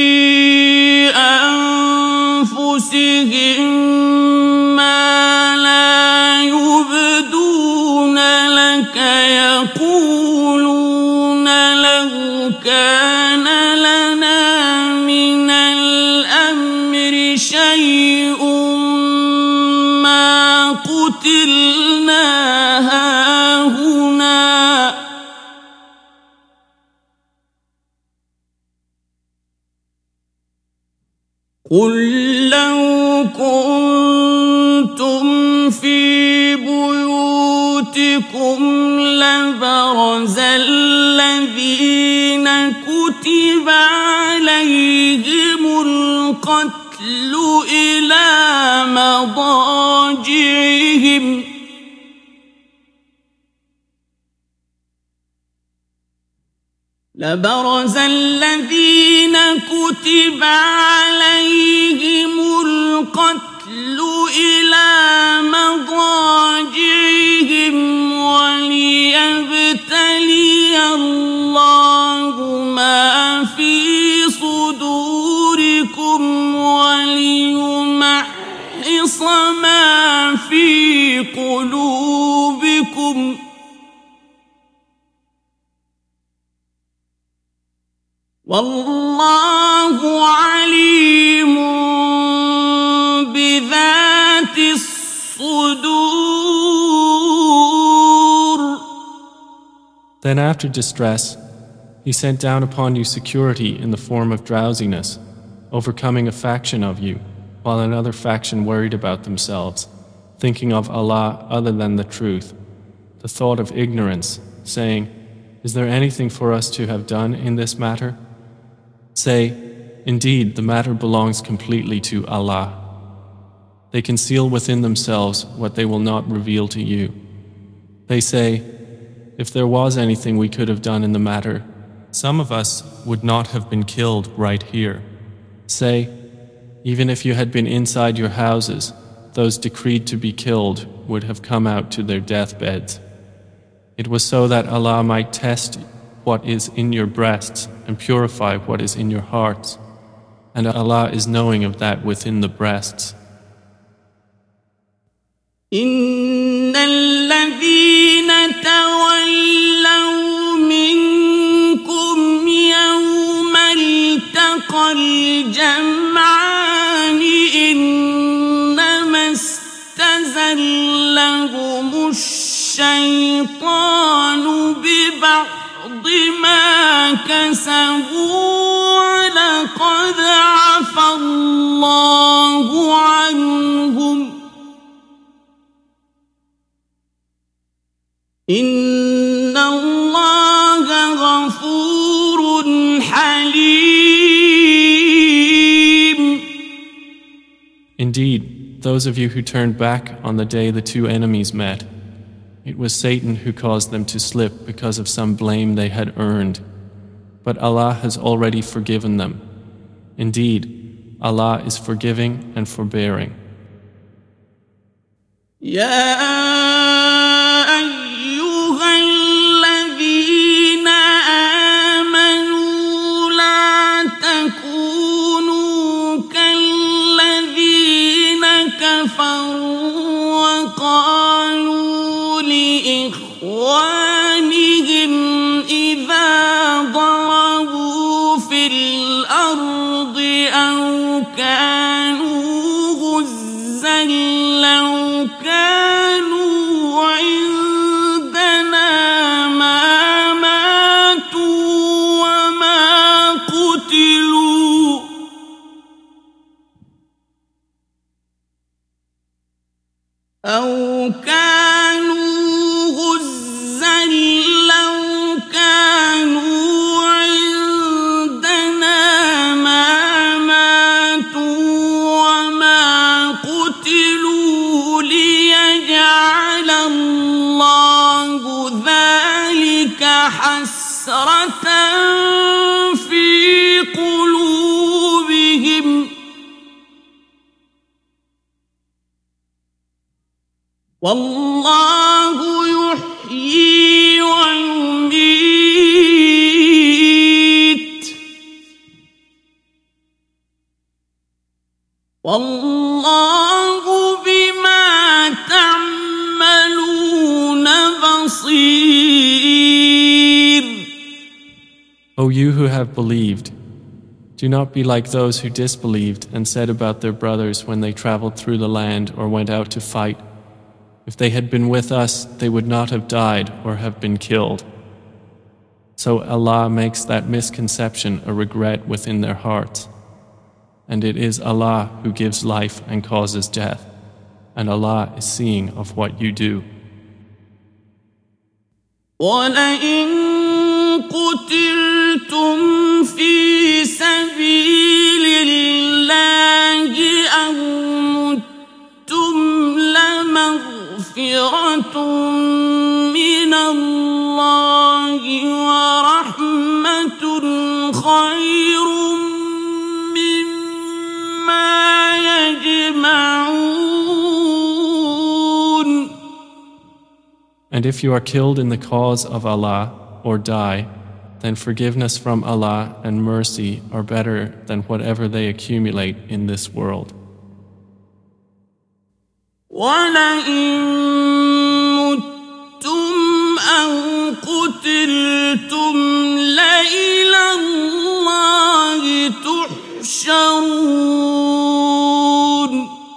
أنفسهم ما لا يبدون لك يقولون لو كان لنا من الأمر شيء ما قتلنا هاهنا قل لو كنتم في بيوتكم لبرز الذين كتب عليهم القتل إلى مضاجعهم لبرز الذين كتب عليهم القتل إلى مضاجعهم وليبتلي الله ما في صدوركم وليمحص ما في قلوبكم والله عليم بذات الصدور. Then after distress, He sent down upon you security in the form of drowsiness, overcoming a faction of you, while another faction worried about themselves, thinking of Allah other than the truth, the thought of ignorance, saying, "Is there anything for us to have done in this matter?" Say, "Indeed, the matter belongs completely to Allah." They conceal within themselves what they will not reveal to you. They say, "If there was anything we could have done in the matter, some of us would not have been killed right here." Say, "Even if you had been inside your houses, those decreed to be killed would have come out to their deathbeds. It was so that Allah might test what is in your breasts and purify what is in your hearts. And Allah is knowing of that within the breasts. إن الذين تولوا أَزَلَّهُمُ الشَّيْطَانُ بِبَعْضِ مَا كَسَبُوا وَلَقَدْ عَفَا اللَّهُ عَنْهُمْ إِنَّ اللَّهَ غَفُورٌ حَلِيمٌ. Indeed, those of you who turned back on the day the two enemies met, it was Satan who caused them to slip because of some blame they had earned. But Allah has already forgiven them. Indeed, Allah is forgiving and forbearing. وقالوا لإخوانهم إذا ضربوا في الأرض أو كانوا غزا لو كانوا عندنا ما ماتوا وما قتلوا أو كانوا غزا لو كانوا عندنا ما ماتوا وما قتلوا ليجعل الله ذلك حسرة في قلوبهم والله يحيي ويميت والله بما تعملون بصير. O you who have believed, do not be like those who disbelieved and said about their brothers when they traveled through the land or went out to fight, if they had been with us, they would not have died or have been killed. So Allah makes that misconception a regret within their hearts. And it is Allah who gives life and causes death. And Allah is seeing of what you do. وَلَئِن قُتِلْتُمْ فِي سَبِيلِ اللَّهِ أَوْ مُتُّمْ لَمَغْفِرَةٌ مِّنَ اللَّهِ وَرَحْمَةٌ خَيْرٌ مِّمَّا يَجْمَعُونَ. And if you are killed in the cause of Allah or die, then forgiveness from Allah and mercy are better than whatever they accumulate in this world. وَلَئِن مُتُّمْ أَوْ قُتِلْتُمْ لَإِلَى اللَّهِ تُحْشَرُونَ.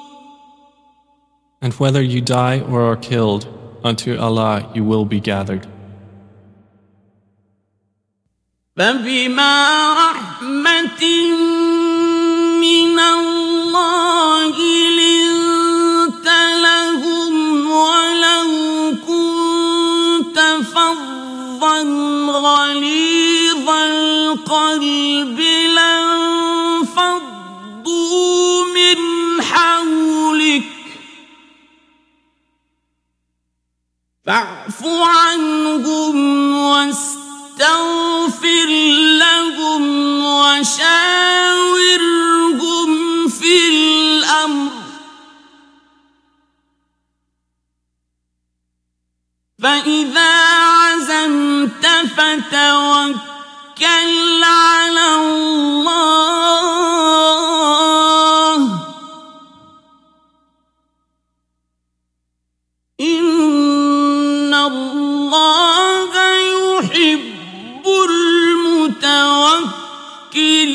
And whether you die or are killed, unto Allah you will be gathered. فَبِمَا رَحْمَةٍ مِّنَ اللَّهِ لِنتَ لَهُمْ وَلَوْ كُنتَ فَظًّا غَلِيظَ الْقَلْبِ لَانفَضُّوا مِنْ حَوْلِكَ فَاعْفُ عَنْهُمْ واستغفر لهم وشاورهم في الأمر فإذا عزمت فتوكل على الله إن الله يحب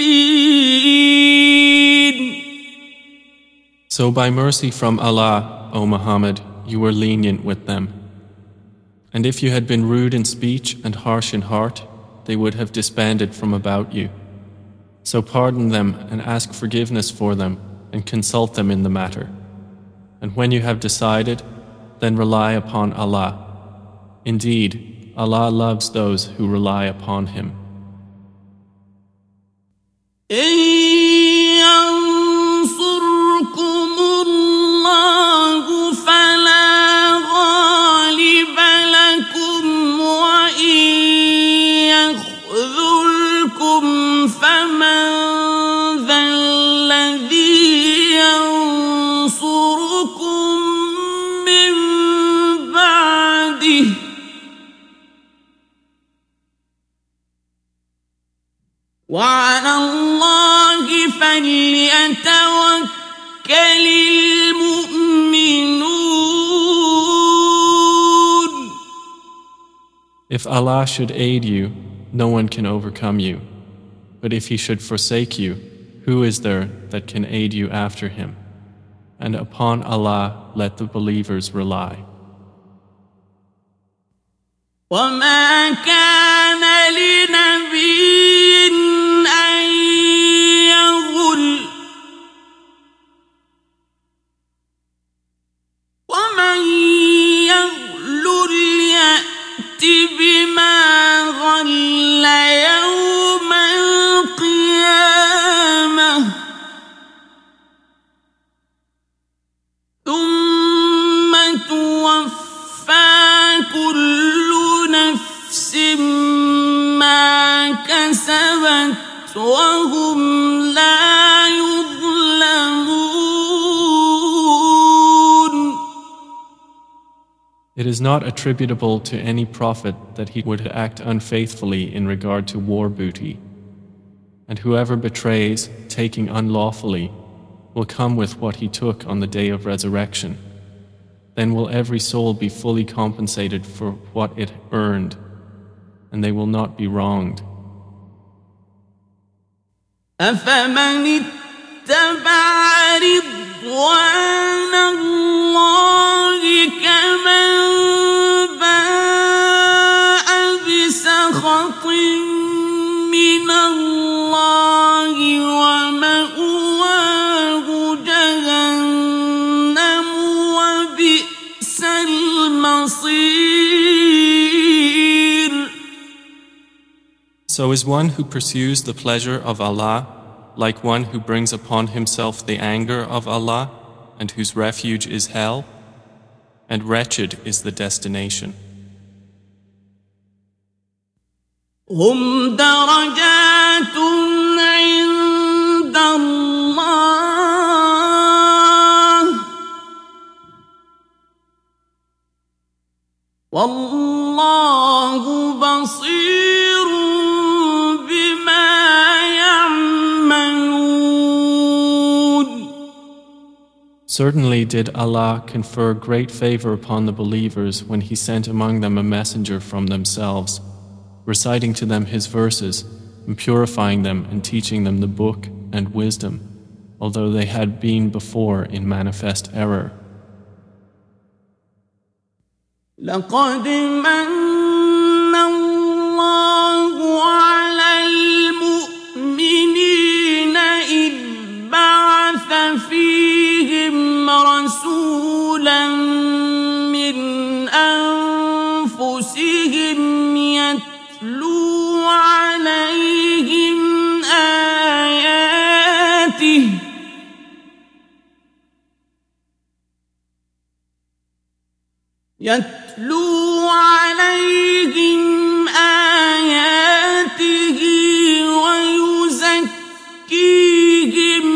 المتوكلين. So by mercy from Allah, O Muhammad, you were lenient with them. And if you had been rude in speech and harsh in heart, they would have disbanded from about you. So pardon them and ask forgiveness for them and consult them in the matter. And when you have decided, then rely upon Allah. Indeed, Allah loves those who rely upon Him. وعلى الله فليتوكل المؤمنون. If Allah should aid you, no one can overcome you. But if He should forsake you, who is there that can aid you after Him? And upon Allah let the believers rely. وما كان لنبي أن يغل ومن يغل يأت بما غل يوم القيامة ثم توفى كل نفس ما كسبت وهم لا يظلمون. It is not attributable to any prophet that he would act unfaithfully in regard to war booty. And whoever betrays, taking unlawfully, will come with what he took on the day of resurrection. Then will every soul be fully compensated for what it earned, and they will not be wronged. أفمن اتبع رضوان الله كمن باء بسخط من الله ومأواه جهنم وبئس المصير. So is one who pursues the pleasure of Allah like one who brings upon himself the anger of Allah and whose refuge is hell? And wretched is the destination. هم درجات عند الله والله بصير بما يعملون. Certainly did Allah confer great favor upon the believers when He sent among them a messenger from themselves, reciting to them His verses, and purifying them and teaching them the book and wisdom, although they had been before in manifest error. لقد من الله على المؤمنين إذ بعث فيهم رسولا من أنفسهم يتلو عليهم آياته ويزكيهم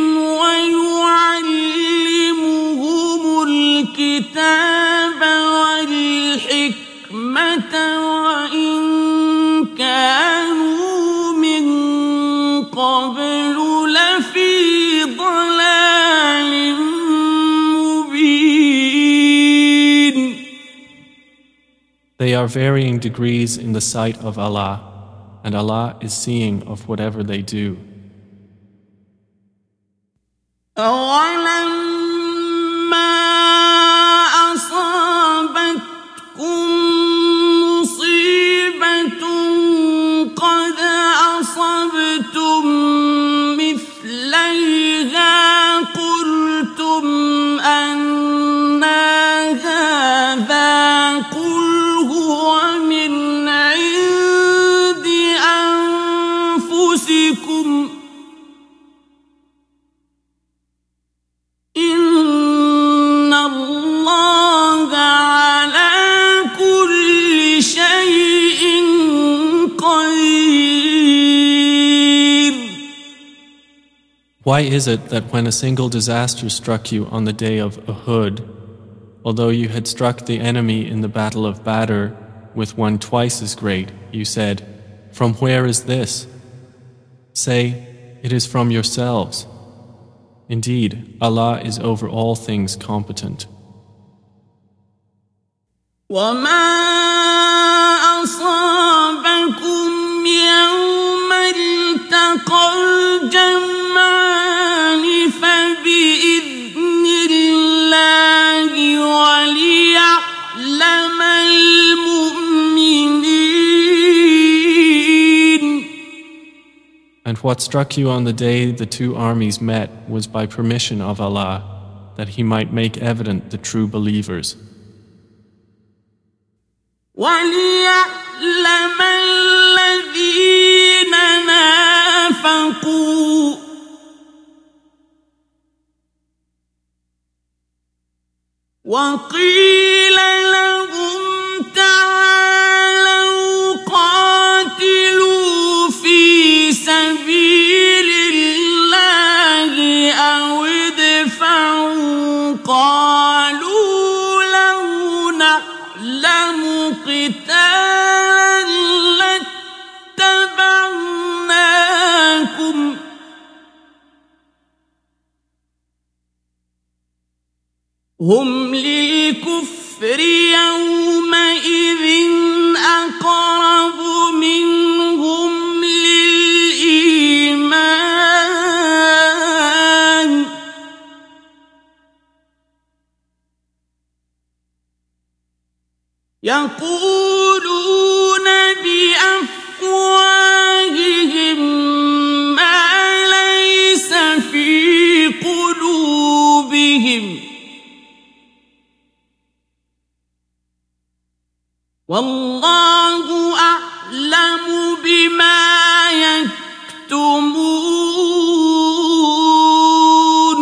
ويعلمهم الكتاب والحكمة وإن كانوا من قبل لفي ضلال مبين. They are varying degrees in the sight of Allah, and Allah is seeing of whatever they do. أولما Why is it that when a single disaster struck you on the day of Uhud, although you had struck the enemy in the battle of Badr with one twice as great, you said, "From where is this?" Say, "It is from yourselves." Indeed, Allah is over all things competent. وما أصابكم يوم التقى الجمعان فبإذن الله وليعلم المؤمنين. And what struck you on the day the two armies met was by permission of Allah, that He might make evident the true believers. وَلِيَعْلَمَ الَّذِينَ نَافَقُوا وَقِيلَ لَهُمْ تَعَالَوْا قَاتِلُوا فِي سَبِيلِ اللَّهِ أَوِ ادْفَعُوا قَالُوا لَوْ نَعْلَمُ قِتَالًا لَاتَّبَعْنَاكُمْ هُمْ لِلْكُفْرِ يَوْمَئِذٍ أَقْرَبُ مِنْهُمْ لِلْإِيمَانِ يَقُولُونَ بِأَفْوَاهِهِم مَّا لَيْسَ فِي قُلُوبِهِمْ وَاللَّهُ أَعْلَمُ بِمَا يَكْتُمُونَ.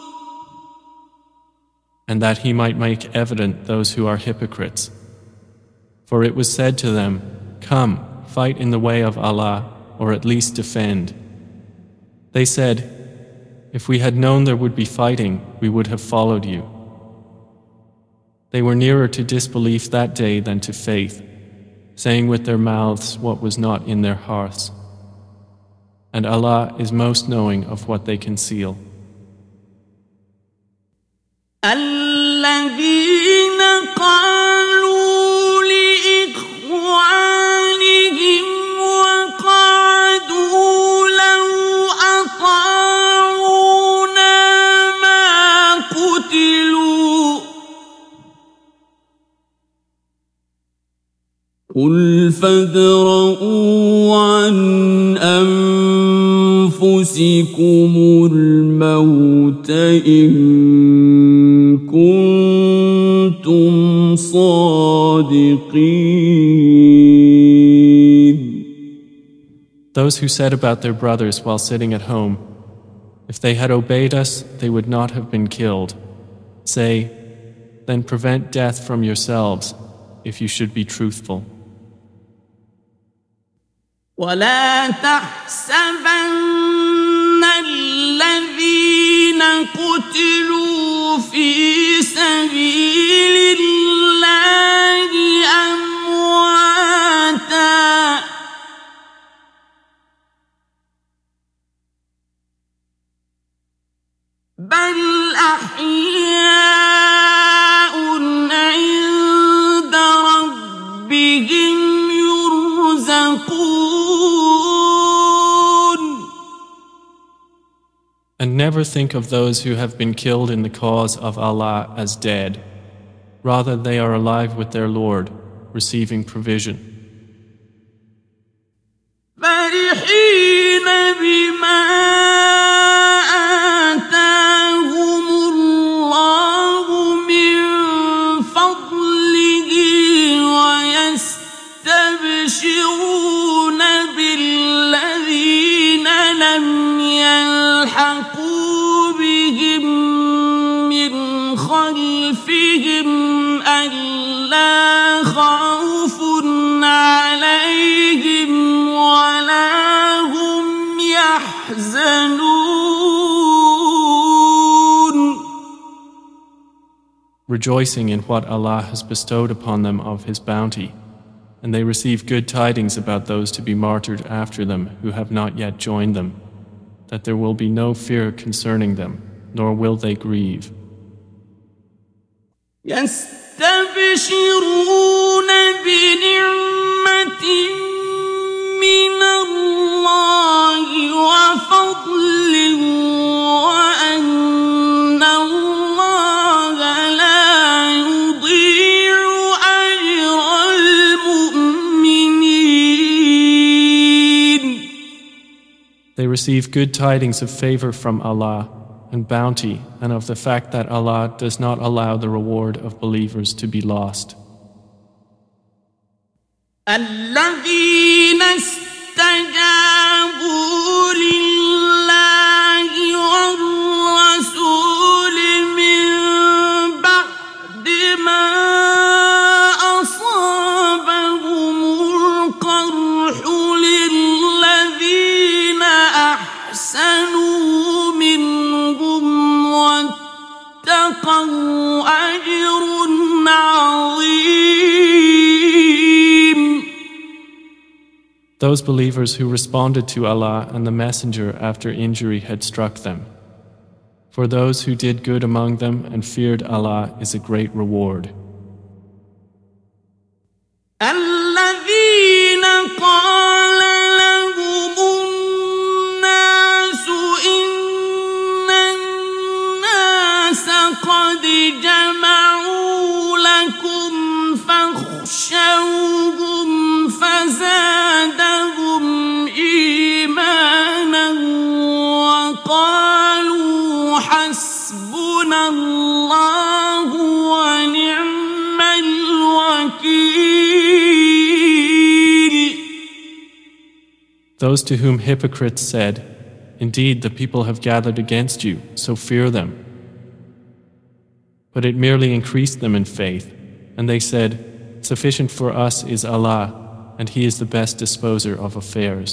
And that He might make evident those who are hypocrites. For it was said to them, "Come, fight in the way of Allah, or at least defend." They said, "If we had known there would be fighting, we would have followed you." They were nearer to disbelief that day than to faith, saying with their mouths what was not in their hearts. And Allah is most knowing of what they conceal. الَّذِينَ قَالُوا لِإِخْوَانِهِمْ وَقَعَدُوا لَوْ أَطَاعُونَا مَا قُتِلُوا قُلْ فَادْرَءُوا عَنْ أَنفُسِكُمُ الْمَوْتَ إِن كُنتُمْ صَادِقِينَ. Those who said about their brothers while sitting at home, "If they had obeyed us, they would not have been killed." Say, then prevent death from yourselves if you should be truthful. وَلَا تَحْسَبَنَّ الَّذِينَ قُتِلُوا فِي سَبِيلِ اللَّهِ أَمْوَاتًا بَلْ أَحْيَاءٌ عِندَ رَبِّهِمْ يُرْزَقُونَ. And never think of those who have been killed in the cause of Allah as dead. Rather, they are alive with their Lord, receiving provision. فَرِحِينَ بِمَا آتَاهُمُ اللَّهُ مِنْ فَضْلِهِ وَيَسْتَبْشِرُونَ بِالَّذِينَ لَمْ يَلْحَقُوا بِهِمْ مِنْ خَلْفِهِمْ أَلَّا خَوْفٌ عَلَيْهِمْ وَلَا هُمْ يَحْزَنُونَ. rejoicing in what Allah has bestowed upon them of His bounty, and they receive good tidings about those to be martyred after them who have not yet joined them, that there will be no fear concerning them, nor will they grieve. يستبشرون بنعمة من الله وفضل وأن الله لا يضيع أجر المؤمنين. They receive good tidings of favor from Allah and bounty, and of the fact that Allah does not allow the reward of believers to be lost. الذين استجابوا لله والرسول من بعد ما أصابهم القرح للذين أحسنوا منهم واتقوا أجر عظيم. Those believers who responded to Allah and the Messenger after injury had struck them. For those who did good among them and feared Allah is a great reward. الذين قال لهم الناس إن الناس قد جمعوا لكم فاخشوهم فزادهم إيمانا وقالوا حسبنا الله ونعم الوكيل. Those to whom hypocrites said, "Indeed, the people have gathered against you, so fear them." But it merely increased them in faith, and they said, "Sufficient for us is Allah, and He is the best disposer of affairs."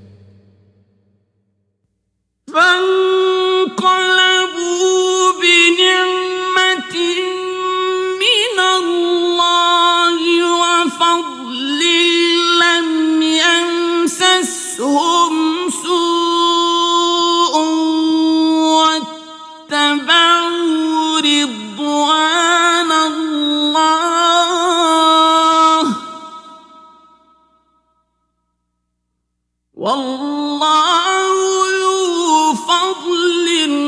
فانقلبوا بنعمة من الله وفضل لم يمسسهم سوء واتبعوا رضوان الله والله ذو فضل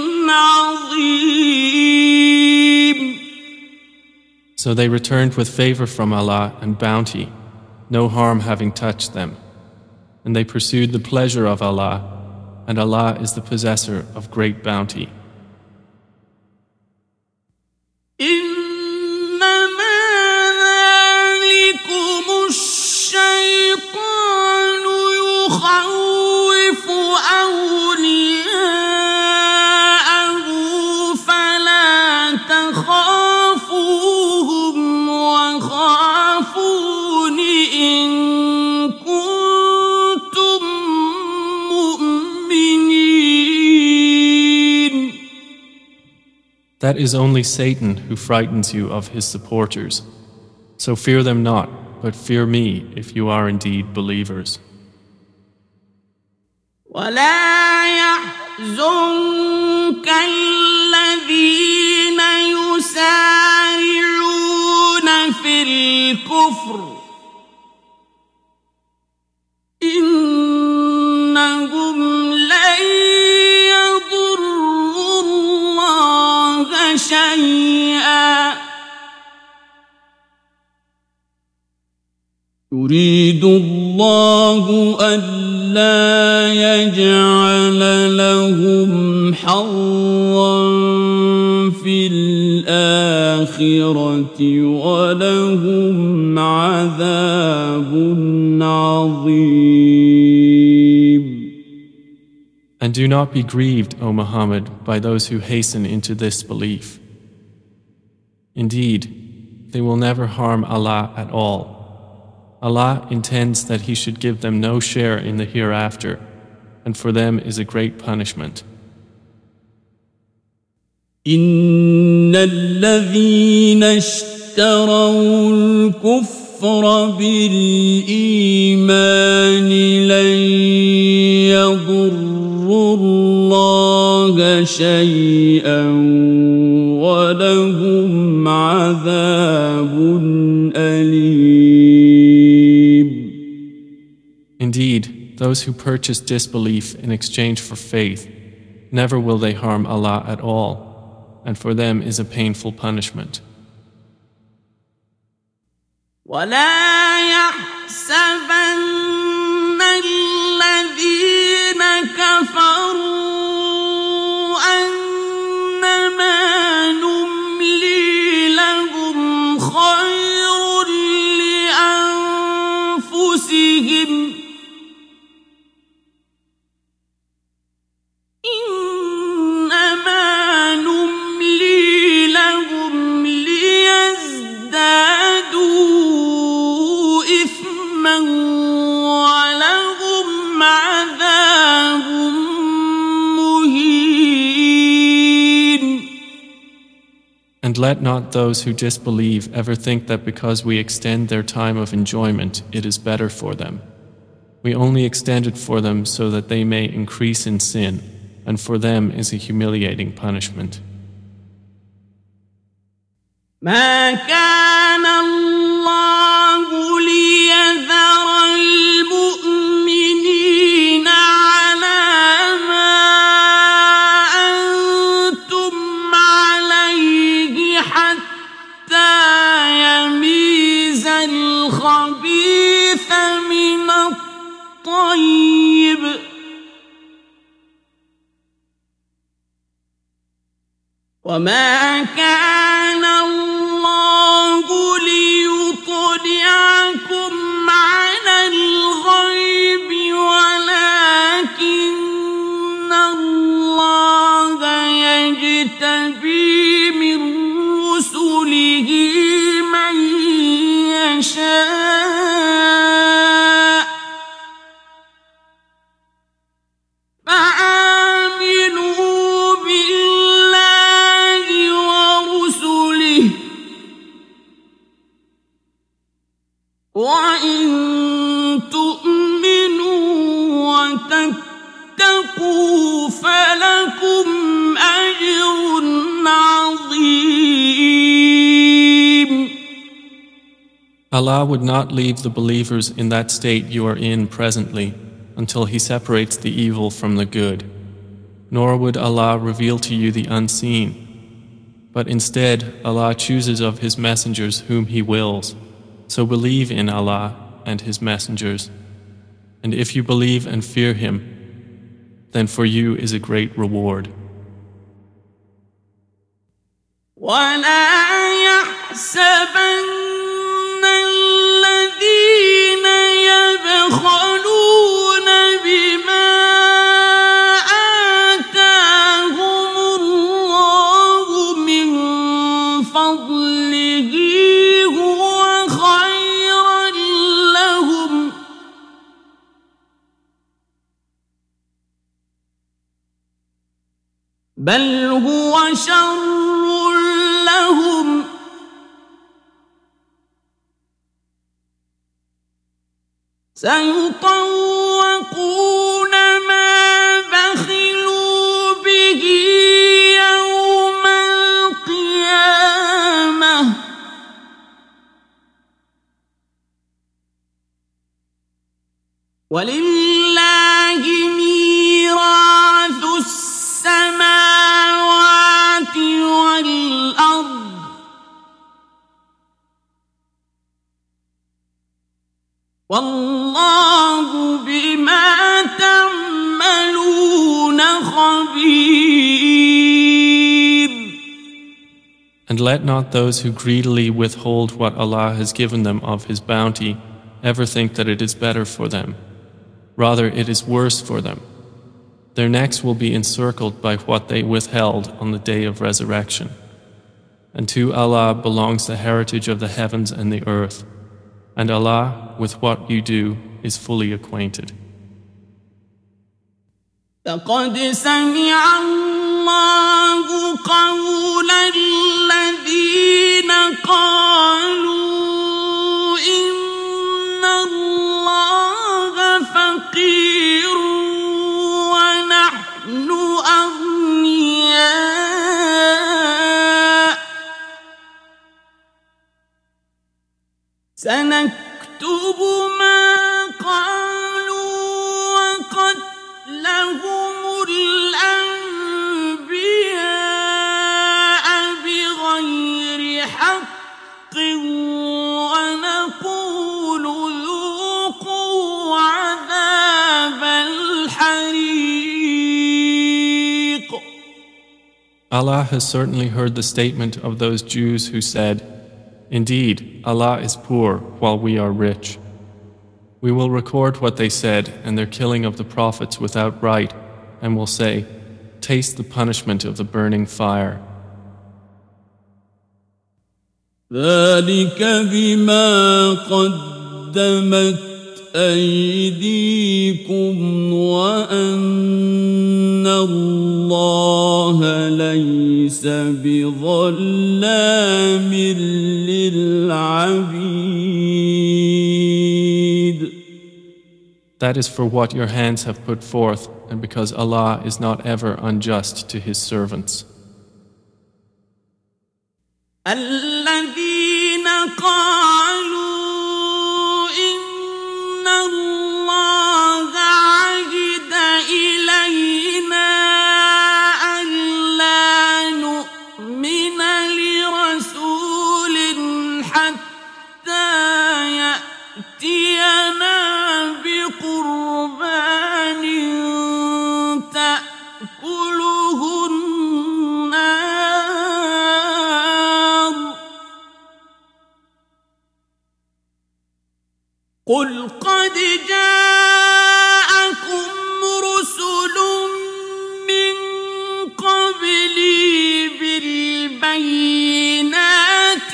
عظيم. So they returned with favor from Allah and bounty, no harm having touched them. And they pursued the pleasure of Allah, and Allah is the possessor of great bounty. إنما ذلكم الشيطان يخوف أولياءه فلا تخافوهم وخافون إن كنتم مؤمنين. That is only Satan who frightens you of his supporters. So fear them not, but fear me if you are indeed believers. ولا يحزنك الذين يسارعون في الكفر إنهم لن يضروا الله شيئا يريد الله ألا يجعل لهم حظا في الآخرة ولهم عذاب عظيم. And do not be grieved, O Muhammad, by those who hasten into this belief. Indeed, they will never harm Allah at all. Allah intends that He should give them no share in the hereafter, and for them is a great punishment. إن الذين اشتروا الكفر بالإيمان لن يضروا الله شيئا ولهم عذاب أليم. Indeed, those who purchase disbelief in exchange for faith, never will they harm Allah at all, and for them is a painful punishment. ولا يحسبن الذين كفروا أنما نملي لهم خير لأنفسهم إنما نملي لهم ليزدادوا إثما ولهم عذاب مهين. And let not those who disbelieve ever think that because we extend their time of enjoyment, it is better for them. We only extend it for them so that they may increase in sin, and for them is a humiliating punishment. ما كان الله ليذر المؤمنين على ما أنتم عليه حتى يميز الخبيث من الطيب وما كان الله ليطلعكم على الغيب ولكن الله يجتبي من رسله من يشاء فآمنوا بالله ورسله وإن تؤمنوا وتتقوا فلكم أجر عظيم. Allah would not leave the believers in that state you are in presently until He separates the evil from the good, nor would Allah reveal to you the unseen. But instead, Allah chooses of His messengers whom He wills. So believe in Allah and His messengers. And if you believe and fear Him, then for you is a great reward. ولا يحسبن الذين يبخلون بما آتاهم الله من فضله هو خيرا لهم بل هو شر لهم سيطوقون ما بخلوا به يوم القيامة ولله ميراث السماوات والأرض والله بما تعملون خبير. And let not those who greedily withhold what Allah has given them of His bounty ever think that it is better for them. Rather, it is worse for them. Their necks will be encircled by what they withheld on the day of resurrection. And to Allah belongs the heritage of the heavens and the earth. And Allah, with what you do, is fully acquainted. لقد سمع الله قول الذين قالوا إن الله فقير ونحن أغنياء سنكتب ما قالوا وقتلهم الأنبياء بغير حق ونقول ذوقوا عذاب الحريق. Allah has certainly heard the statement of those Jews who said, "Indeed, Allah is poor while we are rich." We will record what they said and their killing of the prophets without right, and will say, "Taste the punishment of the burning fire." ذلك بما قدمت أيديكم وأن الله ليس بظلام للعبيد. That is for what your hands have put forth, and because Allah is not ever unjust to His servants. الذين قالوا إن الله عهد إلينا ألا نؤمن لرسول حتى يأتينا بقربان تأكله النار قل قد جاءكم رسل من قبلي بالبينات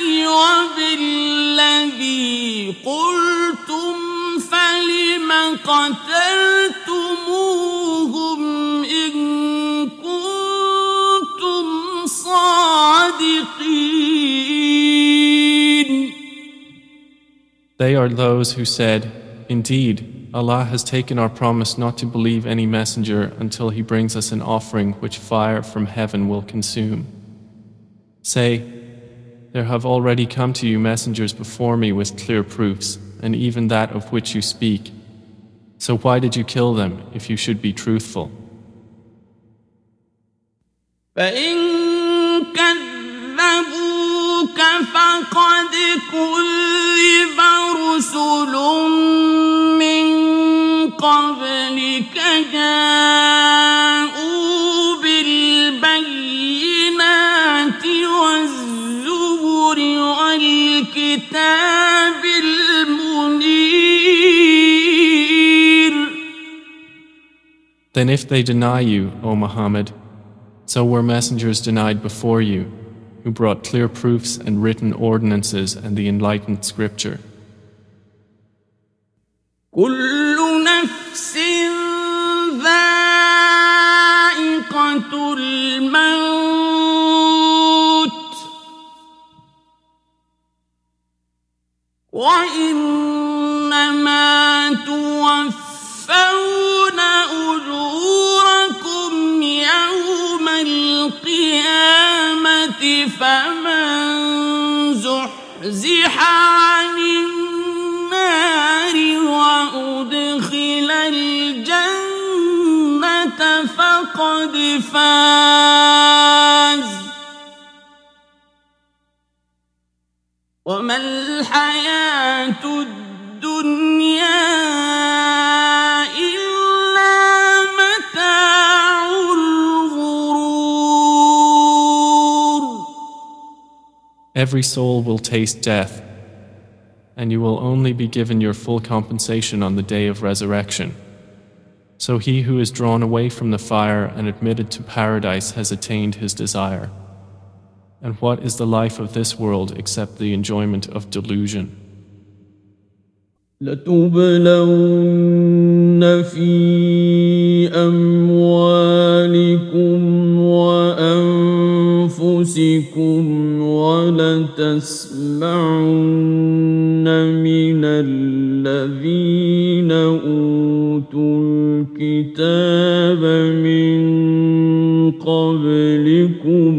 وبالذي قلتم فلم قتلتموهم إن كنتم صادقين. They are those who said, "Indeed, Allah has taken our promise not to believe any messenger until He brings us an offering which fire from heaven will consume." Say, "There have already come to you messengers before me with clear proofs, and even that of which you speak. So why did you kill them if you should be truthful?" فإن كذبوك فقد كذب رسل من قبلك جاءوا بالبينات والزبر والكتاب المنير. Then if they deny you, O Muhammad, so were messengers denied before you, who brought clear proofs and written ordinances and the enlightened scripture. كل نفس ذائقة الموت وإنما توفون أجوركم يوم القيامة فمن زحزح عن النار وأدخل الجنة فقد فاز وما الحياة الدنيا إلا متاع الغرور. Every soul will taste death, and you will only be given your full compensation on the day of resurrection. So he who is drawn away from the fire and admitted to paradise has attained his desire. And what is the life of this world except the enjoyment of delusion? لتبلون في أموالكم ولتسمعن من الذين أوتوا الكتاب من قبلكم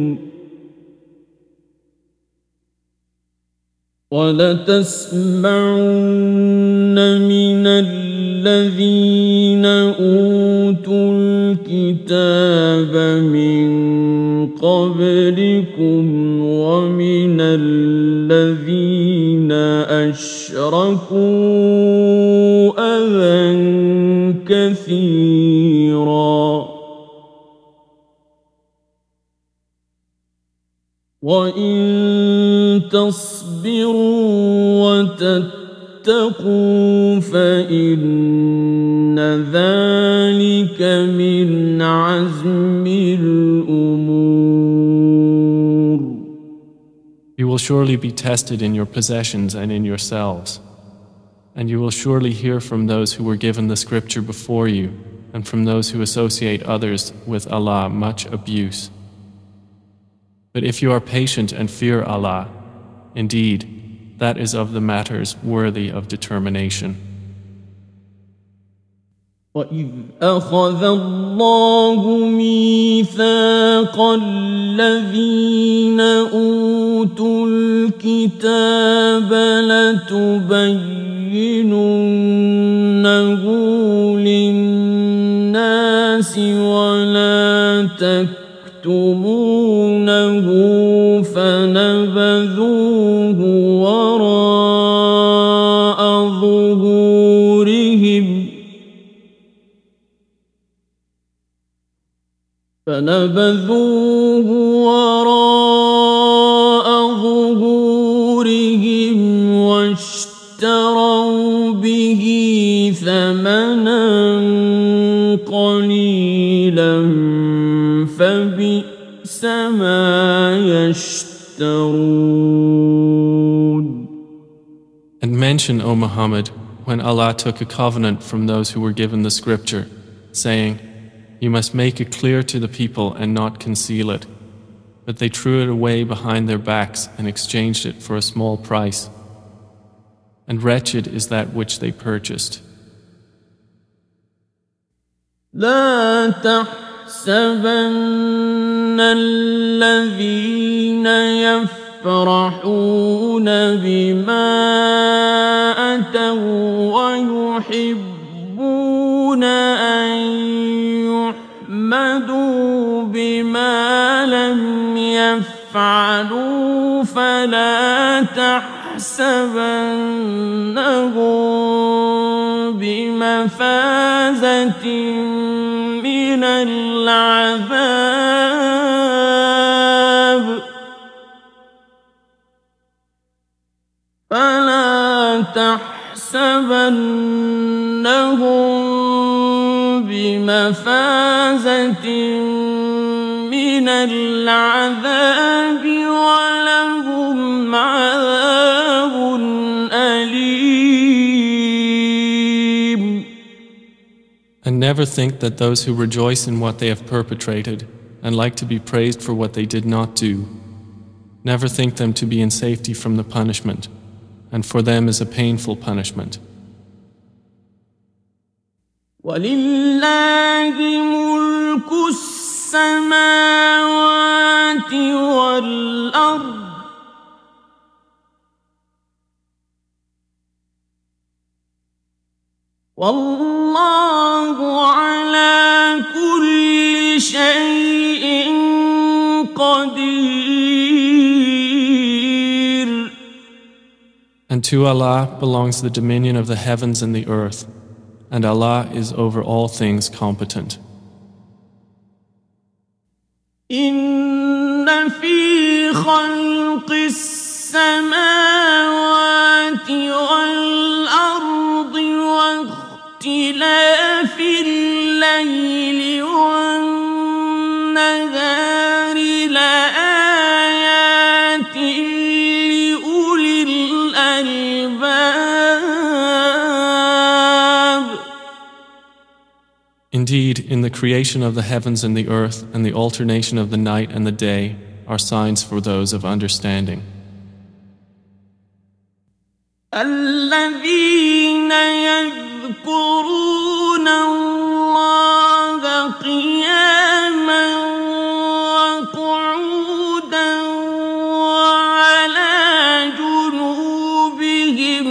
ومن الذين أشركوا أذى كثيرا وإن تصبروا وتتقوا فإن ذلك من عزم الأمور. You will surely be tested in your possessions and in yourselves. And you will surely hear from those who were given the scripture before you and from those who associate others with Allah much abuse. But if you are patient and fear Allah, indeed, that is of the matters worthy of determination. وَإِذْ أَخَذَ اللَّهُ مِيثَاقَ الَّذِينَ أُوتُوا الْكِتَابَ لَتُبَيِّنُنَّهُ لِلنَّاسِ وَلَا تَكْتُمُونَهُ فَنَبَذُوهُ وَرَاءَ ظهورهم واشتروا به ثمنا قليلا فبئس ما يشترون. And mention, O Muhammad, when Allah took a covenant from those who were given the scripture, saying, "You must make it clear to the people and not conceal it." But they threw it away behind their backs and exchanged it for a small price. And wretched is that which they purchased. لا تحسبن الذين يفرحون بما أتوا ويحبون أن يحمدوا بما لم يفعلوا فلا تحسبنهم بمفازة من العذاب فلا تحسبنهم بمفازة من العذاب ولهم عذاب أليم. And never think that those who rejoice in what they have perpetrated and like to be praised for what they did not do, never think them to be in safety from the punishment, and for them is a painful punishment. وَلِلَّهِ مُلْكُ السَّمَاوَاتِ وَالْأَرْضِ وَاللَّهُ عَلَى كُلِّ شَيْءٍ قَدِيرٌ. And to Allah belongs the dominion of the heavens and the earth, and Allah is over all things competent. إِنَّ فِي خَلْقِ السَّمَاوَاتِ وَالْأَرْضِ واختلاف الليل والنهار لآيات لأولي الألباب. Indeed, in the creation of the heavens and the earth and the alternation of the night and the day are signs for those of understanding. الذين يذكرون الله قياما وقعودا وعلى جنوبهم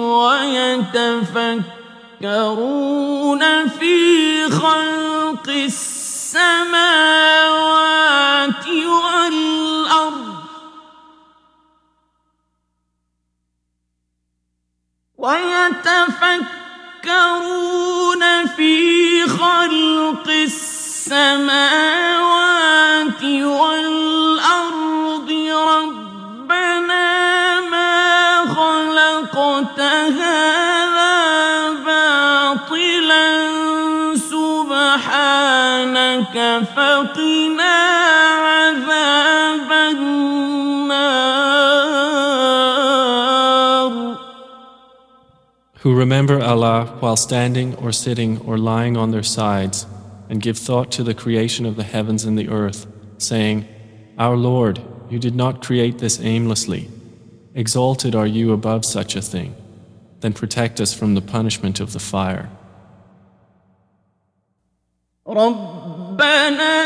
ويتفكرون في خلق السماوات والأرض ربنا ما خلقت هذا باطلا سبحانك فقنا عذاب النار. Who remember Allah while standing or sitting or lying on their sides, and give thought to the creation of the heavens and the earth, saying, Our Lord, you did not create this aimlessly. Exalted are you above such a thing. Then protect us from the punishment of the fire. ربنا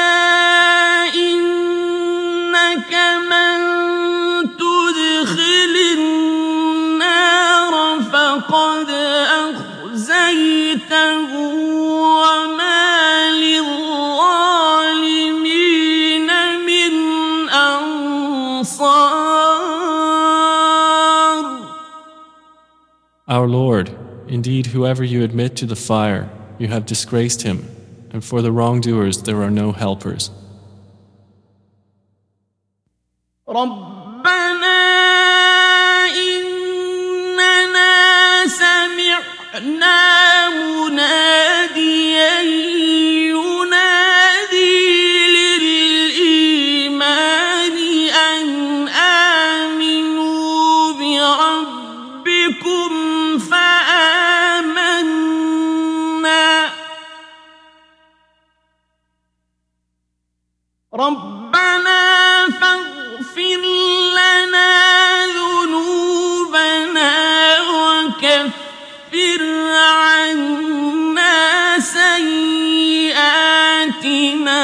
إنك من تدخل النار فقد أخزيته وما للظالمين من أنصار. Our Lord, indeed whoever you admit to the fire, you have disgraced him, and for the wrongdoers there are no helpers. ربنا إننا سمعنا مناديا ينادي للإيمان أن آمنوا بربكم فآمنا. ربنا فاغفر لنا ذنوبنا وكفر عنا سيئاتنا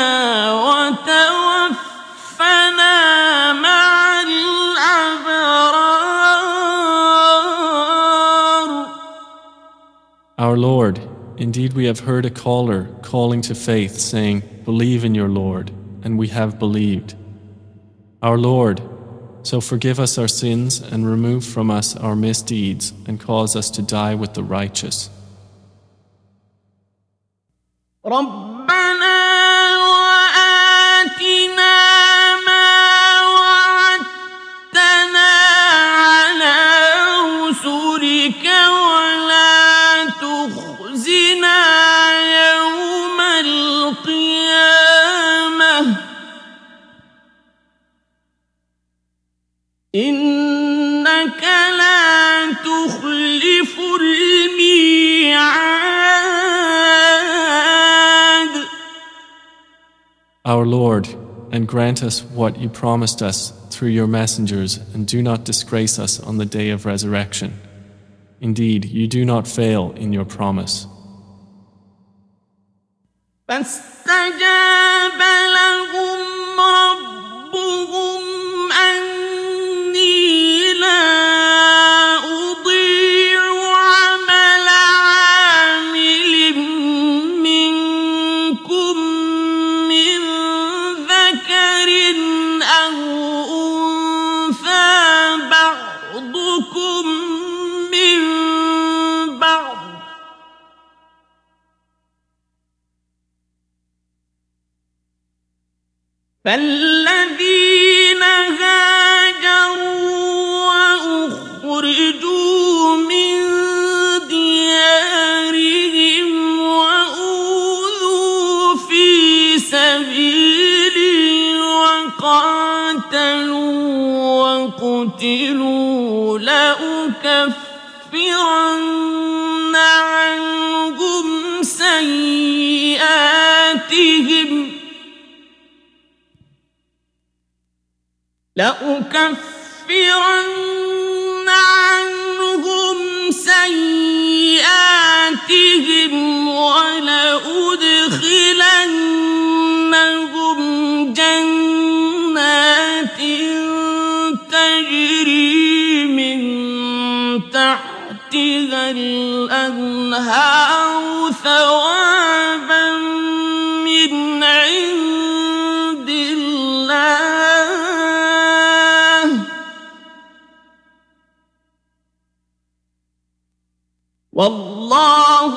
وتوفنا مع الأبرار. Our Lord, indeed we have heard a caller calling to faith, saying, Believe in your Lord, and we have believed. Our Lord, so forgive us our sins and remove from us our misdeeds and cause us to die with the righteous. ربنا وآتنا ما وعدتنا على رسلك ولا تخزنا يوم القيامة إنك لا تخلف الميعاد. Our Lord, and grant us what you promised us through your messengers, and do not disgrace us on the day of resurrection. Indeed, you do not fail in your promise. فاستجاب لهم ربهم أني لا أضيع عمل عامل منكم من ذكر أو أنثى بعضكم من بعض فالذين هاجروا وأخرجوا من ديارهم وأوذوا في سبيلي وقاتلوا وقتلوا لأكفرن عنهم سيئاتهم عنهم تحتها الأنهار ثوابا من عند الله والله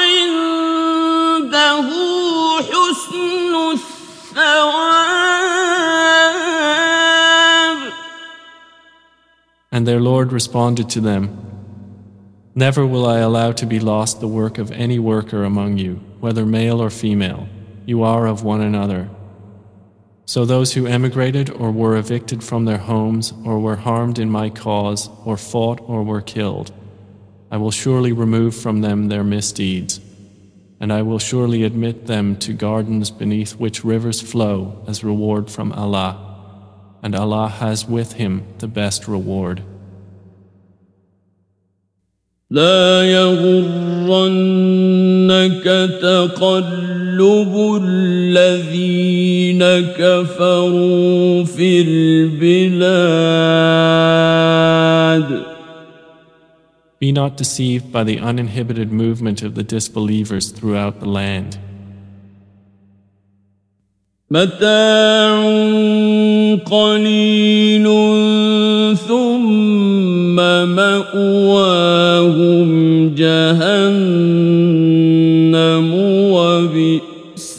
عنده حسن الثواب. And their Lord responded to them, Never will I allow to be lost the work of any worker among you, whether male or female. You are of one another. So those who emigrated or were evicted from their homes or were harmed in my cause or fought or were killed, I will surely remove from them their misdeeds, and I will surely admit them to gardens beneath which rivers flow as reward from Allah, and Allah has with Him the best reward. لا يغرنك تقلب الذين كفروا في البلاد. Be not deceived by the uninhibited movement of the disbelievers throughout the land. متاع قليل ثم مأواهم جهنم وبئس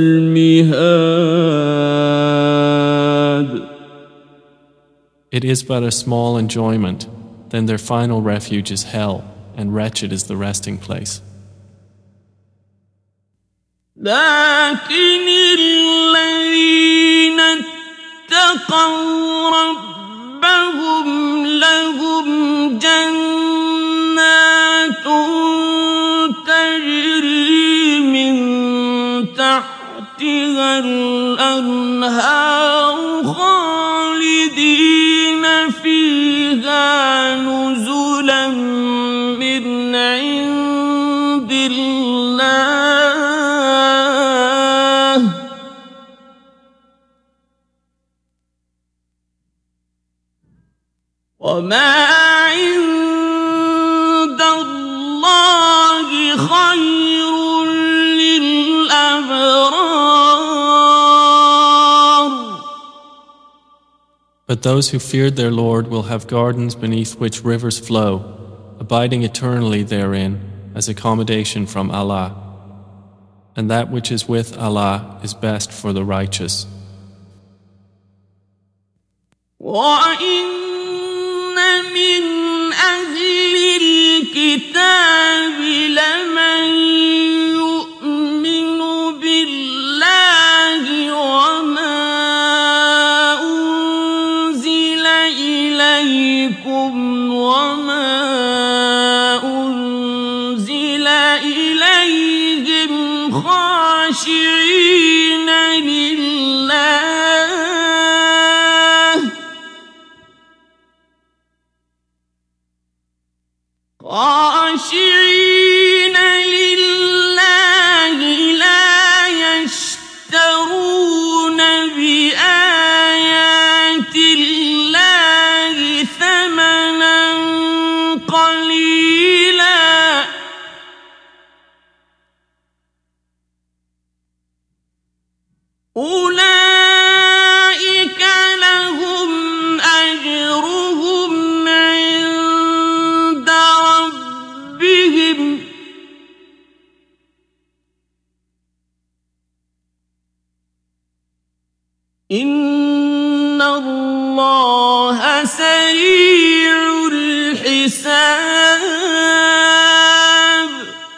المهاد. It is but a small enjoyment, then their final refuge is hell, and wretched is the resting place. لكن الذين اتقوا ربهم لهم جنات تجري من تحتها الأنهار خالدين فيها نزلا من عند الله وما عند الله خير للأبرار. But those who feared their Lord will have gardens beneath which rivers flow, abiding eternally therein as accommodation from Allah. And that which is with Allah is best for the righteous. وَإِنَّ مِنْ أَهْلِ الْكِتَابِ لَمَنْ يُؤْمِنُ بِاللَّهِ وَمَا أُنْزِلَ إِلَيْكُمْ وَمَا أُنْزِلَ إِلَيْهِمْ خَاشِعِينَ لله لا يشترون بآيات الله ثمنا قليلا أولئك لهم أجرهم عند ربهم إن الله سريع الحساب.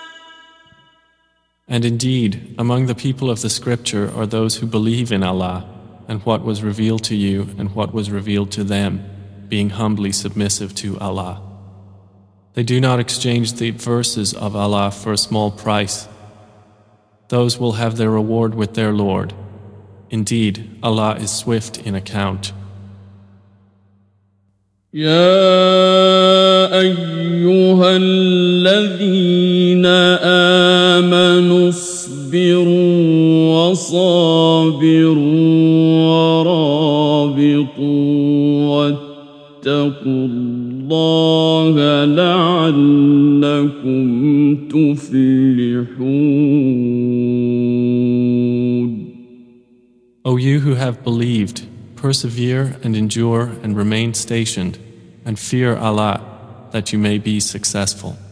And indeed, among the people of the scripture are those who believe in Allah and what was revealed to you and what was revealed to them, being humbly submissive to Allah. They do not exchange the verses of Allah for a small price. Those will have their reward with their Lord. Indeed, Allah is swift in account. يا أيها الذين آمنوا اصبروا وصابروا ورابطوا واتقوا الله الله لعلكم تفلحون. O you who have believed, persevere and endure and remain stationed, and fear Allah that you may be successful.